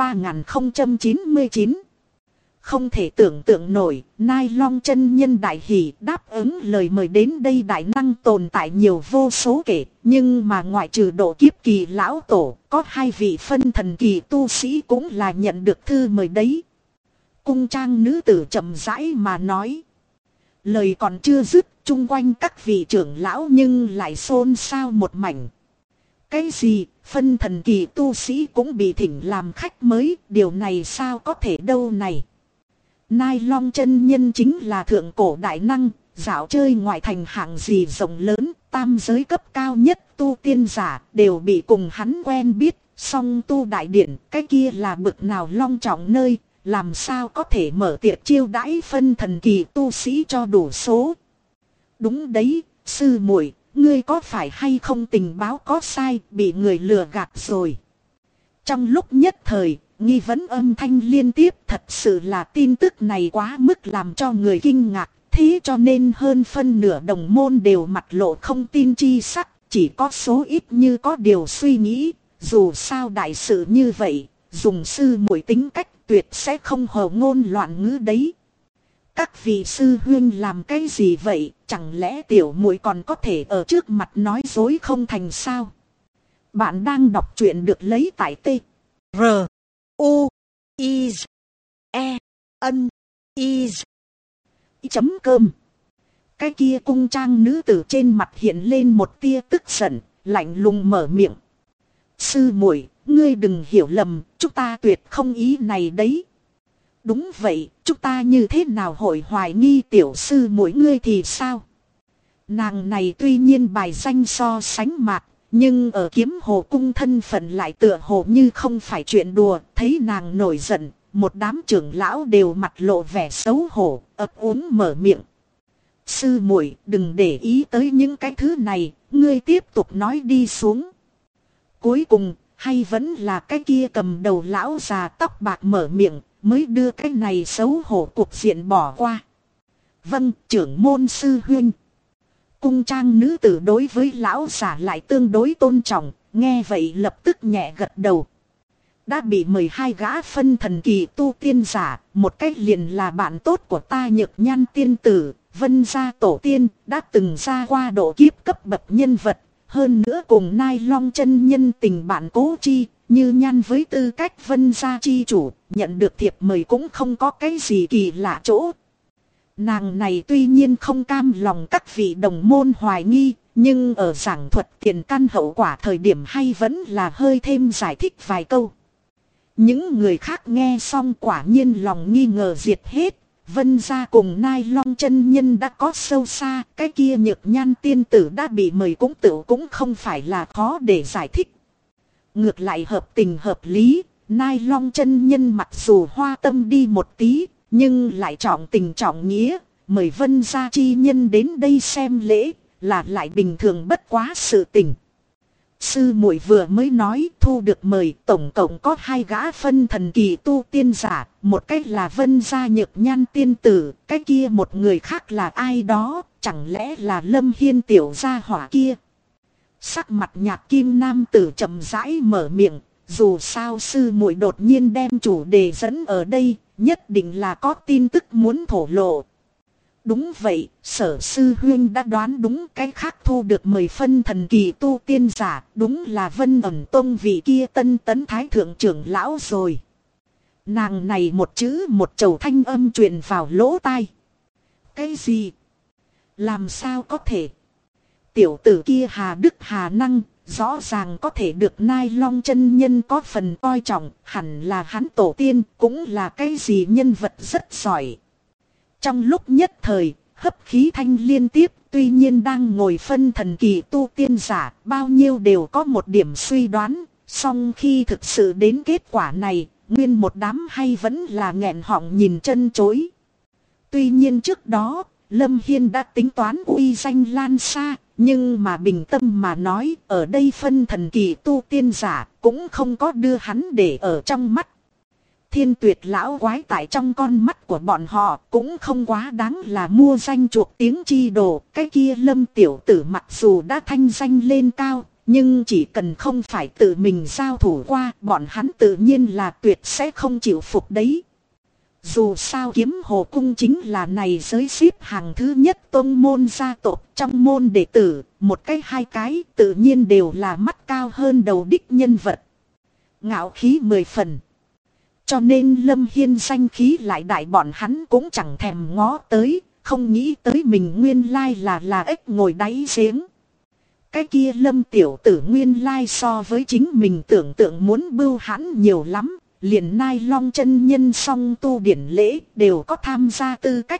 3099. Không thể tưởng tượng nổi, Nai Long chân nhân đại hỷ đáp ứng lời mời đến đây đại năng tồn tại nhiều vô số kể, nhưng mà ngoại trừ độ kiếp kỳ lão tổ, có 2 vị phân thần kỳ tu sĩ cũng là nhận được thư mời đấy. Cung trang nữ tử chậm rãi mà nói. Lời còn chưa dứt, chung quanh các vị trưởng lão nhưng lại xôn xao một mảnh. Cái gì, phân thần kỳ tu sĩ cũng bị thỉnh làm khách mới, điều này sao có thể đâu này. Nai Long chân nhân chính là thượng cổ đại năng, dạo chơi ngoại thành hạng gì rộng lớn, tam giới cấp cao nhất tu tiên giả đều bị cùng hắn quen biết, song tu đại điển, cái kia là bực nào long trọng nơi, làm sao có thể mở tiệc chiêu đãi phân thần kỳ tu sĩ cho đủ số. Đúng đấy, sư muội, ngươi có phải hay không tình báo có sai, bị người lừa gạt rồi. Trong lúc nhất thời, nghi vấn âm thanh liên tiếp, thật sự là tin tức này quá mức làm cho người kinh ngạc, thế cho nên hơn phân nửa đồng môn đều mặt lộ không tin chi sắc, chỉ có số ít như có điều suy nghĩ, dù sao đại sự như vậy, dùng sư muội tính cách tuyệt sẽ không hồ ngôn loạn ngữ đấy. Các vị sư huynh làm cái gì vậy, chẳng lẽ tiểu muội còn có thể ở trước mặt nói dối không thành sao? Bạn đang đọc truyện được lấy tại T. R. U. I. E. N. I. Chấm cơm. Cái kia cung trang nữ tử trên mặt hiện lên một tia tức giận, lạnh lùng mở miệng. Sư muội, ngươi đừng hiểu lầm, chúng ta tuyệt không ý này đấy. Đúng vậy, chúng ta như thế nào hội hoài nghi tiểu sư muội ngươi thì sao? Nàng này tuy nhiên bài danh so sánh mạc, nhưng ở Kiếm Hồ cung thân phận lại tựa hồ như không phải chuyện đùa. Thấy nàng nổi giận, một đám trưởng lão đều mặt lộ vẻ xấu hổ, ấp úng mở miệng. Sư muội, đừng để ý tới những cái thứ này, ngươi tiếp tục nói đi xuống. Cuối cùng, hay vẫn là cái kia cầm đầu lão già tóc bạc mở miệng, mới đưa cái này xấu hổ cuộc diện bỏ qua. Vâng, trưởng môn sư huynh. Cung trang nữ tử đối với lão giả lại tương đối tôn trọng, nghe vậy lập tức nhẹ gật đầu. Đã bị 12 gã phân thần kỳ tu tiên giả, một cách liền là bạn tốt của ta Nhược Nhan tiên tử, Vân gia tổ tiên, đã từng ra qua độ kiếp cấp bậc nhân vật, hơn nữa cùng Nai Long chân nhân tình bạn cố chi, Như Nhan với tư cách Vân gia chi chủ, nhận được thiệp mời cũng không có cái gì kỳ lạ chỗ. Nàng này tuy nhiên không cam lòng các vị đồng môn hoài nghi, Nhưng ở giảng thuật tiền căn hậu quả thời điểm hay vẫn là hơi thêm giải thích vài câu. Những người khác nghe xong quả nhiên lòng nghi ngờ diệt hết. Vân gia cùng Nai Long chân nhân đã có sâu xa. Cái kia Nhược Nhan tiên tử đã bị mời cũng không phải là khó để giải thích. Ngược lại hợp tình hợp lý. Nai Long chân nhân mặc dù hoa tâm đi một tí, nhưng lại trọng tình trọng nghĩa. Mời Vân gia chi nhân đến đây xem lễ là lại bình thường bất quá sự tình. Sư muội vừa mới nói thu được mời tổng cộng có 2 gã phân thần kỳ tu tiên giả, một cách là Vân gia Nhược Nhan tiên tử, cái kia một người khác là ai đó, chẳng lẽ là Lâm Hiên tiểu gia hỏa kia. Sắc mặt Nhạc Kim nam tử chậm rãi mở miệng, dù sao sư muội đột nhiên đem chủ đề dẫn ở đây, nhất định là có tin tức muốn thổ lộ. Đúng vậy, Sở sư huynh đã đoán đúng, cái khác thu được 10 phân thần kỳ tu tiên giả, đúng là Vân Ẩn Tông vị kia Tân Tấn Thái thượng trưởng lão rồi. Nàng này một chữ một chầu thanh âm truyền vào lỗ tai. Cái gì? Làm sao có thể? Tiểu tử kia hà đức hà năng, rõ ràng có thể được Nai Long chân nhân có phần coi trọng, hẳn là hắn tổ tiên, cũng là cái gì nhân vật rất giỏi. Trong lúc nhất thời, hấp khí thanh liên tiếp, tuy nhiên đang ngồi phân thần kỳ tu tiên giả, bao nhiêu đều có một điểm suy đoán, song khi thực sự đến kết quả này, nguyên một đám hay vẫn là nghẹn họng nhìn chân chối. Tuy nhiên trước đó, Lâm Hiên đã tính toán uy danh lan xa, nhưng mà bình tâm mà nói, ở đây phân thần kỳ tu tiên giả cũng không có đưa hắn để ở trong mắt. Thiên Tuyệt lão quái tại trong con mắt của bọn họ cũng không quá đáng là mua danh chuộc tiếng chi đồ. Cái kia Lâm tiểu tử mặc dù đã thanh danh lên cao, nhưng chỉ cần không phải tự mình giao thủ qua, bọn hắn tự nhiên là tuyệt sẽ không chịu phục đấy. Dù sao Kiếm Hồ Cung chính là này giới xếp hàng thứ nhất tông môn gia tộc, trong môn đệ tử, một cái hai cái tự nhiên đều là mắt cao hơn đầu đích nhân vật. Ngạo khí 10 phần. Cho nên Lâm Hiên danh khí lại đại, bọn hắn cũng chẳng thèm ngó tới, không nghĩ tới mình nguyên lai là ếch ngồi đáy giếng. Cái kia Lâm tiểu tử nguyên lai so với chính mình tưởng tượng muốn bưu hãn nhiều lắm, liền Nai Long chân nhân song tu điển lễ đều có tham gia tư cách.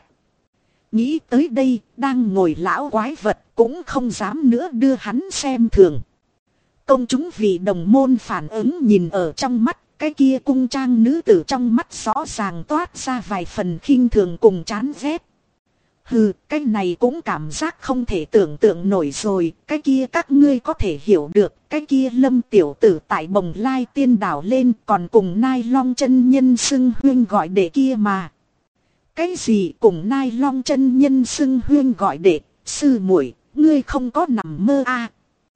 Nghĩ tới đây, đang ngồi lão quái vật cũng không dám nữa đưa hắn xem thường. Công chúng vì đồng môn phản ứng nhìn ở trong mắt. Cái kia cung trang nữ tử trong mắt rõ ràng toát ra vài phần khinh thường cùng chán ghét. Hừ, cái này cũng cảm giác không thể tưởng tượng nổi rồi. Cái kia các ngươi có thể hiểu được. Cái kia Lâm tiểu tử tại Bồng Lai tiên đảo lên còn cùng Nai Long chân nhân xưng huyên gọi đệ kia mà. Cái gì cùng Nai Long chân nhân xưng huyên gọi đệ? Sư muội, ngươi không có nằm mơ à?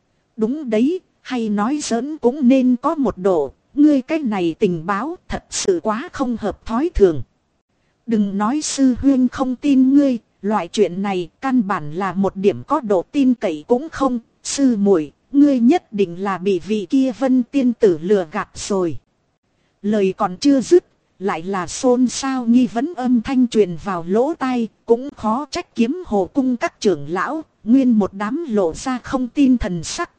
Đúng đấy, hay nói giỡn cũng nên có một độ. Ngươi cái này tình báo thật sự quá không hợp thói thường. Đừng nói sư huyên không tin ngươi, loại chuyện này căn bản là một điểm có độ tin cậy cũng không. Sư muội, ngươi nhất định là bị vị kia Vân tiên tử lừa gạt rồi. Lời còn chưa dứt, lại là xôn xao nghi vấn âm thanh truyền vào lỗ tai, cũng khó trách Kiếm Hồ Cung các trưởng lão, nguyên một đám lộ ra không tin thần sắc.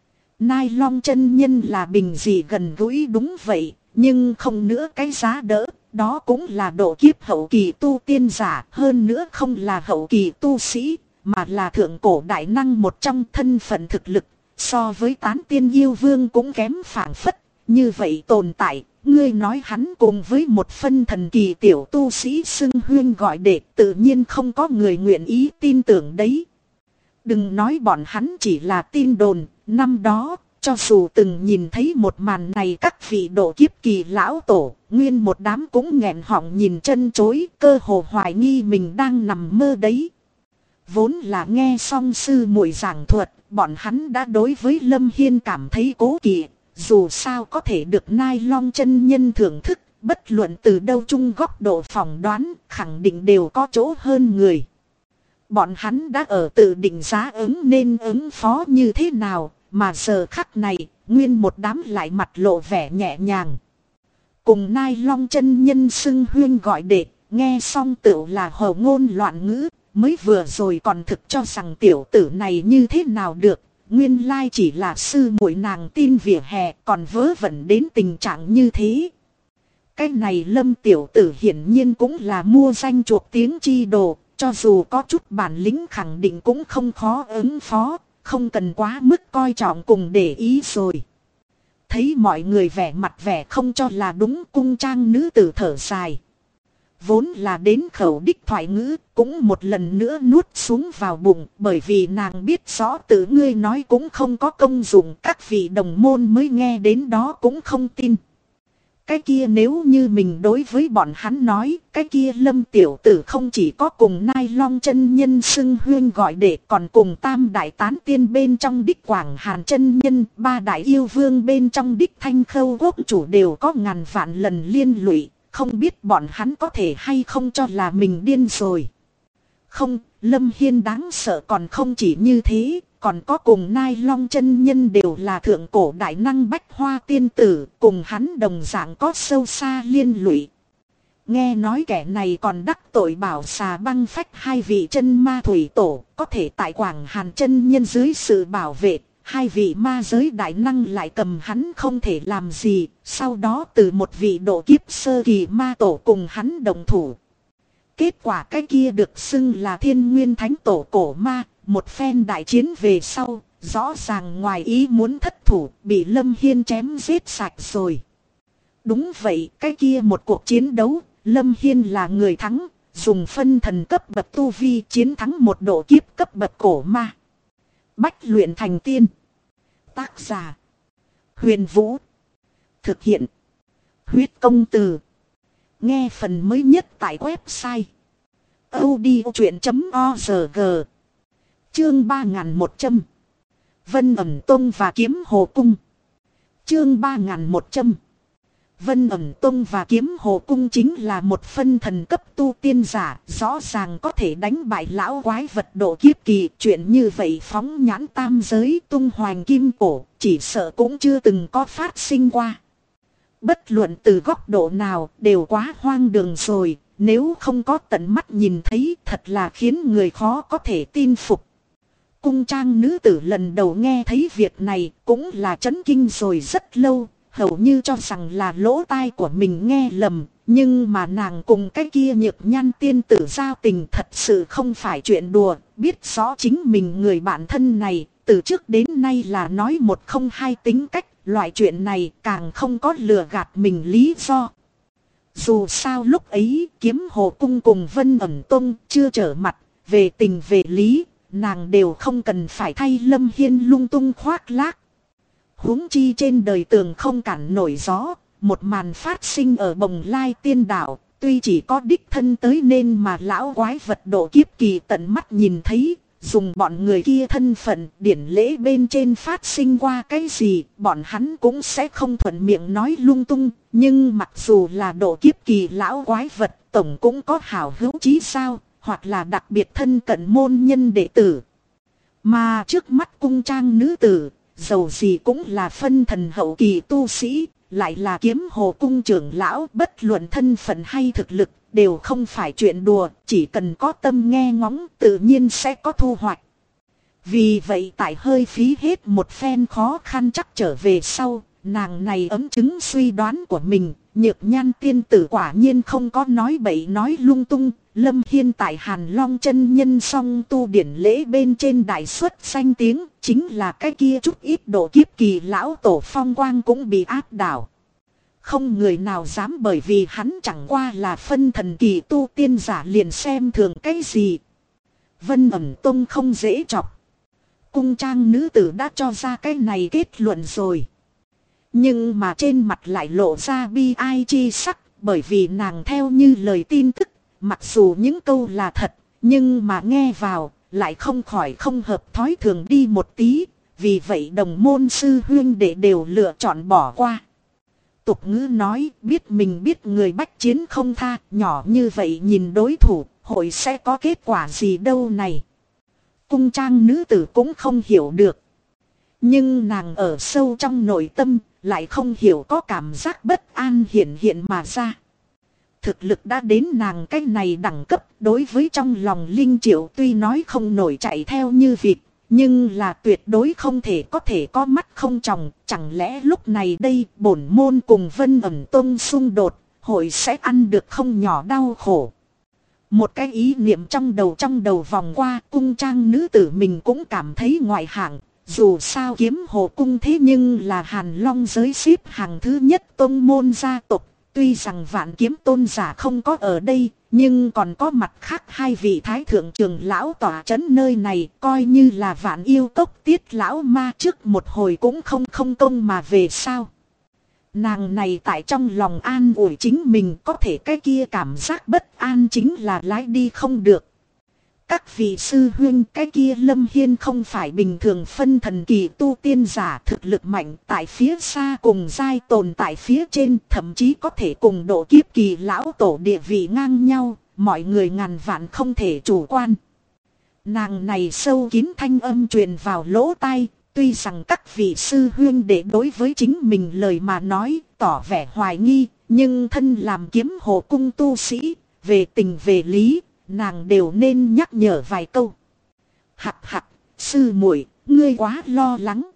Nai Long chân nhân là bình dị gần gũi đúng vậy, nhưng không nữa cái giá đỡ, đó cũng là độ kiếp hậu kỳ tu tiên giả, hơn nữa không là hậu kỳ tu sĩ, mà là thượng cổ đại năng một trong thân phận thực lực, so với tán tiên yêu vương cũng kém phảng phất, như vậy tồn tại, ngươi nói hắn cùng với một phân thần kỳ tiểu tu sĩ xưng huyên gọi đệ, tự nhiên không có người nguyện ý tin tưởng đấy. Đừng nói bọn hắn chỉ là tin đồn, năm đó, cho dù từng nhìn thấy một màn này các vị độ kiếp kỳ lão tổ, nguyên một đám cũng nghẹn họng nhìn chân chối, cơ hồ hoài nghi mình đang nằm mơ đấy. Vốn là nghe xong sư muội giảng thuật, bọn hắn đã đối với Lâm Hiên cảm thấy cố kỵ, dù sao có thể được Nai Long chân nhân thưởng thức, bất luận từ đâu chung góc độ phỏng đoán, khẳng định đều có chỗ hơn người. Bọn hắn đã ở tự định giá nên ứng phó như thế nào, mà giờ khắc này, nguyên một đám lại mặt lộ vẻ nhẹ nhàng. Cùng Nai Long chân nhân xưng huyên gọi đệ, nghe xong tựu là hồ ngôn loạn ngữ, mới vừa rồi còn thực cho rằng tiểu tử này như thế nào được. Nguyên lai chỉ là sư muội nàng tin vỉa hè còn vớ vẩn đến tình trạng như thế. Cái này Lâm tiểu tử hiển nhiên cũng là mua danh chuộc tiếng chi đồ. Cho dù có chút bản lĩnh khẳng định cũng không khó ứng phó. Không cần quá mức coi trọng cùng để ý rồi. Thấy mọi người vẻ mặt vẻ không cho là đúng, cung trang nữ tử thở dài. Vốn là đến khẩu đích thoại ngữ cũng một lần nữa nuốt xuống vào bụng. Bởi vì nàng biết rõ tự ngươi nói cũng không có công dụng. Các vị đồng môn mới nghe đến đó cũng không tin. Cái kia nếu như mình đối với bọn hắn nói, cái kia Lâm tiểu tử không chỉ có cùng Nai Long chân nhân xưng huyên gọi đệ, còn cùng Tam đại tán tiên bên trong đích Quảng Hàn chân nhân, ba đại yêu vương bên trong đích Thanh Khâu quốc chủ đều có ngàn vạn lần liên lụy, không biết bọn hắn có thể hay không cho là mình điên rồi. Không, Lâm Hiên đáng sợ còn không chỉ như thế. Còn có cùng Nai Long chân nhân đều là thượng cổ đại năng bách hoa tiên tử, cùng hắn đồng dạng có sâu xa liên lụy. Nghe nói kẻ này còn đắc tội bảo xà băng phách hai vị chân ma thủy tổ, có thể tại Quảng Hàn chân nhân dưới sự bảo vệ, hai vị ma giới đại năng lại cầm hắn không thể làm gì, sau đó từ một vị độ kiếp sơ kỳ ma tổ cùng hắn đồng thủ. Kết quả cái kia được xưng là Thiên Nguyên Thánh Tổ cổ ma. Một phen đại chiến về sau, rõ ràng ngoài ý muốn thất thủ, bị Lâm Hiên chém giết sạch rồi. Đúng vậy, cái kia một cuộc chiến đấu, Lâm Hiên là người thắng, dùng phân thần cấp bậc tu vi chiến thắng một độ kiếp cấp bậc cổ ma. Bách luyện thành tiên. Tác giả: Huyền Vũ. Thực hiện: Huyết Công Từ. Nghe phần mới nhất tại website audiochuyện.org. Chương 3100. Vân Ẩn Tông và Kiếm Hồ Cung. Chương 3100. Vân Ẩn Tông và Kiếm Hồ Cung chính là một phân thần cấp tu tiên giả, rõ ràng có thể đánh bại lão quái vật độ kiếp kỳ. Chuyện như vậy phóng nhãn tam giới tung hoành kim cổ, chỉ sợ cũng chưa từng có phát sinh qua. Bất luận từ góc độ nào đều quá hoang đường rồi, nếu không có tận mắt nhìn thấy thật là khiến người khó có thể tin phục. Cung trang nữ tử lần đầu nghe thấy việc này cũng là chấn kinh rồi rất lâu, hầu như cho rằng là lỗ tai của mình nghe lầm, nhưng mà nàng cùng cái kia nhược nhan tiên tử giao tình thật sự không phải chuyện đùa, biết rõ chính mình người bạn thân này, từ trước đến nay là nói một không hai tính cách, loại chuyện này càng không có lừa gạt mình lý do. Dù sao lúc ấy Kiếm Hồ Cung cùng Vân Ẩn Tông chưa trở mặt, về tình về lý, nàng đều không cần phải thay Lâm Hiên lung tung khoác lác. Huống chi trên đời tường không cản nổi gió, một màn phát sinh ở Bồng Lai Tiên Đảo, tuy chỉ có đích thân tới nên mà lão quái vật độ kiếp kỳ tận mắt nhìn thấy, dùng bọn người kia thân phận điển lễ bên trên phát sinh qua cái gì, bọn hắn cũng sẽ không thuận miệng nói lung tung, nhưng mặc dù là độ kiếp kỳ lão quái vật, tổng cũng có hảo hữu chí sao, hoặc là đặc biệt thân cận môn nhân đệ tử. Mà trước mắt cung trang nữ tử, dầu gì cũng là phân thần hậu kỳ tu sĩ, lại là Kiếm Hồ Cung trưởng lão, bất luận thân phận hay thực lực, đều không phải chuyện đùa, chỉ cần có tâm nghe ngóng tự nhiên sẽ có thu hoạch. Vì vậy tại hơi phí hết một phen khó khăn chắc trở về sau, nàng này ấm chứng suy đoán của mình, nhược nhan tiên tử quả nhiên không có nói bậy nói lung tung. Lâm Hiên tại Hàn Long chân nhân song tu điển lễ bên trên đại xuất danh tiếng, chính là cái kia chút ít độ kiếp kỳ lão tổ phong quang cũng bị áp đảo. Không người nào dám bởi vì hắn chẳng qua là phân thần kỳ tu tiên giả liền xem thường cái gì. Vân Ẩn Tông không dễ chọc. Cung trang nữ tử đã cho ra cái này kết luận rồi. Nhưng mà trên mặt lại lộ ra bi ai chi sắc, bởi vì nàng theo như lời tin tức, mặc dù những câu là thật, nhưng mà nghe vào, lại không khỏi không hợp thói thường đi một tí, vì vậy đồng môn sư huynh đệ đều lựa chọn bỏ qua. Tục ngữ nói, biết mình biết người bách chiến không tha, nhỏ như vậy nhìn đối thủ, hội sẽ có kết quả gì đâu này. Cung trang nữ tử cũng không hiểu được. Nhưng nàng ở sâu trong nội tâm, lại không hiểu có cảm giác bất an hiện hiện mà ra. thực lực đã đến nàng cái này đẳng cấp. Đối với trong lòng Linh Triệu tuy nói không nổi chạy theo như vịt, nhưng là tuyệt đối không thể có mắt không tròng. Chẳng lẽ lúc này đây bổn môn cùng Vân Ẩn Tông xung đột, hội sẽ ăn được không nhỏ đau khổ. Một cái ý niệm trong đầu vòng qua, cung trang nữ tử mình cũng cảm thấy ngoại hạng. Dù sao Kiếm Hồ Cung thế nhưng là Hàn Long giới xếp hàng thứ nhất tông môn gia tộc. Tuy rằng Vạn Kiếm tôn giả không có ở đây, nhưng còn có mặt khác hai vị thái thượng trưởng lão tỏa trấn nơi này, coi như là Vạn Yêu Cốc Tiết lão ma trước một hồi cũng không công mà về sao. Nàng này tại trong lòng an ủi chính mình, có thể cái kia cảm giác bất an chính là lái đi không được. Các vị sư huynh, cái kia Lâm Hiên không phải bình thường phân thần kỳ tu tiên giả, thực lực mạnh tại phía xa cùng giai tồn tại phía trên, thậm chí có thể cùng độ kiếp kỳ lão tổ địa vị ngang nhau, mọi người ngàn vạn không thể chủ quan. Nàng này sâu kín thanh âm truyền vào lỗ tai, tuy rằng các vị sư huynh để đối với chính mình lời mà nói, tỏ vẻ hoài nghi, nhưng thân làm Kiếm Hồ Cung tu sĩ, về tình về lý, nàng đều nên nhắc nhở vài câu. Hặc hặc, sư muội, ngươi quá lo lắng.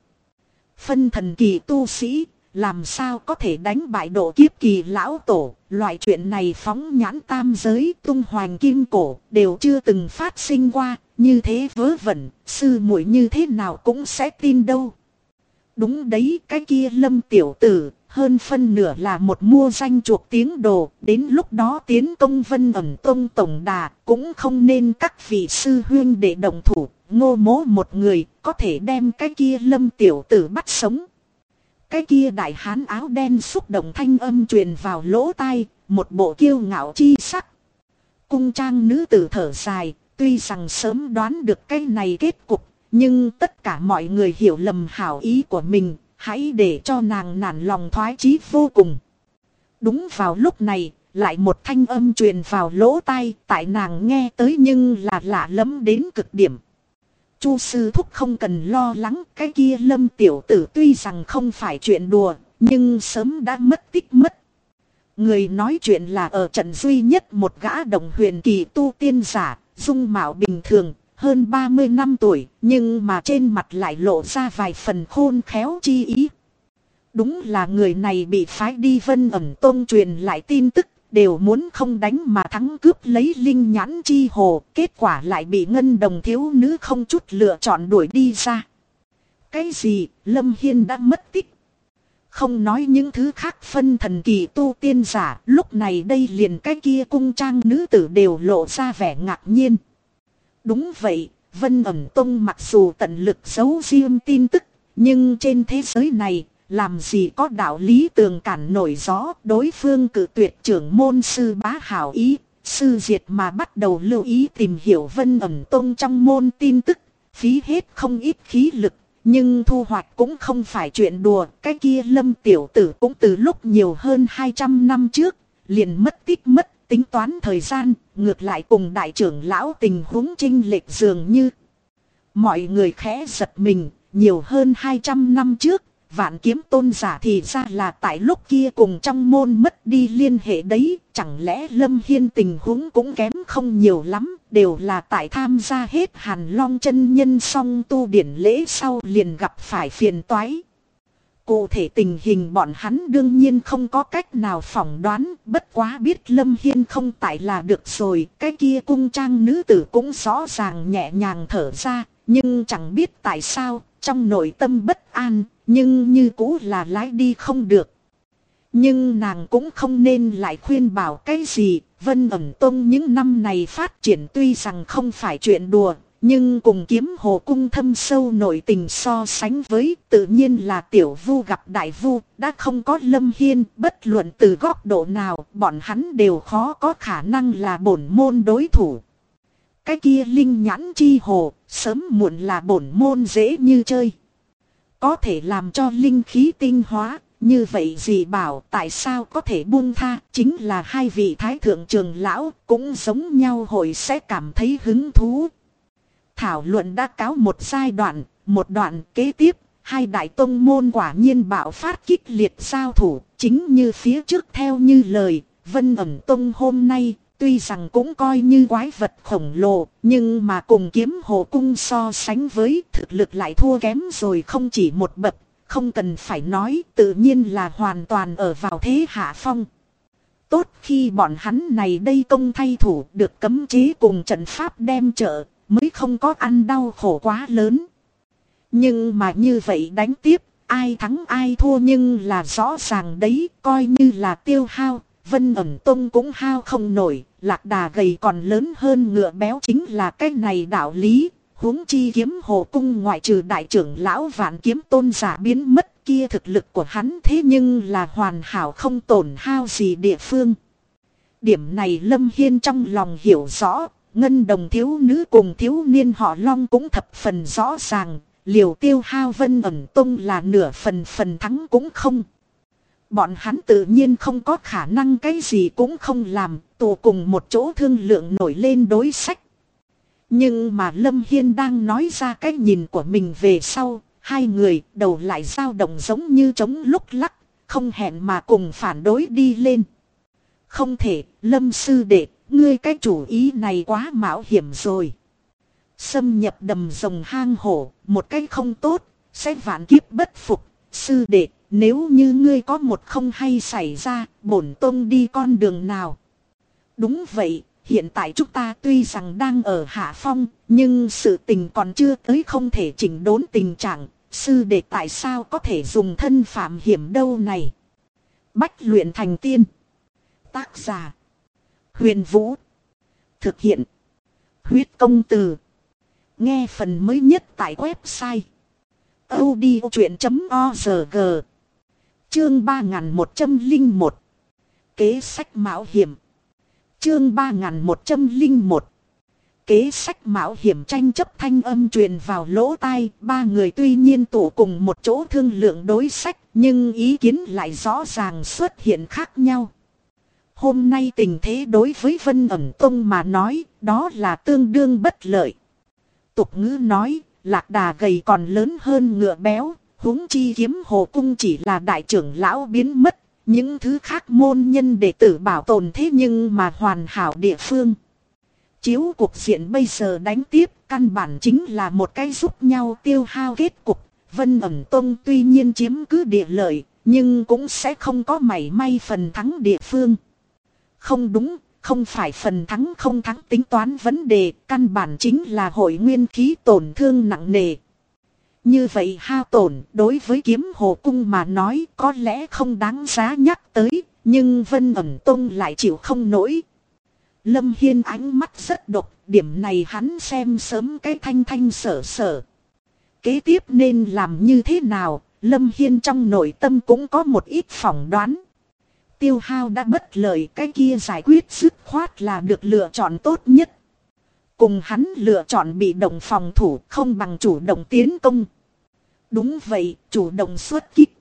Phân thần kỳ tu sĩ, làm sao có thể đánh bại độ kiếp kỳ lão tổ, loại chuyện này phóng nhãn tam giới tung hoành kim cổ, đều chưa từng phát sinh qua, như thế vớ vẩn, sư muội như thế nào cũng sẽ tin đâu. Đúng đấy, cái kia Lâm tiểu tử, hơn phân nửa là một mua danh chuộc tiếng đồ, đến lúc đó tiến công Vân Ẩn Tông tổng đà, cũng không nên các vị sư huynh để động thủ, Ngô Mỗ một người, có thể đem cái kia Lâm tiểu tử bắt sống. Cái kia đại hán áo đen xúc động thanh âm truyền vào lỗ tai, một bộ kiêu ngạo chi sắc. Cung trang nữ tử thở dài, tuy rằng sớm đoán được cái này kết cục, nhưng tất cả mọi người hiểu lầm hảo ý của mình, hãy để cho nàng nản lòng thoái chí vô cùng. Đúng vào lúc này, lại một thanh âm truyền vào lỗ tai, tại nàng nghe tới nhưng là lạ lẫm đến cực điểm. Chu sư thúc không cần lo lắng, cái kia Lâm tiểu tử tuy rằng không phải chuyện đùa, nhưng sớm đã mất tích mất. Người nói chuyện là ở trận duy nhất một gã đồng huyền kỳ tu tiên giả, dung mạo bình thường, hơn 30 năm tuổi, nhưng mà trên mặt lại lộ ra vài phần khôn khéo chi ý. Đúng là người này bị phái đi Vân Ẩn Tông truyền lại tin tức, đều muốn không đánh mà thắng cướp lấy linh nhãn chi hồ, kết quả lại bị ngân đồng thiếu nữ không chút lựa chọn đuổi đi ra. Cái gì, Lâm Hiên đã mất tích? Không nói những thứ khác, phân thần kỳ tu tiên giả, lúc này đây liền cái kia cung trang nữ tử đều lộ ra vẻ ngạc nhiên. Đúng vậy, Vân Ẩn Tông mặc dù tận lực giấu riêng tin tức, nhưng trên thế giới này, làm gì có đạo lý tường cản nổi gió, đối phương cử tuyệt trưởng môn sư bá hảo ý, sư diệt mà bắt đầu lưu ý tìm hiểu Vân Ẩn Tông trong môn tin tức, phí hết không ít khí lực, nhưng thu hoạch cũng không phải chuyện đùa, cái kia Lâm tiểu tử cũng từ lúc nhiều hơn 200 năm trước, liền mất tích mất tính toán thời gian, ngược lại cùng đại trưởng lão tình huống chênh lệch dường như. Mọi người khẽ giật mình, nhiều hơn 200 năm trước, Vạn Kiếm tôn giả thì ra là tại lúc kia cùng trong môn mất đi liên hệ đấy, chẳng lẽ Lâm Hiên tình huống cũng kém không nhiều lắm, đều là tại tham gia hết Hàn Long chân nhân song tu điển lễ sau liền gặp phải phiền toái. Cụ thể tình hình bọn hắn đương nhiên không có cách nào phỏng đoán, bất quá biết Lâm Hiên không tại là được rồi, cái kia cung trang nữ tử cũng rõ ràng nhẹ nhàng thở ra, nhưng chẳng biết tại sao, trong nội tâm bất an, nhưng như cũ là lái đi không được. Nhưng nàng cũng không nên lại khuyên bảo cái gì, Vân Ẩn Tông những năm này phát triển tuy rằng không phải chuyện đùa, nhưng cùng Kiếm Hồ Cung thâm sâu nội tình so sánh với, tự nhiên là tiểu vu gặp đại vu, đã không có Lâm Hiên, bất luận từ góc độ nào, bọn hắn đều khó có khả năng là bổn môn đối thủ. Cái kia linh nhãn chi hồ, sớm muộn là bổn môn dễ như chơi. Có thể làm cho linh khí tinh hóa, như vậy gì bảo tại sao có thể buông tha, chính là hai vị thái thượng trưởng lão, cũng giống nhau hội sẽ cảm thấy hứng thú. Thảo luận đã cáo một đoạn kế tiếp, hai đại tông môn quả nhiên bạo phát kích liệt giao thủ, chính như phía trước theo như lời, Vân ẩn tông hôm nay tuy rằng cũng coi như quái vật khổng lồ, nhưng mà cùng Kiếm Hồ cung so sánh với thực lực lại thua kém rồi không chỉ một bậc, không cần phải nói, tự nhiên là hoàn toàn ở vào thế hạ phong. Tốt khi bọn hắn này đây công thay thủ được cấm chế cùng trận pháp đem trợ, mới không có ăn đau khổ quá lớn. Nhưng mà như vậy đánh tiếp, ai thắng ai thua nhưng là rõ ràng đấy, coi như là tiêu hao, Vân ẩn tông cũng hao không nổi, lạc đà gầy còn lớn hơn ngựa béo chính là cái này đạo lý. Huống chi Kiếm Hồ cung ngoại trừ đại trưởng lão Vạn Kiếm Tôn giả biến mất kia, thực lực của hắn thế nhưng là hoàn hảo không tổn hao gì địa phương. Điểm này Lâm Hiên trong lòng hiểu rõ, ngân đồng thiếu nữ cùng thiếu niên họ Long cũng thập phần rõ ràng, liều tiêu hao Vân ẩn tông là nửa phần thắng cũng không. Bọn hắn tự nhiên không có khả năng cái gì cũng không làm, tụ cùng một chỗ thương lượng nổi lên đối sách. Nhưng mà Lâm Hiên đang nói ra cái nhìn của mình về sau, hai người đầu lại dao động giống như trống lúc lắc, không hẹn mà cùng phản đối đi lên. Không thể, Lâm sư đệ, ngươi cái chủ ý này quá mạo hiểm rồi. Xâm nhập đầm rồng hang hổ, một cái không tốt, sẽ vạn kiếp bất phục. Sư đệ, nếu như ngươi có một không hay xảy ra, bổn tông đi con đường nào? Đúng vậy, hiện tại chúng ta tuy rằng đang ở hạ phong, nhưng sự tình còn chưa tới không thể chỉnh đốn tình trạng. Sư đệ tại sao có thể dùng thân phạm hiểm đâu này? Bách luyện thành tiên. Tác giả: Huyền Vũ. Thực hiện: Huyết Công Từ. Nghe phần mới nhất tại website audiochuyện.org. Chương 3101. Kế sách mạo hiểm. Chương 3101. Kế sách mạo hiểm. Tranh chấp thanh âm truyền vào lỗ tai, ba người tuy nhiên tụ cùng một chỗ thương lượng đối sách, nhưng ý kiến lại rõ ràng xuất hiện khác nhau. Hôm nay tình thế đối với Vân ẩn tông mà nói, đó là tương đương bất lợi. Tục ngữ nói, lạc đà gầy còn lớn hơn ngựa béo, huống chi Kiếm Hồ cung chỉ là đại trưởng lão biến mất, những thứ khác môn nhân đệ tử bảo tồn thế nhưng mà hoàn hảo địa phương. Chiếu cuộc diện bây giờ đánh tiếp, căn bản chính là một cái giúp nhau tiêu hao kết cục. Vân ẩn tông tuy nhiên chiếm cứ địa lợi, nhưng cũng sẽ không có mảy may phần thắng địa phương. Không đúng, không phải phần thắng không thắng tính toán vấn đề, căn bản chính là hội nguyên khí tổn thương nặng nề. Như vậy hao tổn đối với Kiếm Hồ cung mà nói có lẽ không đáng giá nhắc tới, nhưng Vân ẩn tông lại chịu không nổi. Lâm Hiên ánh mắt rất độc, điểm này hắn xem sớm cái thanh sở sở. Kế tiếp nên làm như thế nào, Lâm Hiên trong nội tâm cũng có một ít phỏng đoán. Tiêu hao đã bất lợi, cái kia giải quyết dứt khoát là được lựa chọn tốt nhất. Cùng hắn lựa chọn bị động phòng thủ không bằng chủ động tiến công. Đúng vậy, chủ động xuất kích.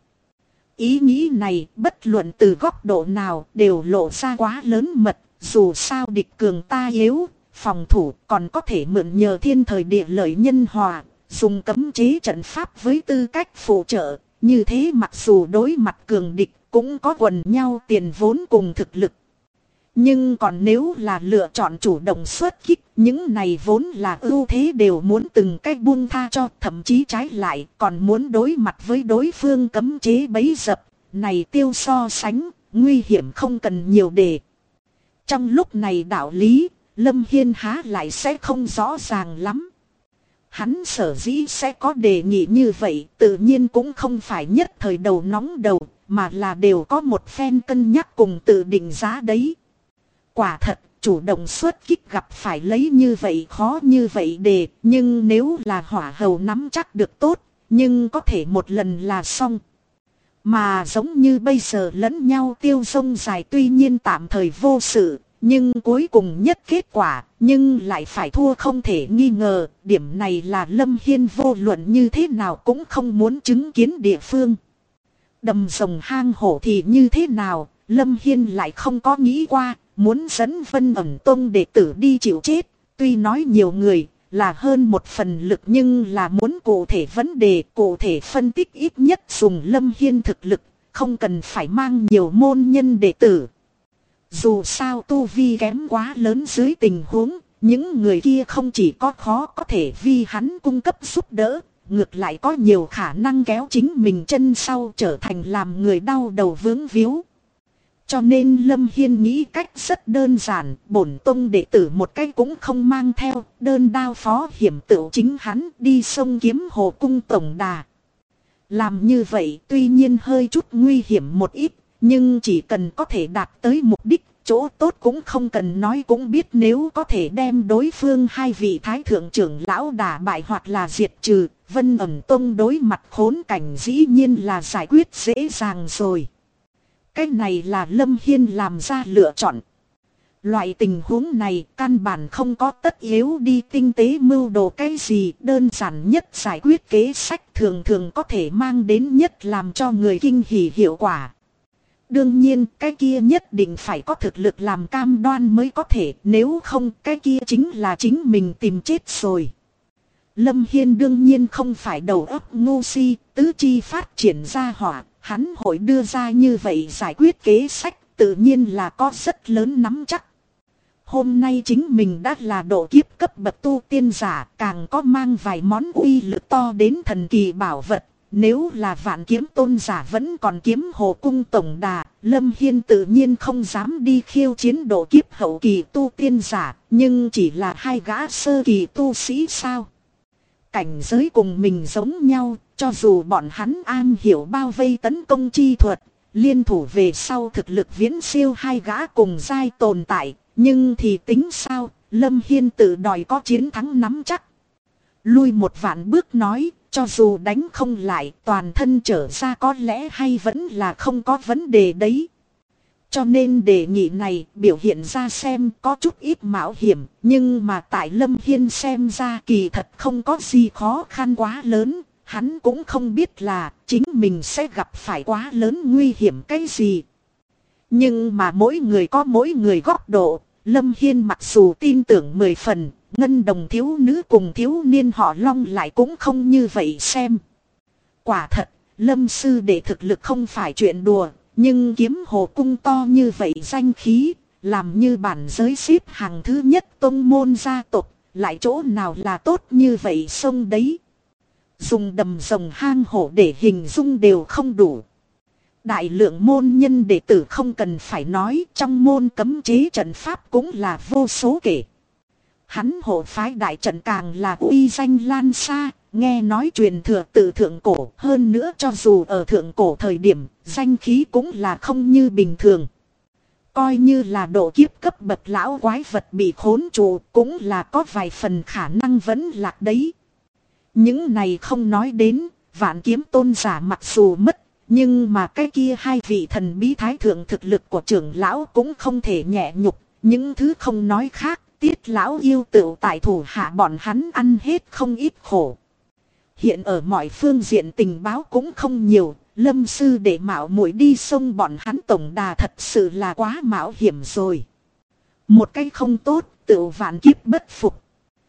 Ý nghĩ này bất luận từ góc độ nào đều lộ ra quá lớn mật. Dù sao địch cường ta yếu, phòng thủ còn có thể mượn nhờ thiên thời địa lợi nhân hòa, dùng cấm chế trận pháp với tư cách phụ trợ. Như thế mặc dù đối mặt cường địch cũng có quần nhau tiền vốn cùng thực lực. Nhưng còn nếu là lựa chọn chủ động xuất kích, những này vốn là ưu thế đều muốn từng cách buông tha cho, thậm chí trái lại còn muốn đối mặt với đối phương cấm chế bấy dập. Này tiêu so sánh, nguy hiểm không cần nhiều đề. Trong lúc này đạo lý, Lâm Hiên há lại sẽ không rõ ràng lắm. Hắn sở dĩ sẽ có đề nghị như vậy, tự nhiên cũng không phải nhất thời đầu nóng đầu, mà là đều có một phen cân nhắc cùng tự định giá đấy. Quả thật, chủ động xuất kích gặp phải lấy như vậy khó như vậy đề, nhưng nếu là hỏa hầu nắm chắc được tốt, nhưng có thể một lần là xong. Mà giống như bây giờ lẫn nhau tiêu sông dài tuy nhiên tạm thời vô sự, nhưng cuối cùng nhất kết quả, nhưng lại phải thua không thể nghi ngờ, điểm này là Lâm Hiên vô luận như thế nào cũng không muốn chứng kiến địa phương. Đầm rồng hang hổ thì như thế nào, Lâm Hiên lại không có nghĩ qua, muốn dẫn Vân ẩn tông đệ tử đi chịu chết, tuy nói nhiều người là hơn một phần lực nhưng là muốn cụ thể vấn đề, cụ thể phân tích ít nhất dùng Lâm Hiên thực lực, không cần phải mang nhiều môn nhân đệ tử. Dù sao tu vi kém quá lớn dưới tình huống, những người kia không chỉ có khó có thể vì hắn cung cấp giúp đỡ, ngược lại có nhiều khả năng kéo chính mình chân sau trở thành làm người đau đầu vướng víu. Cho nên Lâm Hiên nghĩ cách rất đơn giản, bổn tông đệ tử một cái cũng không mang theo, đơn đao phó hiểm tựu chính hắn đi sông Kiếm Hồ cung tổng đà. Làm như vậy tuy nhiên hơi chút nguy hiểm một ít, nhưng chỉ cần có thể đạt tới mục đích, chỗ tốt cũng không cần nói cũng biết, nếu có thể đem đối phương hai vị thái thượng trưởng lão đả bại hoặc là diệt trừ, Vân Ẩn Tông đối mặt khốn cảnh dĩ nhiên là giải quyết dễ dàng rồi. Cái này là Lâm Hiên làm ra lựa chọn. Loại tình huống này căn bản không có tất yếu đi tinh tế mưu đồ cái gì, đơn giản nhất giải quyết kế sách thường thường có thể mang đến nhất làm cho người kinh hỉ hiệu quả. Đương nhiên cái kia nhất định phải có thực lực làm cam đoan mới có thể, nếu không cái kia chính là chính mình tìm chết rồi. Lâm Hiên đương nhiên không phải đầu óc ngu si, tứ chi phát triển ra hỏa, hắn hội đưa ra như vậy giải quyết kế sách tự nhiên là có rất lớn nắm chắc. Hôm nay chính mình đã là độ kiếp cấp bậc tu tiên giả, càng có mang vài món uy lực to đến thần kỳ bảo vật. Nếu là Vạn Kiếm tôn giả vẫn còn Kiếm Hồ cung tổng đà, Lâm Hiên tự nhiên không dám đi khiêu chiến độ kiếp hậu kỳ tu tiên giả, nhưng chỉ là hai gã sơ kỳ tu sĩ sao. Cảnh giới cùng mình giống nhau, cho dù bọn hắn an hiểu bao vây tấn công chi thuật, liên thủ về sau thực lực viễn siêu hai gã cùng giai tồn tại, nhưng thì tính sao, Lâm Hiên tự đòi có chiến thắng nắm chắc. Lui một vạn bước nói, cho dù đánh không lại toàn thân trở ra có lẽ hay vẫn là không có vấn đề đấy. Cho nên đề nghị này biểu hiện ra xem có chút ít mạo hiểm, nhưng mà tại Lâm Hiên xem ra kỳ thật không có gì khó khăn quá lớn, hắn cũng không biết là chính mình sẽ gặp phải quá lớn nguy hiểm cái gì. Nhưng mà mỗi người có mỗi người góc độ, Lâm Hiên mặc dù tin tưởng 10 phần, Ngân Đồng thiếu nữ cùng thiếu niên họ Long lại cũng không như vậy xem. Quả thật, Lâm sư đệ thực lực không phải chuyện đùa, nhưng Kiếm Hồ cung to như vậy danh khí, làm như bản giới xếp hàng thứ nhất tông môn gia tộc, lại chỗ nào là tốt như vậy sông đấy. Dùng đầm rồng hang hổ để hình dung đều không đủ. Đại lượng môn nhân đệ tử không cần phải nói, trong môn cấm chế trận pháp cũng là vô số kể. Hắn hộ phái đại trận càng là uy danh lan xa, nghe nói truyền thừa từ thượng cổ, hơn nữa cho dù ở thượng cổ thời điểm, danh khí cũng là không như bình thường. Coi như là độ kiếp cấp bậc lão quái vật bị khốn trụ, cũng là có vài phần khả năng vẫn lạc đấy. Những này không nói đến, Vạn Kiếm tôn giả mặc dù mất, nhưng mà cái kia hai vị thần bí thái thượng thực lực của trưởng lão cũng không thể nhẹ nhục, những thứ không nói khác. Tiết lão yêu tựu tại thủ hạ bọn hắn ăn hết không ít khổ. Hiện ở mọi phương diện tình báo cũng không nhiều, Lâm sư để mạo muội đi sông bọn hắn tổng đà thật sự là quá mạo hiểm rồi. Một cái không tốt, tựu vạn kiếp bất phục.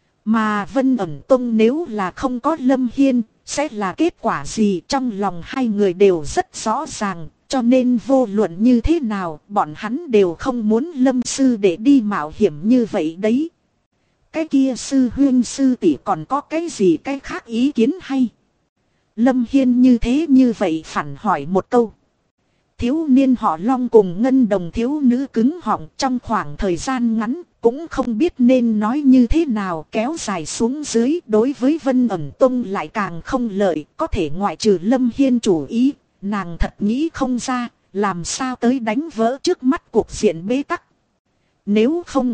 Mà Vân Ẩn Tông nếu là không có Lâm Hiên, sẽ là kết quả gì trong lòng hai người đều rất rõ ràng. Cho nên vô luận như thế nào, bọn hắn đều không muốn Lâm sư để đi mạo hiểm như vậy đấy. Cái kia sư huynh sư tỷ còn có cái gì cái khác ý kiến hay? Lâm Hiên như thế như vậy phản hỏi một câu. Thiếu niên họ Long cùng Ngân Đồng thiếu nữ cứng họng trong khoảng thời gian ngắn, cũng không biết nên nói như thế nào, kéo dài xuống dưới. Đối với Vân Ẩn Tông lại càng không lợi, có thể ngoại trừ Lâm Hiên chủ ý. Nàng thật nghĩ không ra, làm sao tới đánh vỡ trước mắt cuộc diện bế tắc. Nếu không,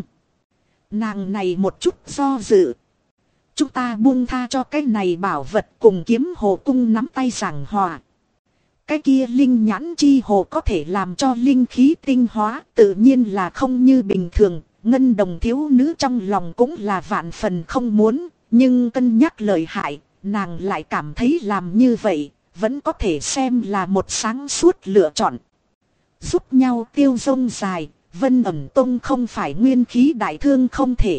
nàng này một chút do dự. Chúng ta buông tha cho cái này bảo vật cùng Kiếm Hồ cung nắm tay giảng hòa. Cái kia linh nhãn chi hồ có thể làm cho linh khí tinh hóa, tự nhiên là không như bình thường. Ngân Đồng thiếu nữ trong lòng cũng là vạn phần không muốn, nhưng cân nhắc lợi hại, nàng lại cảm thấy làm như vậy vẫn có thể xem là một sáng suốt lựa chọn. Giúp nhau tiêu dông dài, Vân Ẩn Tông không phải nguyên khí đại thương không thể.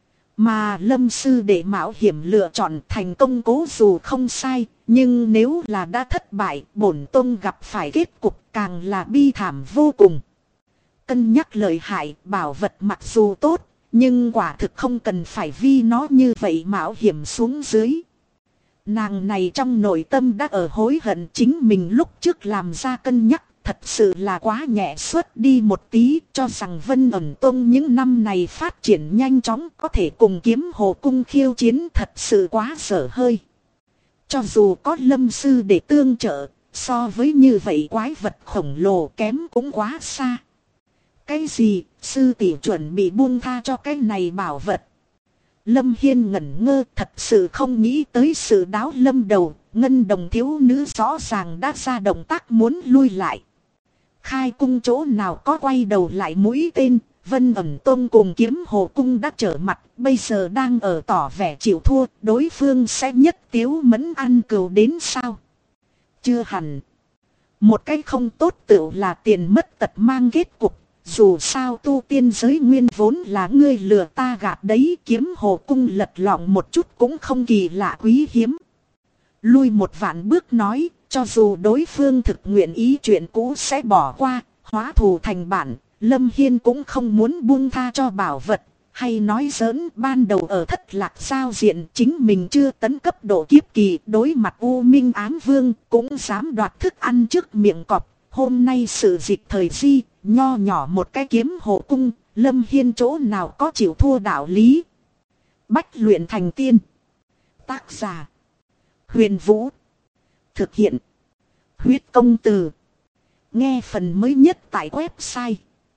Mà Lâm sư để mạo hiểm lựa chọn thành công cố dù không sai, nhưng nếu là đã thất bại, bổn tông gặp phải kết cục càng là bi thảm vô cùng. cân nhắc lợi hại, bảo vật mặc dù tốt, nhưng quả thực không cần phải vì nó như vậy mạo hiểm xuống dưới. Nàng này trong nội tâm đã ở hối hận chính mình lúc trước làm ra cân nhắc, thật sự là quá nhẹ suốt đi một tí, cho rằng Vân ẩn tông những năm này phát triển nhanh chóng có thể cùng Kiếm Hồ cung khiêu chiến thật sự quá dở hơi. Cho dù có Lâm sư để tương trợ, so với như vậy quái vật khổng lồ kém cũng quá xa. Cái gì, sư tỷ chuẩn bị buông tha cho cái này bảo vật? Lâm Hiên ngẩn ngơ, thật sự không nghĩ tới sự đáo lâm đầu, ngân đồng thiếu nữ rõ ràng đã ra động tác muốn lui lại. Khai cung chỗ nào có quay đầu lại mũi tên, Vân ẩn tông cùng Kiếm Hồ cung đã trở mặt, bây giờ đang ở tỏ vẻ chịu thua, đối phương sẽ nhất tiếu mẫn ăn cừu đến sao? Chưa hẳn. Một cái không tốt tựu là tiền mất tật mang kết cục. Dù sao tu tiên giới nguyên vốn là ngươi lừa ta gạt đấy, Kiếm Hồ cung lật lọng một chút cũng không kỳ lạ quý hiếm. Lui một vạn bước nói, cho dù đối phương thực nguyện ý chuyện cũ sẽ bỏ qua, hóa thù thành bản, Lâm Hiên cũng không muốn buông tha cho bảo vật. Hay nói giỡn, ban đầu ở Thất Lạc giao diện chính mình chưa tấn cấp độ kiếp kỳ, đối mặt U Minh Ám Vương cũng dám đoạt thức ăn trước miệng cọp. Hôm nay sự dịch thời di, nho nhỏ một cái Kiếm Hồ cung, Lâm Hiên chỗ nào có chịu thua đạo lý. Bách luyện thành tiên. Tác giả: Huyền Vũ. Thực hiện: Huyết Công Từ. Nghe phần mới nhất tại website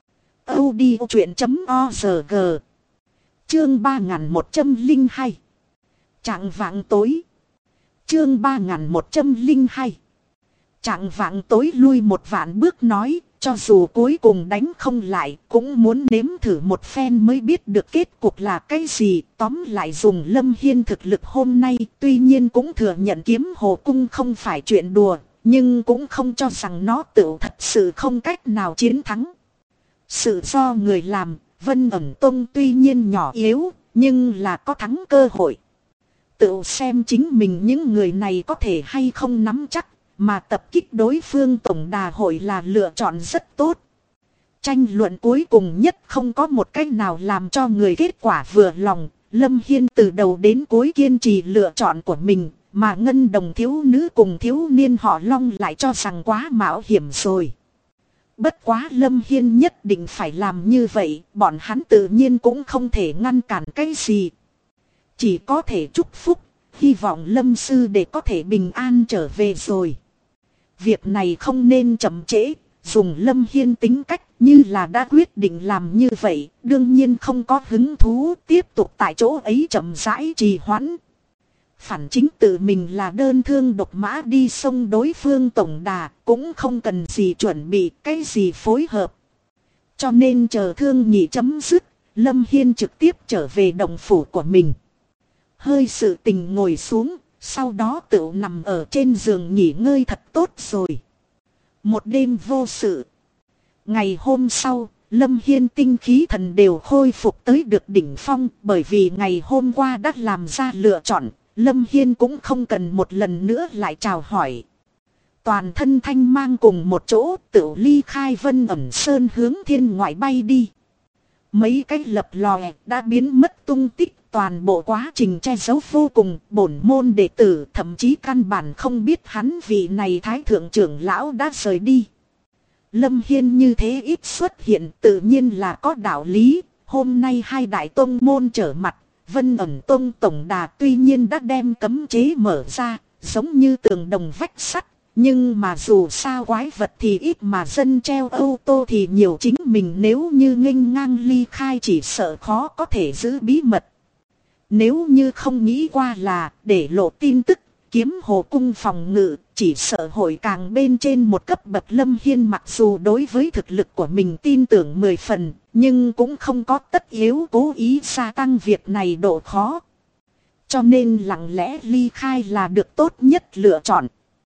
audiochuyện.org. Chương 3102. Trạng vạng tối. Chương 3102. Trạng vạng tối lui một vạn bước nói, cho dù cuối cùng đánh không lại, cũng muốn nếm thử một phen mới biết được kết cục là cái gì. Tóm lại dùng Lâm Hiên thực lực hôm nay, tuy nhiên cũng thừa nhận Kiếm Hồ cung không phải chuyện đùa, nhưng cũng không cho rằng nó tự thật sự không cách nào chiến thắng. Sự do người làm, Vân ẩn tông tuy nhiên nhỏ yếu, nhưng là có thắng cơ hội. Tự xem chính mình những người này có thể hay không nắm chắc, mà tập kích đối phương tổng đà hội là lựa chọn rất tốt. Tranh luận cuối cùng nhất không có một cách nào làm cho người kết quả vừa lòng. Lâm Hiên từ đầu đến cuối kiên trì lựa chọn của mình, mà ngân đồng thiếu nữ cùng thiếu niên họ Long lại cho rằng quá mạo hiểm rồi. Bất quá Lâm Hiên nhất định phải làm như vậy, bọn hắn tự nhiên cũng không thể ngăn cản cái gì. Chỉ có thể chúc phúc, hy vọng Lâm sư để có thể bình an trở về rồi. Việc này không nên chậm trễ, dùng Lâm Hiên tính cách như là đã quyết định làm như vậy, đương nhiên không có hứng thú tiếp tục tại chỗ ấy chậm rãi trì hoãn. Phản chính tự mình là đơn thương độc mã đi sông đối phương tổng đà, cũng không cần gì chuẩn bị cái gì phối hợp. Cho nên chờ thương nhị chấm dứt, Lâm Hiên trực tiếp trở về động phủ của mình. Hơi sự tình ngồi xuống, sau đó tự nằm ở trên giường nghỉ ngơi thật tốt rồi. Một đêm vô sự. Ngày hôm sau, Lâm Hiên tinh khí thần đều khôi phục tới được đỉnh phong, bởi vì ngày hôm qua đã làm ra lựa chọn, Lâm Hiên cũng không cần một lần nữa lại chào hỏi. Toàn thân thanh mang cùng một chỗ tự ly khai Vân ẩn sơn hướng thiên ngoại bay đi. Mấy cái lập lòe đã biến mất tung tích, toàn bộ quá trình che giấu vô cùng, bổn môn đệ tử thậm chí căn bản không biết hắn vị này thái thượng trưởng lão đã rời đi. Lâm Hiên như thế ít xuất hiện tự nhiên là có đạo lý, hôm nay hai đại tông môn trở mặt, Vân ẩn tông tổng đà tuy nhiên đã đem cấm chế mở ra, giống như tường đồng vách sắt. Nhưng mà dù sao quái vật thì ít mà dân treo ô tô thì nhiều, chính mình nếu như nghênh ngang ly khai chỉ sợ khó có thể giữ bí mật. Nếu như không nghĩ qua là để lộ tin tức, Kiếm Hồ cung phòng ngự, chỉ sợ hội càng bên trên một cấp bậc. Lâm Hiên mặc dù đối với thực lực của mình tin tưởng 10 phần, nhưng cũng không có tất yếu cố ý gia tăng việc này độ khó. Cho nên lặng lẽ ly khai là được tốt nhất lựa chọn.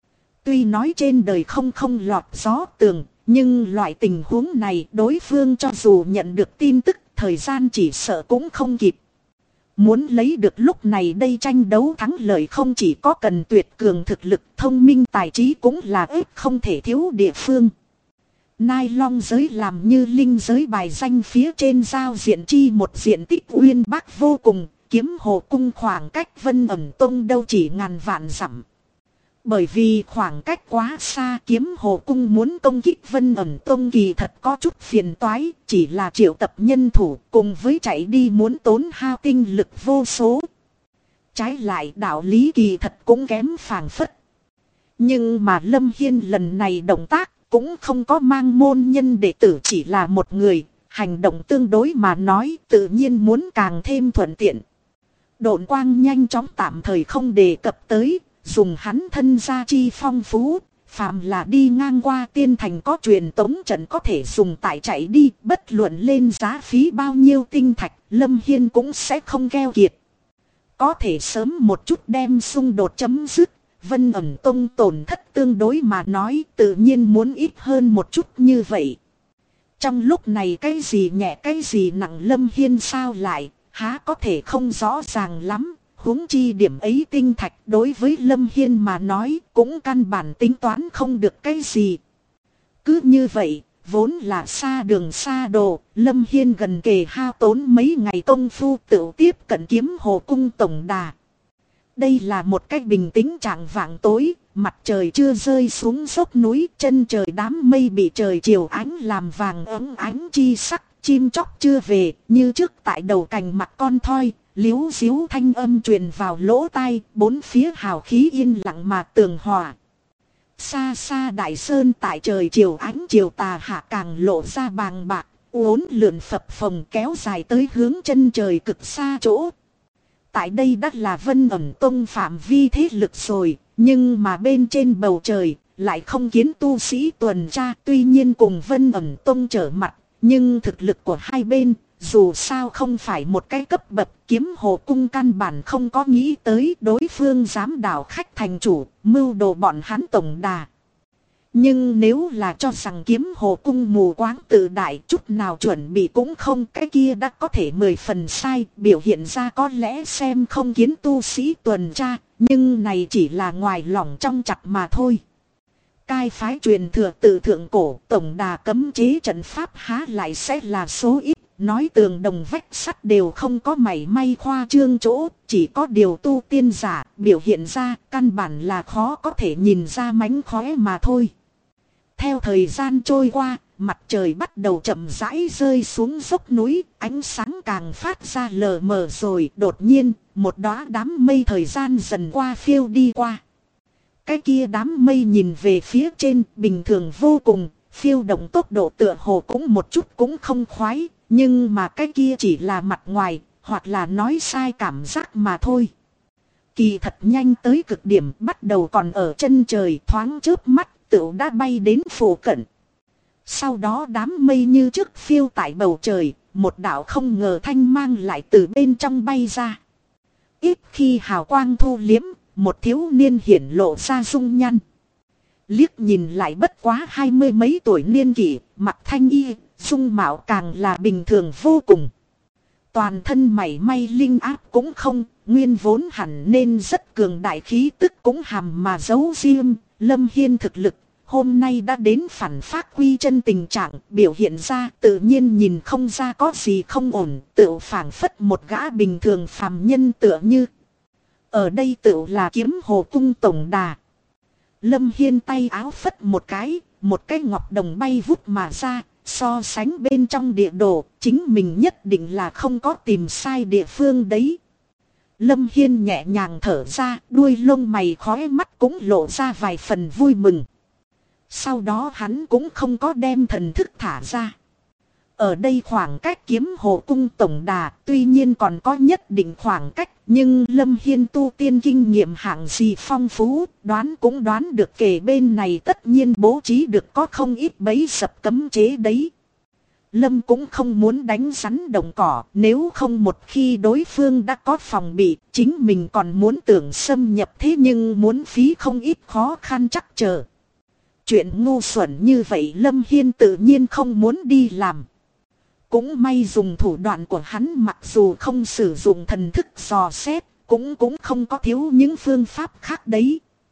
Tuy nói trên đời không lọt gió tường, nhưng loại tình huống này đối phương cho dù nhận được tin tức, thời gian chỉ sợ cũng không kịp. Muốn lấy được lúc này đây tranh đấu thắng lợi không chỉ có cần tuyệt cường thực lực, thông minh tài trí cũng là ích không thể thiếu địa phương. Nylon giới làm như linh giới bài danh phía trên giao diện chi một diện tích uyên bác vô cùng, kiếm hồ cung khoảng cách Vân Ẩn Tông đâu chỉ ngàn vạn dặm. Bởi vì khoảng cách quá xa, kiếm hồ cung muốn công kích Vân Ẩn Tông kỳ thật có chút phiền toái, chỉ là triệu tập nhân thủ cùng với chạy đi muốn tốn hao tinh lực vô số. Trái lại đạo lý kỳ thật cũng kém phảng phất. Nhưng mà Lâm Hiên lần này động tác cũng không có mang môn nhân đệ tử, chỉ là một người, hành động tương đối mà nói tự nhiên muốn càng thêm thuận tiện. Độn quang nhanh chóng tạm thời không đề cập tới, dùng hắn thân gia chi phong phú, phàm là đi ngang qua tiên thành có truyền tống trận có thể dùng tại chạy đi, bất luận lên giá phí bao nhiêu tinh thạch, Lâm Hiên cũng sẽ không keo kiệt. Có thể sớm một chút đem xung đột chấm dứt, Vân Ẩn Tông tổn thất tương đối mà nói tự nhiên muốn ít hơn một chút như vậy. Trong lúc này cái gì nhẹ cái gì nặng Lâm Hiên sao lại, há có thể không rõ ràng lắm, huống chi điểm ấy tinh thạch đối với Lâm Hiên mà nói cũng căn bản tính toán không được cái gì. Cứ như vậy, vốn là xa đường xa đồ, Lâm Hiên gần kề hao tốn mấy ngày công phu tự tiếp cận kiếm hồ cung tổng đà. Đây là một cách bình tĩnh trạng vạng tối, mặt trời chưa rơi xuống dốc núi, chân trời đám mây bị trời chiều ánh làm vàng óng ánh chi sắc, chim chóc chưa về, như trước tại đầu cành mặt con thoi, líu díu thanh âm truyền vào lỗ tai, bốn phía hào khí yên lặng mà tường hòa. Xa xa đại sơn tại trời chiều ánh chiều tà hạ càng lộ ra bàng bạc, uốn lượn phập phồng kéo dài tới hướng chân trời cực xa chỗ. Tại đây đã là Vân Ẩn Tông phạm vi thế lực rồi, nhưng mà bên trên bầu trời lại không kiến tu sĩ tuần tra, tuy nhiên cùng Vân Ẩn Tông trở mặt, nhưng thực lực của hai bên dù sao không phải một cái cấp bậc, kiếm hồ cung căn bản không có nghĩ tới đối phương dám đảo khách thành chủ, mưu đồ bọn hắn tổng đà. Nhưng nếu là cho rằng kiếm hồ cung mù quáng tự đại, chút nào chuẩn bị cũng không, cái kia đã có thể 10 phần sai, biểu hiện ra có lẽ xem không kiến tu sĩ tuần tra, nhưng này chỉ là ngoài lỏng trong chặt mà thôi. Cai phái truyền thừa từ thượng cổ, tổng đà cấm chế trận pháp há lại sẽ là số ít, nói tường đồng vách sắt đều không có mảy may khoa trương chỗ, chỉ có điều tu tiên giả biểu hiện ra căn bản là khó có thể nhìn ra mánh khóe mà thôi. Theo thời gian trôi qua, mặt trời bắt đầu chậm rãi rơi xuống dốc núi, ánh sáng càng phát ra lờ mờ rồi, đột nhiên, một đóa đám mây thời gian dần qua phiêu đi qua. Cái kia đám mây nhìn về phía trên, bình thường vô cùng, phiêu động tốc độ tựa hồ cũng một chút cũng không khoái, nhưng mà cái kia chỉ là mặt ngoài, hoặc là nói sai cảm giác mà thôi. Kỳ thật nhanh tới cực điểm, bắt đầu còn ở chân trời, thoáng chớp mắt tựu đã bay đến phủ cận. Sau đó đám mây như trước phiêu tại bầu trời, một đạo không ngờ thanh mang lại từ bên trong bay ra. Ít khi hào quang thu liếm, một thiếu niên hiển lộ ra dung nhan. Liếc nhìn lại bất quá 20 mấy tuổi niên kỷ, mặc thanh y, dung mạo càng là bình thường vô cùng. Toàn thân mảy may linh áp cũng không, nguyên vốn hẳn nên rất cường đại khí tức cũng hàm mà giấu riêng. Lâm Hiên thực lực hôm nay đã đến phản phát quy chân tình trạng, biểu hiện ra tự nhiên nhìn không ra có gì không ổn, tự phảng phất một gã bình thường phàm nhân tựa như. Ở đây tự là kiếm hồ cung tổng đà. Lâm Hiên tay áo phất một cái ngọc đồng bay vút mà ra, so sánh bên trong địa đồ, chính mình nhất định là không có tìm sai địa phương đấy. Lâm Hiên nhẹ nhàng thở ra, đuôi lông mày khóe mắt cũng lộ ra vài phần vui mừng. Sau đó hắn cũng không có đem thần thức thả ra. Ở đây khoảng cách kiếm hồ cung tổng đà tuy nhiên còn có nhất định khoảng cách, nhưng Lâm Hiên tu tiên kinh nghiệm hạng gì phong phú, đoán cũng đoán được kể bên này tất nhiên bố trí được có không ít bẫy sập cấm chế đấy. Lâm cũng không muốn đánh rắn động cỏ, nếu không một khi đối phương đã có phòng bị, chính mình còn muốn tưởng xâm nhập thế nhưng muốn phí không ít khó khăn chắc chờ. Chuyện ngu xuẩn như vậy Lâm Hiên tự nhiên không muốn đi làm. Cũng may dùng thủ đoạn của hắn, mặc dù không sử dụng thần thức dò xét, cũng không có thiếu những phương pháp khác đấy.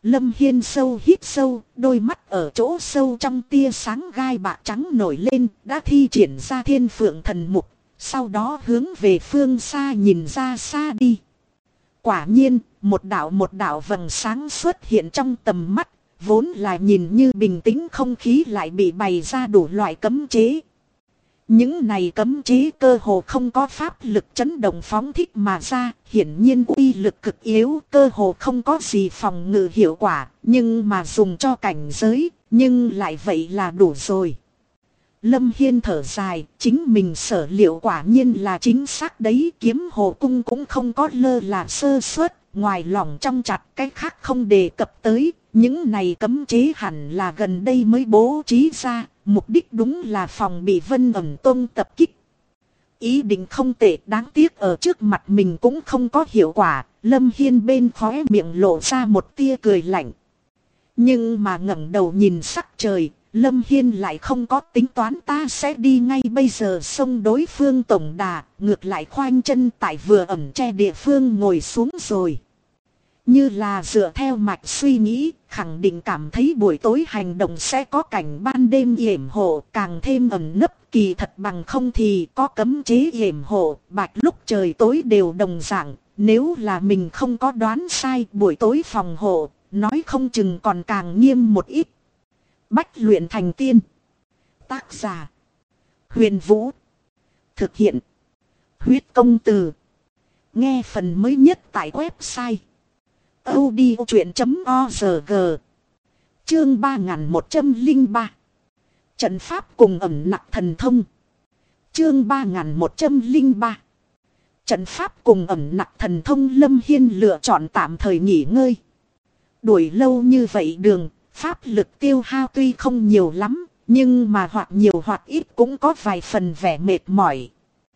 Lâm Hiên sâu hít sâu, đôi mắt ở chỗ sâu trong tia sáng gai bạc trắng nổi lên, đã thi triển ra Thiên Phượng Thần Mục, sau đó hướng về phương xa nhìn ra xa đi. Quả nhiên, một đạo vầng sáng xuất hiện trong tầm mắt, vốn là nhìn như bình tĩnh không khí lại bị bày ra đủ loại cấm chế. Những này cấm chế cơ hồ không có pháp lực chấn động phóng thích mà ra, hiển nhiên uy lực cực yếu, cơ hồ không có gì phòng ngự hiệu quả, nhưng mà dùng cho cảnh giới, nhưng lại vậy là đủ rồi. Lâm Hiên thở dài, chính mình sở liệu quả nhiên là chính xác đấy, Kiếm Hồ Cung cũng không có lơ là sơ suất, ngoài lòng trong chặt cái khác không đề cập tới, những này cấm chế hẳn là gần đây mới bố trí ra, mục đích đúng là phòng bị Vân Ẩn Tông tập kích. Ý định không tệ, đáng tiếc ở trước mặt mình cũng không có hiệu quả, Lâm Hiên bên khóe miệng lộ ra một tia cười lạnh. Nhưng mà ngẩng đầu nhìn sắc trời, Lâm Hiên lại không có tính toán ta sẽ đi ngay bây giờ xông đối phương tổng đà, ngược lại khoanh chân tại vừa ẩn che địa phương ngồi xuống rồi. Như là dựa theo mạch suy nghĩ, khẳng định cảm thấy buổi tối hành động sẽ có cảnh ban đêm yểm hộ, càng thêm ẩn nấp, kỳ thật bằng không thì có cấm chế yểm hộ, bạch lúc trời tối đều đồng dạng, nếu là mình không có đoán sai buổi tối phòng hộ, nói không chừng còn càng nghiêm một ít. Bách luyện thành tiên. Tác giả: Huyền Vũ. Thực hiện: Huyết Công Từ. Nghe phần mới nhất tại website audiochuyện.org. Chương 3103. Trận pháp cùng ẩn nặc thần thông. Chương 3103. Trận pháp cùng ẩn nặc thần thông. Lâm Hiên lựa chọn tạm thời nghỉ ngơi. Đuổi lâu như vậy đường, pháp lực tiêu hao tuy không nhiều lắm, nhưng mà hoặc nhiều hoặc ít cũng có vài phần vẻ mệt mỏi.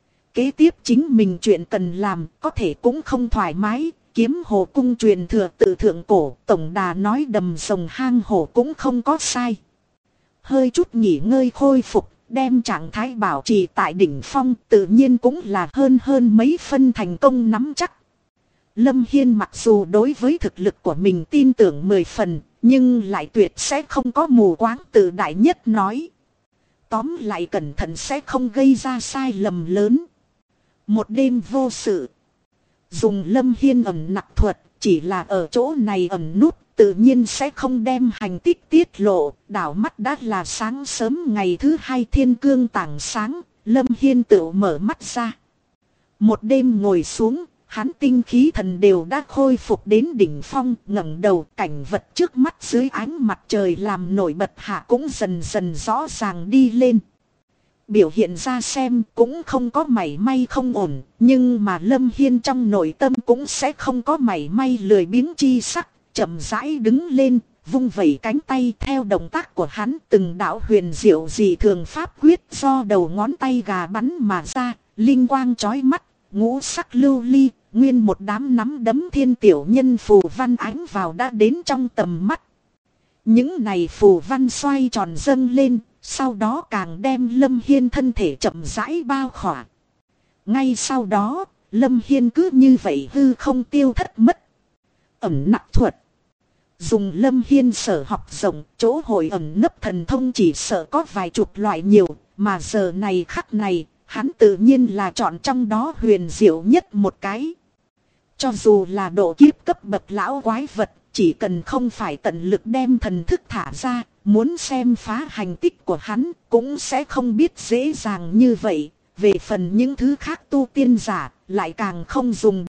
Kế tiếp chính mình chuyện cần làm có thể cũng không thoải mái. Kiếm Hồ Cung truyền thừa từ thượng cổ, tổng đà nói đầm rồng hang hổ cũng không có sai. Hơi chút nghỉ ngơi khôi phục, đem trạng thái bảo trì tại đỉnh phong, tự nhiên cũng là hơn mấy phân thành công nắm chắc. Lâm Hiên mặc dù đối với thực lực của mình tin tưởng 10 phần, nhưng lại tuyệt sẽ không có mù quáng tự đại nhất nói. Tóm lại cẩn thận sẽ không gây ra sai lầm lớn. Một đêm vô sự. Dùng Lâm Hiên ẩn nặc thuật, chỉ là ở chỗ này ẩn nút, tự nhiên sẽ không đem hành tích tiết lộ. Đảo mắt đã là sáng sớm ngày thứ hai, thiên cương tảng sáng, Lâm Hiên tự mở mắt ra. Một đêm ngồi xuống, hắn tinh khí thần đều đã khôi phục đến đỉnh phong, ngẩng đầu, cảnh vật trước mắt dưới ánh mặt trời làm nổi bật hạ cũng dần dần rõ ràng đi lên. Biểu hiện ra xem cũng không có mảy may không ổn, nhưng mà Lâm Hiên trong nội tâm cũng sẽ không có mảy may lười biếng chi sắc, chậm rãi đứng lên, vung vẩy cánh tay. Theo động tác của hắn, từng đạo huyền diệu dị thường pháp quyết do đầu ngón tay gà bắn mà ra, linh quang chói mắt, ngũ sắc lưu ly, nguyên một đám nắm đấm thiên tiểu nhân phù văn ánh vào đã đến trong tầm mắt. Những này phù văn xoay tròn dâng lên, sau đó càng đem Lâm Hiên thân thể chậm rãi bao khỏa. Ngay sau đó, Lâm Hiên cứ như vậy hư không tiêu thất mất. Ẩn nặc thuật. Dùng Lâm Hiên sở học rộng, chỗ hội ẩn nấp thần thông chỉ sợ có vài chục loại nhiều, mà giờ này khắc này, hắn tự nhiên là chọn trong đó huyền diệu nhất một cái. Cho dù là độ kiếp cấp bậc lão quái vật, chỉ cần không phải tận lực đem thần thức thả ra, muốn xem phá hành tích của hắn cũng sẽ không biết dễ dàng như vậy. Về phần những thứ khác tu tiên giả lại càng không dùng